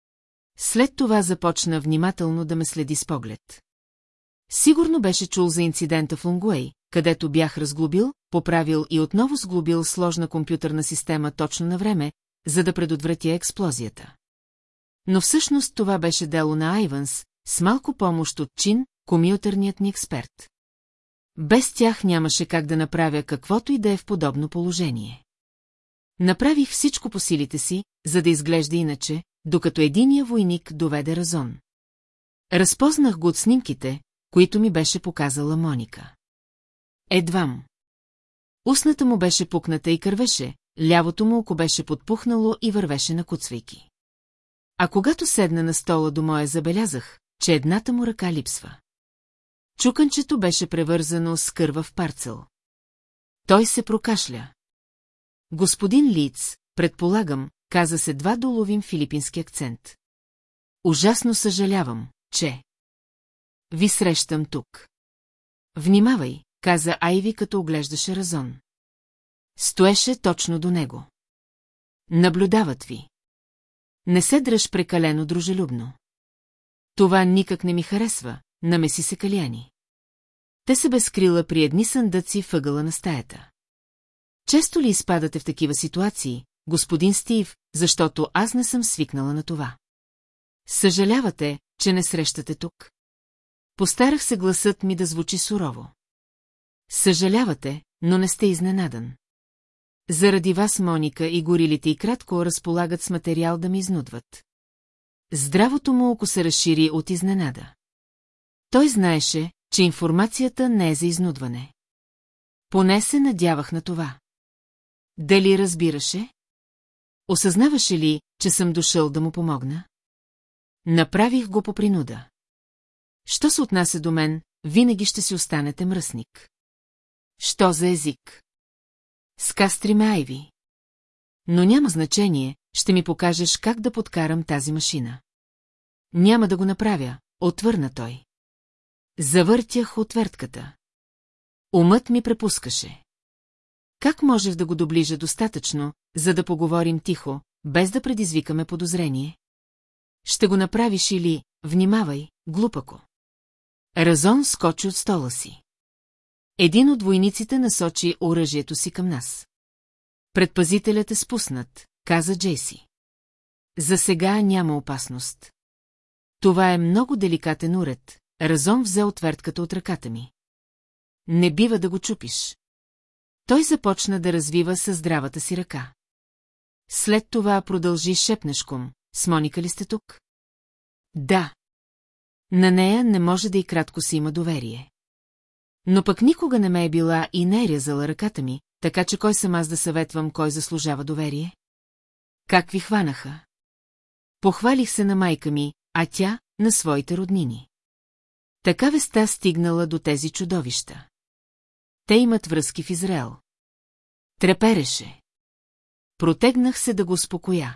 След това започна внимателно да ме следи с поглед. Сигурно беше чул за инцидента в Лонгуей, където бях разглобил, поправил и отново сглобил сложна компютърна система точно на време, за да предотвратя експлозията. Но всъщност това беше дело на Айванс, с малко помощ от Чин, компютърният ни експерт. Без тях нямаше как да направя каквото и да е в подобно положение. Направих всичко по силите си, за да изглежда иначе, докато единия войник доведе Разон. Разпознах го от снимките, които ми беше показала Моника. Едвам. Устната му беше пукната и кървеше, лявото му око беше подпухнало и вървеше накуцвайки. А когато седна на стола до моя, забелязах, че едната му ръка липсва. Чуканчето беше превързано с кървав парцел. Той се прокашля. Господин Лиц, предполагам, каза с едва доловим филипински акцент. Ужасно съжалявам, че... Ви срещам тук. Внимавай, каза Айви, като оглеждаше Разон. Стоеше точно до него. Наблюдават ви. Не се дръж прекалено дружелюбно. Това никак не ми харесва, намеси се Калияни. Те се безкрила при едни съндъци въгъла на стаята. Често ли изпадате в такива ситуации, господин Стив, защото аз не съм свикнала на това? Съжалявате, че не срещате тук? Постарах се гласът ми да звучи сурово. Съжалявате, но не сте изненадан. Заради вас Моника и горилите и кратко разполагат с материал да ми изнудват. Здравото му око се разшири от изненада. Той знаеше, че информацията не е за изнудване. Поне се надявах на това. Дали разбираше? Осъзнаваше ли, че съм дошъл да му помогна? Направих го по принуда. Що се отнася до мен, винаги ще си останете мръсник. Що за език? Скастри ме, Айви. Но няма значение, ще ми покажеш как да подкарам тази машина. Няма да го направя, отвърна той. Завъртях отвертката. Умът ми препускаше. Как можех да го доближа достатъчно, за да поговорим тихо, без да предизвикаме подозрение? Ще го направиш или, внимавай, глупако. Разон скочи от стола си. Един от войниците насочи оръжието си към нас. Предпазителят е спуснат, каза Джейси. За сега няма опасност. Това е много деликатен уред. Разон взе отвертката от ръката ми. Не бива да го чупиш. Той започна да развива със здравата си ръка. След това продължи шепнешком. С Моника ли сте тук? Да. На нея не може да и кратко си има доверие. Но пък никога не ме е била и не е рязала ръката ми, така че кой съм аз да съветвам кой заслужава доверие? Как ви хванаха? Похвалих се на майка ми, а тя на своите роднини. Така веста стигнала до тези чудовища. Те имат връзки в Израел. Трепереше. Протегнах се да го успокоя.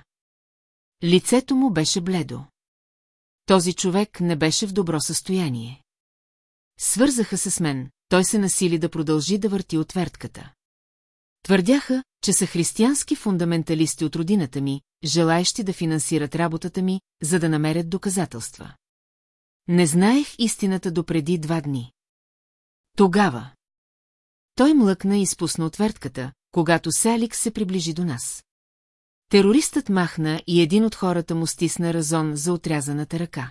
Лицето му беше бледо. Този човек не беше в добро състояние. Свързаха се с мен, той се насили да продължи да върти отвертката. Твърдяха, че са християнски фундаменталисти от родината ми, желаещи да финансират работата ми, за да намерят доказателства. Не знаех истината допреди два дни. Тогава. Той млъкна и изпусна отвертката, когато Салик се приближи до нас. Терористът махна и един от хората му стисна Разон за отрязаната ръка.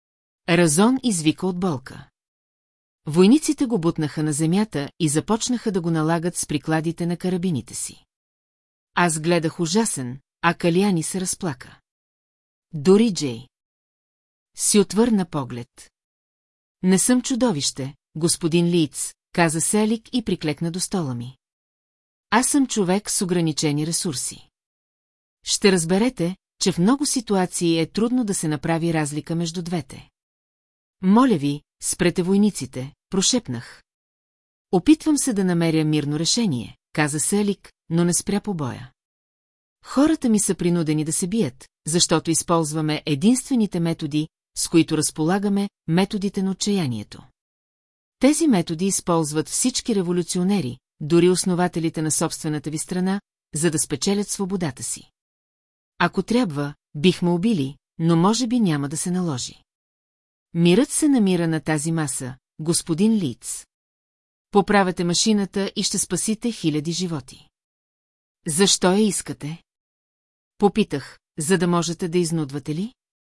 Разон извика от болка. Войниците го бутнаха на земята и започнаха да го налагат с прикладите на карабините си. Аз гледах ужасен, а Калияни се разплака. Дори Джей си отвърна поглед. Не съм чудовище, господин Лиц, каза Селик и приклекна до стола ми. Аз съм човек с ограничени ресурси. Ще разберете, че в много ситуации е трудно да се направи разлика между двете. Моля ви, спрете войниците, прошепнах. Опитвам се да намеря мирно решение, каза Селик, но не спря побоя. Хората ми са принудени да се бият, защото използваме единствените методи, с които разполагаме, методите на отчаянието. Тези методи използват всички революционери, дори основателите на собствената ви страна, за да спечелят свободата си. Ако трябва, бихме убили, но може би няма да се наложи. Мирът се намира на тази маса, господин Лиц. Поправете машината и ще спасите хиляди животи. Защо я искате? Попитах, за да можете да изнудвате ли?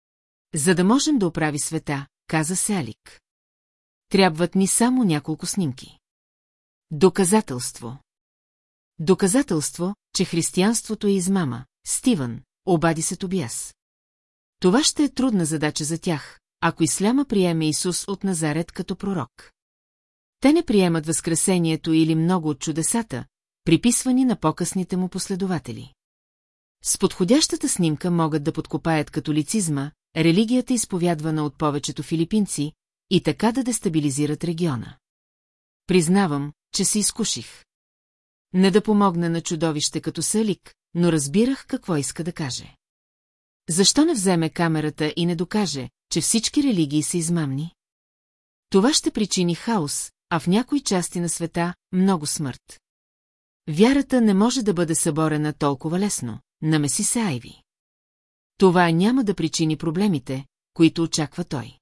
За да можем да оправи света, каза Селик. Трябват ни само няколко снимки. Доказателство. Доказателство, че християнството е измама, Стивън, обади се Тобиас. Това ще е трудна задача за тях, ако исляма приеме Исус от Назарет като пророк. Те не приемат възкресението или много от чудесата, приписвани на по-късните му последователи. С подходящата снимка могат да подкопаят католицизма, религията изповядвана от повечето филипинци, и така да дестабилизират региона. Признавам, че се изкуших. Не да помогна на чудовище като Селик, но разбирах какво иска да каже. Защо не вземе камерата и не докаже, че всички религии са измамни? Това ще причини хаос, а в някои части на света – много смърт. Вярата не може да бъде съборена толкова лесно, намеси се Айви. Това няма да причини проблемите, които очаква той.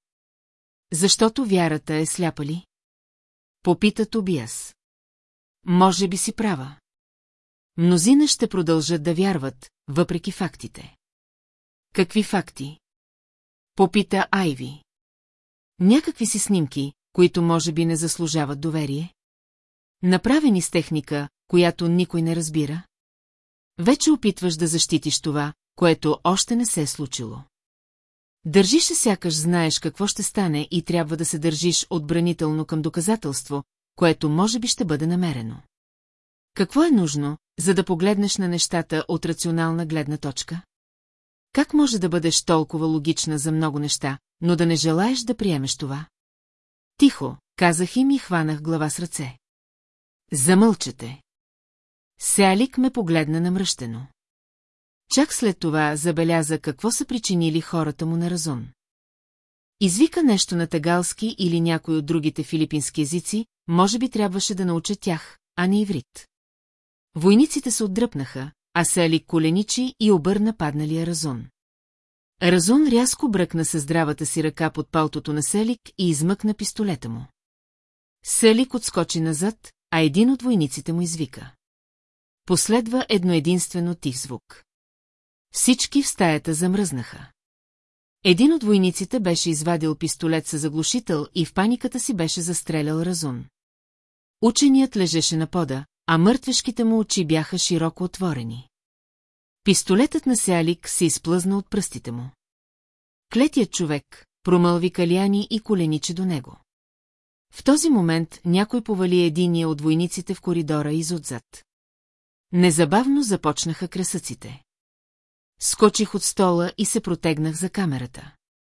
Защото вярата е сляпа ли? Попита Тобиас. Може би си права. Мнозина ще продължат да вярват, въпреки фактите. Какви факти? Попита Айви. Някакви си снимки, които може би не заслужават доверие. Направени с техника, която никой не разбира. Вече опитваш да защитиш това, което още не се е случило. Държиш се сякаш знаеш какво ще стане и трябва да се държиш отбранително към доказателство, което може би ще бъде намерено. Какво е нужно, за да погледнеш на нещата от рационална гледна точка? Как може да бъдеш толкова логична за много неща, но да не желаеш да приемеш това? Тихо, казах им и хванах глава с ръце. Замълчате. Сеалик ме погледна намръщено. Чак след това забеляза какво са причинили хората му на Разун. Извика нещо на тагалски или някой от другите филипински езици, може би трябваше да науча тях, а не иврит. Войниците се отдръпнаха, а Сеалик коленичи и обърна падналия Разун. Разун рязко бръкна със здравата си ръка под палтото на Селик и измъкна пистолета му. Селик отскочи назад, а един от войниците му извика. Последва едно единствено тих звук. Всички в стаята замръзнаха. Един от войниците беше извадил пистолет със заглушител и в паниката си беше застрелял Разун. Ученият лежеше на пода, а мъртвешките му очи бяха широко отворени. Пистолетът на Сеалик се изплъзна от пръстите му. Клетият човек промълви каляни и коленичи до него. В този момент някой повали единия от войниците в коридора изотзад. Незабавно започнаха кресъците. Скочих от стола и се протегнах за камерата.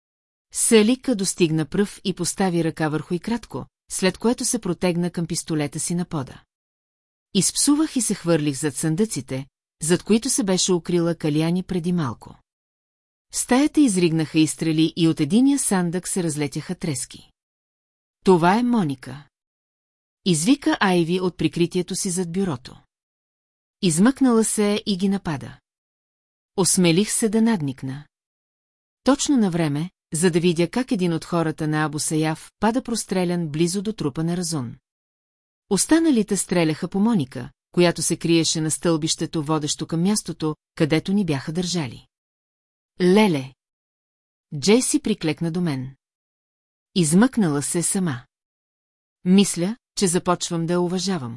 Селика достигна пръв и постави ръка върху и кратко, след което се протегна към пистолета си на пода. Изпсувах и се хвърлих зад съндъците, зад които се беше укрила Каляни преди малко. В стаята изригнаха изстрели и от единия сандък се разлетяха трески. Това е Моника. Извика Айви от прикритието си зад бюрото. Измъкнала се и ги напада. Осмелих се да надникна. Точно на време, за да видя как един от хората на Абу Саяф пада прострелян близо до трупа на Разун. Останалите стреляха по Моника, която се криеше на стълбището, водещо към мястото, където ни бяха държали. Леле! Джейси приклекна до мен. Измъкнала се сама. Мисля, че започвам да я уважавам.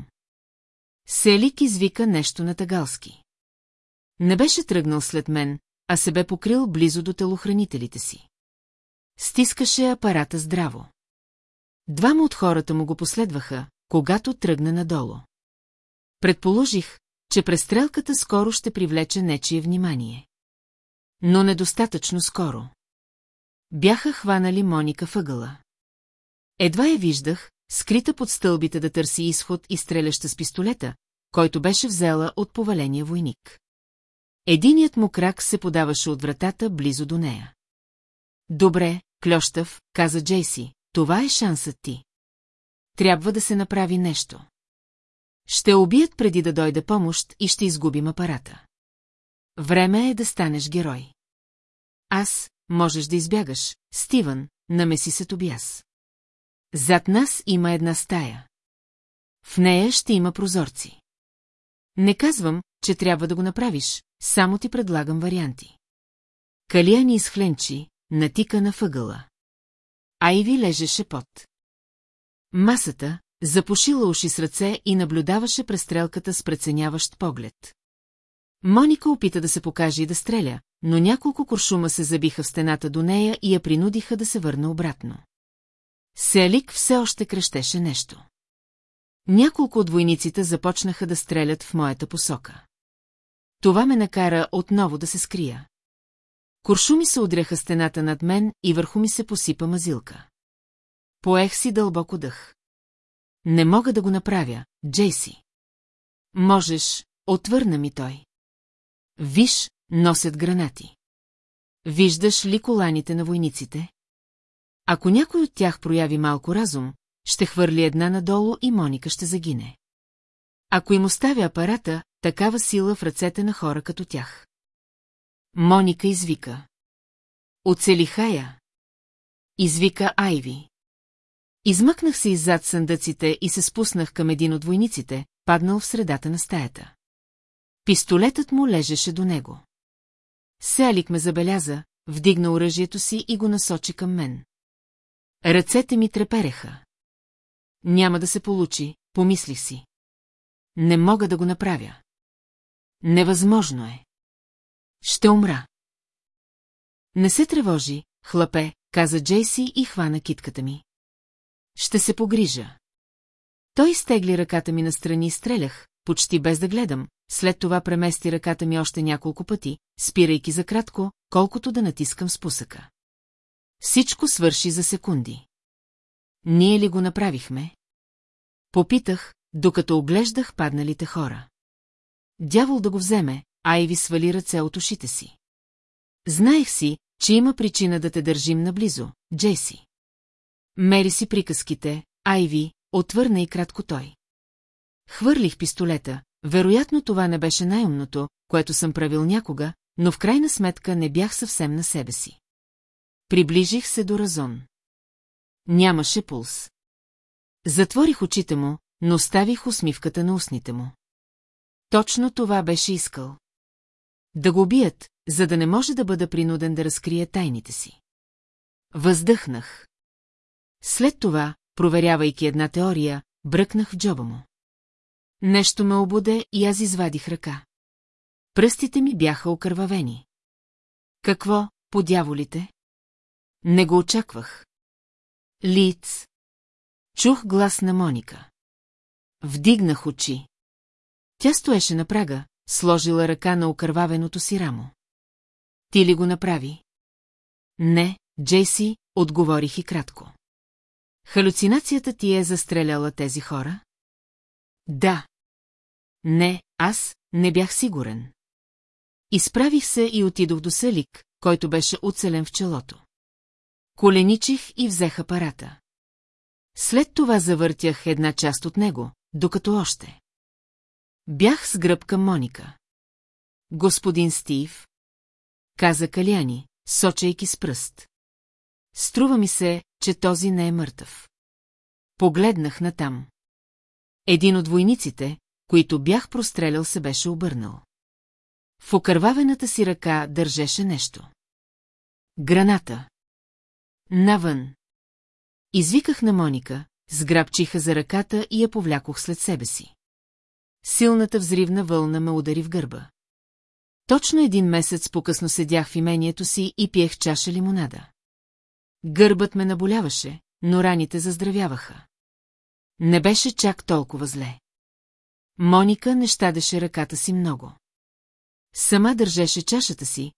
Селик извика нещо на тагалски. Не беше тръгнал след мен, а се бе покрил близо до телохранителите си. Стискаше апарата здраво. Двама от хората му го последваха, когато тръгна надолу. Предположих, че престрелката скоро ще привлече нечие внимание. но недостатъчно скоро. Бяха хванали Моника въгъла. Едва я виждах, скрита под стълбите да търси изход и стреляща с пистолета, който беше взела от поваления войник. Единият му крак се подаваше от вратата близо до нея. Добре, клющав, каза Джейси, това е шансът ти. Трябва да се направи нещо. Ще убият преди да дойде помощ и ще изгубим апарата. Време е да станеш герой. Аз, можеш да избягаш, Стивън, намеси се Тобиас. Зад нас има една стая. В нея ще има прозорци. Не казвам, че трябва да го направиш, само ти предлагам варианти. Калияни изхленчи, натика на въгъла. Айви лежеше под масата, запушила уши с ръце и наблюдаваше престрелката с преценяващ поглед. Моника опита да се покаже и да стреля, но няколко куршума се забиха в стената до нея и я принудиха да се върне обратно. Селик все още крещеше нещо. Няколко от войниците започнаха да стрелят в моята посока. Това ме накара отново да се скрия. Куршуми се удряха стената над мен и върху ми се посипа мазилка. Поех си дълбоко дъх. Не мога да го направя, Джейси. Можеш, отвърна ми той. Виж, носят гранати. Виждаш ли коланите на войниците? Ако някой от тях прояви малко разум, ще хвърли една надолу и Моника ще загине. Ако им оставя апарата, такава сила в ръцете на хора като тях. Моника извика. Оцелиха я. Извика Айви. Измъкнах се иззад съндъците и се спуснах към един от войниците, паднал в средата на стаята. Пистолетът му лежеше до него. Селик ме забеляза, вдигна оръжието си и го насочи към мен. Ръцете ми трепереха. Няма да се получи, помислих си. Не мога да го направя. Невъзможно е. Ще умра. Не се тревожи, хлапе, каза Джейси и хвана китката ми. Ще се погрижа. Той изтегли ръката ми настрани и стрелях, почти без да гледам, след това премести ръката ми още няколко пъти, спирайки за кратко, колкото да натискам спусъка. Всичко свърши за секунди. Ние ли го направихме? Попитах, докато оглеждах падналите хора. Дявол да го вземе, Айви свали ръце от ушите си. Знаех си, че има причина да те държим наблизо, Джейси. Мери си приказките, Айви, отвърна и кратко той. Хвърлих пистолета, вероятно това не беше най-умното, което съм правил някога, но в крайна сметка не бях съвсем на себе си. Приближих се до Разон. Нямаше пулс. Затворих очите му, но оставих усмивката на устните му. Точно това беше искал. Да го убият, за да не може да бъда принуден да разкрие тайните си. Въздъхнах. След това, проверявайки една теория, бръкнах в джоба му. Нещо ме обуде и аз извадих ръка. Пръстите ми бяха окървавени. Какво, по дяволите? Не го очаквах. Лиц. Чух глас на Моника. Вдигнах очи. Тя стоеше на прага, сложила ръка на окървавеното си рамо. Ти ли го направи? Не, Джейси, отговорих и кратко. Халюцинацията ти е застреляла тези хора? Да. Не, аз не бях сигурен. Изправих се и отидох до Селик, който беше уцелен в челото. Коленичих и взех апарата. След това завъртях една част от него, докато още. Бях с гръб към Моника. Господин Стив, каза Калияни, сочейки с пръст. Струва ми се, че този не е мъртъв. Погледнах натам. Един от войниците, които бях прострелял, се беше обърнал. В окървавената си ръка държеше нещо. Граната. Навън. Извиках на Моника, сграбчиха за ръката и я повлякох след себе си. Силната взривна вълна ме удари в гърба. Точно един месец по-късно седях в имението си и пиех чаша лимонада. Гърбът ме наболяваше, но раните заздравяваха. Не беше чак толкова зле. Моника не щадеше ръката си много. Сама държеше чашата си,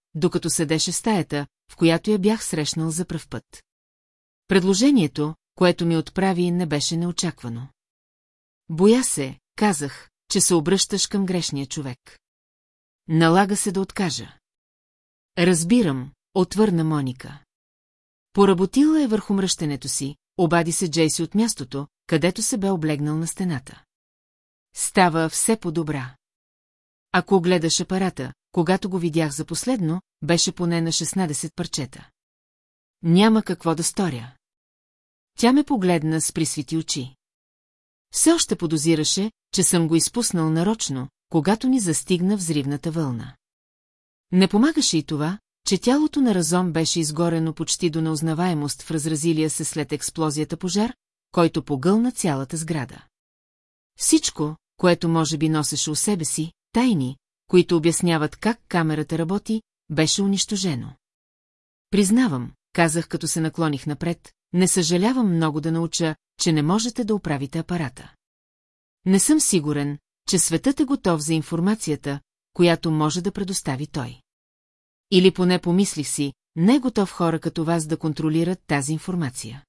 докато седеше в стаята, в която я бях срещнал за пръв път. Предложението, което ми отправи, не беше неочаквано. Боя се, казах, че се обръщаш към грешния човек. Налага се да откажа. Разбирам, отвърна Моника. Поработила е върху мръщенето си, обади се Джейси от мястото, където се бе облегнал на стената. Става все по-добра. Ако гледаш апарата, когато го видях за последно, беше поне на шестнадесет парчета. Няма какво да сторя. Тя ме погледна с присвити очи. Все още подозираше, че съм го изпуснал нарочно, когато ни застигна взривната вълна. Не помагаше и това, че тялото на Разон беше изгорено почти до неузнаваемост в разразилия се след експлозията пожар, който погълна цялата сграда. Всичко, което може би носеше у себе си, тайни, които обясняват как камерата работи, беше унищожено. Признавам, казах, като се наклоних напред, не съжалявам много да науча, че не можете да оправите апарата. Не съм сигурен, че светът е готов за информацията, която може да предостави той. Или поне помислих си, не е готов хора като вас да контролират тази информация.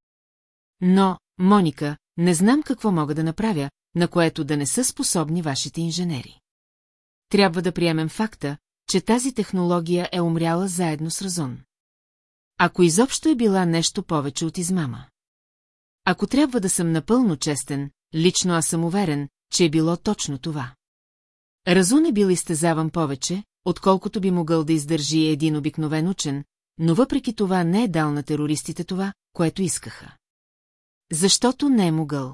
Но, Моника, не знам какво мога да направя, на което да не са способни вашите инженери. Трябва да приемем факта, че тази технология е умряла заедно с Разон. Ако изобщо е била нещо повече от измама. Ако трябва да съм напълно честен, лично аз съм уверен, че е било точно това. Разон е бил изтезаван повече, отколкото би могъл да издържи един обикновен учен, но въпреки това не е дал на терористите това, което искаха. Защото не е могъл.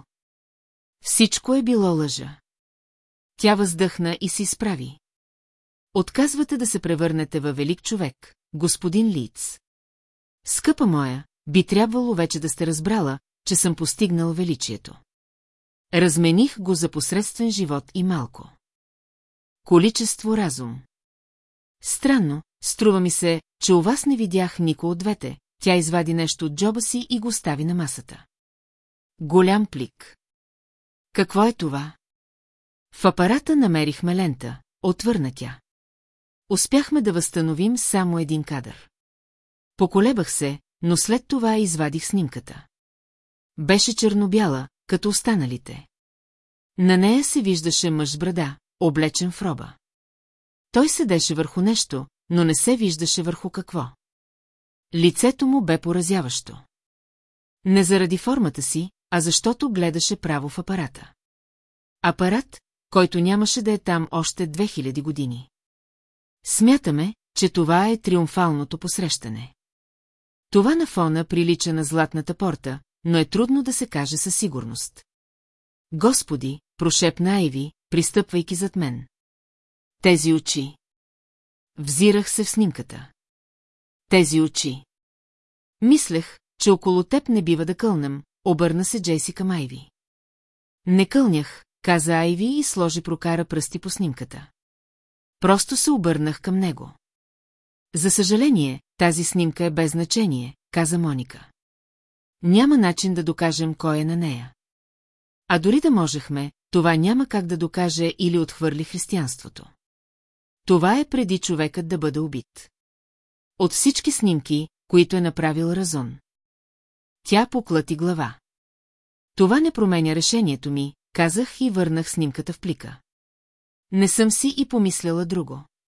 Всичко е било лъжа. Тя въздъхна и се изправи. Отказвате да се превърнете във велик човек, господин Лиц. Скъпа моя, би трябвало вече да сте разбрала, че съм постигнал величието. Размених го за посредствен живот и малко. Количество разум. Странно, струва ми се, че у вас не видях никой от двете. Тя извади нещо от джоба си и го стави на масата. Голям плик. Какво е това? В апарата намерихме лента, отвърна тя. Успяхме да възстановим само един кадър. Поколебах се, но след това извадих снимката. Беше черно-бяла, като останалите. На нея се виждаше мъж с брада, облечен в роба. Той седеше върху нещо, но не се виждаше върху какво. Лицето му бе поразяващо. Не заради формата си, а защото гледаше право в апарата. Апарат, който нямаше да е там още две хиляди години. Смятаме, че това е триумфалното посрещане. Това на фона прилича на златната порта, но е трудно да се каже със сигурност. Господи, прошепна Айви, пристъпвайки зад мен. Тези очи. Взирах се в снимката. Тези очи. Мислех, че около теб не бива да кълнем, обърна се Джейси към Айви. Не кълнях, каза Айви и сложи прокара пръсти по снимката. Просто се обърнах към него. За съжаление, тази снимка е без значение, каза Моника. Няма начин да докажем кой е на нея. А дори да можехме, това няма как да докаже или отхвърли християнството. Това е преди човекът да бъде убит. От всички снимки, които е направил Разон. Тя поклати глава. Това не променя решението ми, казах и върнах снимката в плика. Не съм си и помисляла друго.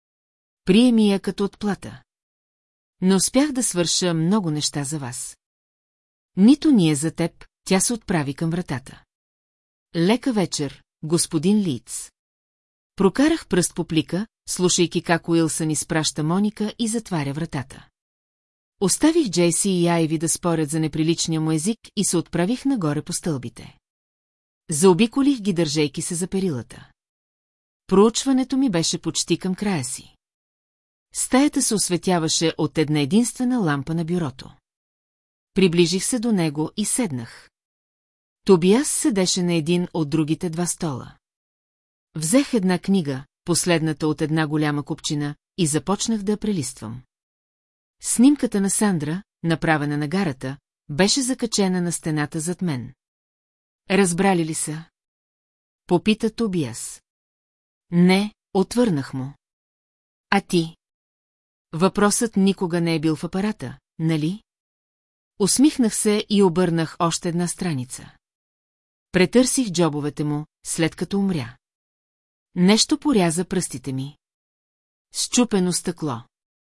Приеми я като отплата. Не успях да свърша много неща за вас. Нито ние за теб, тя се отправи към вратата. Лека вечер, господин Лиц. Прокарах пръст по плика, слушайки как Уилсън изпраща Моника и затваря вратата. Оставих Джейси и Айви да спорят за неприличния му език и се отправих нагоре по стълбите. Заобиколих ги, държейки се за перилата. Проучването ми беше почти към края си. Стаята се осветяваше от една единствена лампа на бюрото. Приближих се до него и седнах. Тобиас седеше на един от другите два стола. Взех една книга, последната от една голяма купчина, и започнах да я прелиствам. Снимката на Сандра, направена на гарата, беше закачена на стената зад мен. Разбрали ли са? Попита Тобиас. Не, отвърнах му. А ти? Въпросът никога не е бил в апарата, нали? Усмихнах се и обърнах още една страница. Претърсих джобовете му, след като умря. Нещо поряза пръстите ми. Счупено стъкло.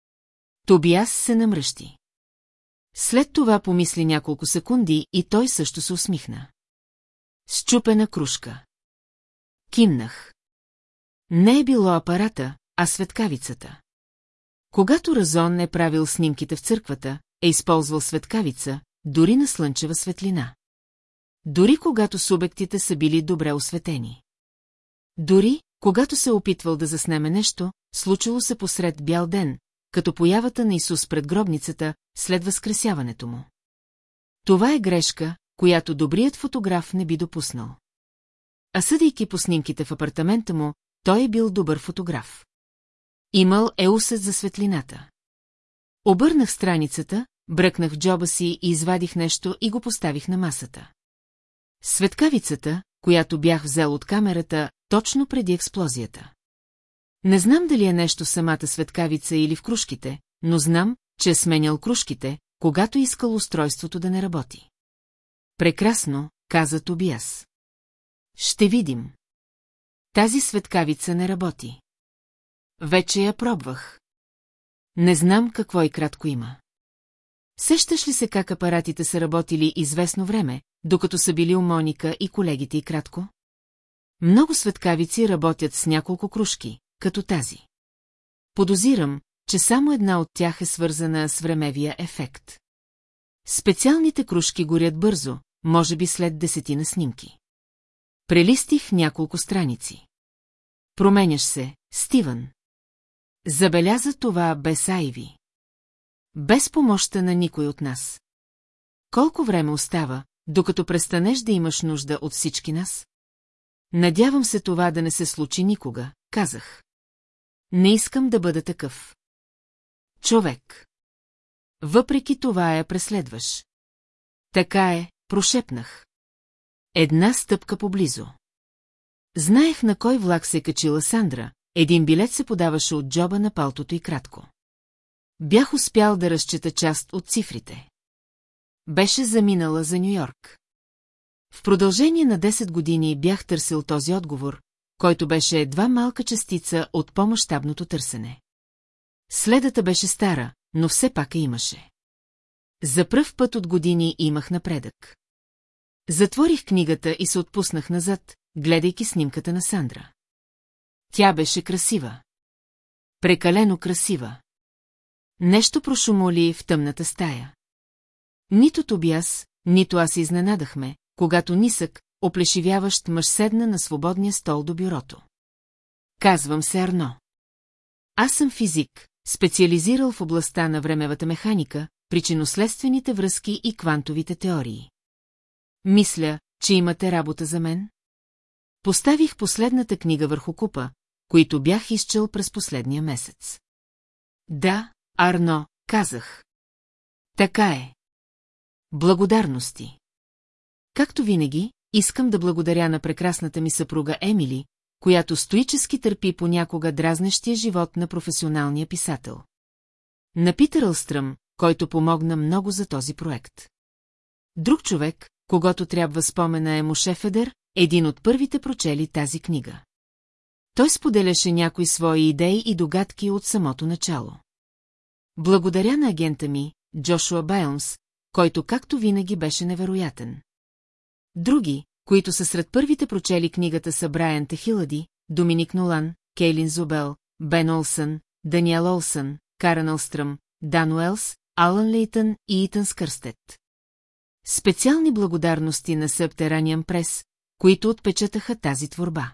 Тобиас се намръщи. След това помисли няколко секунди и той също се усмихна. Счупена кружка. Кимнах. Не е било апарата, а светкавицата. Когато Разон е правил снимките в църквата, е използвал светкавица, дори на слънчева светлина. Дори когато субектите са били добре осветени. Дори, когато се е опитвал да заснеме нещо, случило се посред бял ден, като появата на Исус пред гробницата, след възкресяването му. Това е грешка, която добрият фотограф не би допуснал. А съдейки по снимките в апартамента му, той е бил добър фотограф. Имал е усет за светлината. Обърнах страницата, бръкнах в джоба си и извадих нещо и го поставих на масата. Светкавицата, която бях взел от камерата, точно преди експлозията. Не знам дали е нещо в самата светкавица или в кружките, но знам, че е сменял кружките, когато искал устройството да не работи. Прекрасно, каза Тобиас. Ще видим. Тази светкавица не работи. Вече я пробвах. Не знам какво и кратко има. Сещаш ли се как апаратите са работили известно време, докато са били у Моника и колегите и кратко? Много светкавици работят с няколко кружки, като тази. Подозирам, че само една от тях е свързана с времевия ефект. Специалните кружки горят бързо, може би след десетина снимки. Прелистих няколко страници. Променяш се, Стивън. Забеляза това без Айви. Без помощта на никой от нас. Колко време остава, докато престанеш да имаш нужда от всички нас? Надявам се това да не се случи никога, казах. Не искам да бъда такъв. Човек. Въпреки това я преследваш. Така е, прошепнах. Една стъпка поблизо. Знаех на кой влак се качила Сандра, един билет се подаваше от джоба на палтото и кратко. Бях успял да разчета част от цифрите. Беше заминала за Ню-Йорк. В продължение на десет години бях търсил този отговор, който беше едва малка частица от по-мащабното търсене. Следата беше стара, но все пак я имаше. За пръв път от години имах напредък. Затворих книгата и се отпуснах назад, гледайки снимката на Сандра. Тя беше красива. Прекалено красива. Нещо прошумоли в тъмната стая. Нито Тобиас, нито аз се изненадахме, когато нисък, оплешивяващ мъж седна на свободния стол до бюрото. Казвам се Арно. Аз съм физик, специализирал в областта на времевата механика, причинно-следствените връзки и квантовите теории. Мисля, че имате работа за мен? Поставих последната книга върху купа, които бях изчел през последния месец. Да, Арно, казах. Така е. Благодарности. Както винаги, искам да благодаря на прекрасната ми съпруга Емили, която стоически търпи понякога дразнещия живот на професионалния писател. На Питър Алстръм, който помогна много за този проект. Друг човек, когото трябва спомена е Моше Федер, един от първите прочели тази книга. Той споделяше някои свои идеи и догадки от самото начало. Благодаря на агента ми, Джошуа Байлмс, който както винаги беше невероятен. Други, които са сред първите прочели книгата са Брайан Техилади, Доминик Нолан, Кейлин Зубел, Бен Олсън, Даниел Олсън, Карен Алстръм, Дан Уелс, Алън Лейтън и Итан Скърстет. Специални благодарности на Събтераниан Прес, които отпечатаха тази творба.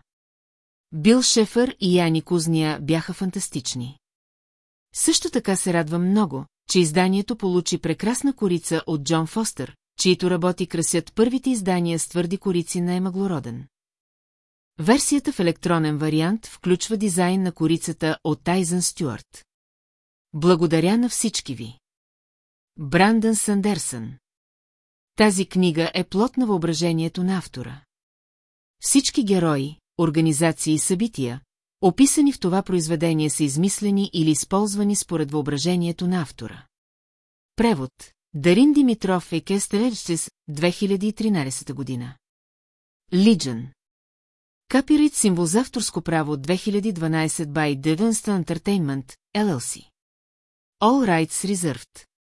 Бил Шефър и Яни Кузния бяха фантастични. Също така се радвам много, че изданието получи прекрасна корица от Джон Фостър, чието работи красят първите издания с твърди корици на емаглороден. Версията в електронен вариант включва дизайн на корицата от Тайзън Стюарт. Благодаря на всички ви. Брандън Сандерсън. Тази книга е плод на въображението на автора. Всички герои, организации и събития, Описани в това произведение са измислени или използвани според въображението на автора. Превод Дарин Димитров и Кестелерчес, две хиляди и тринадесета година. Legion. Копирайт символ за авторско право две хиляди и дванадесета by Devonston Entertainment, Ел Ел Си. All rights reserved.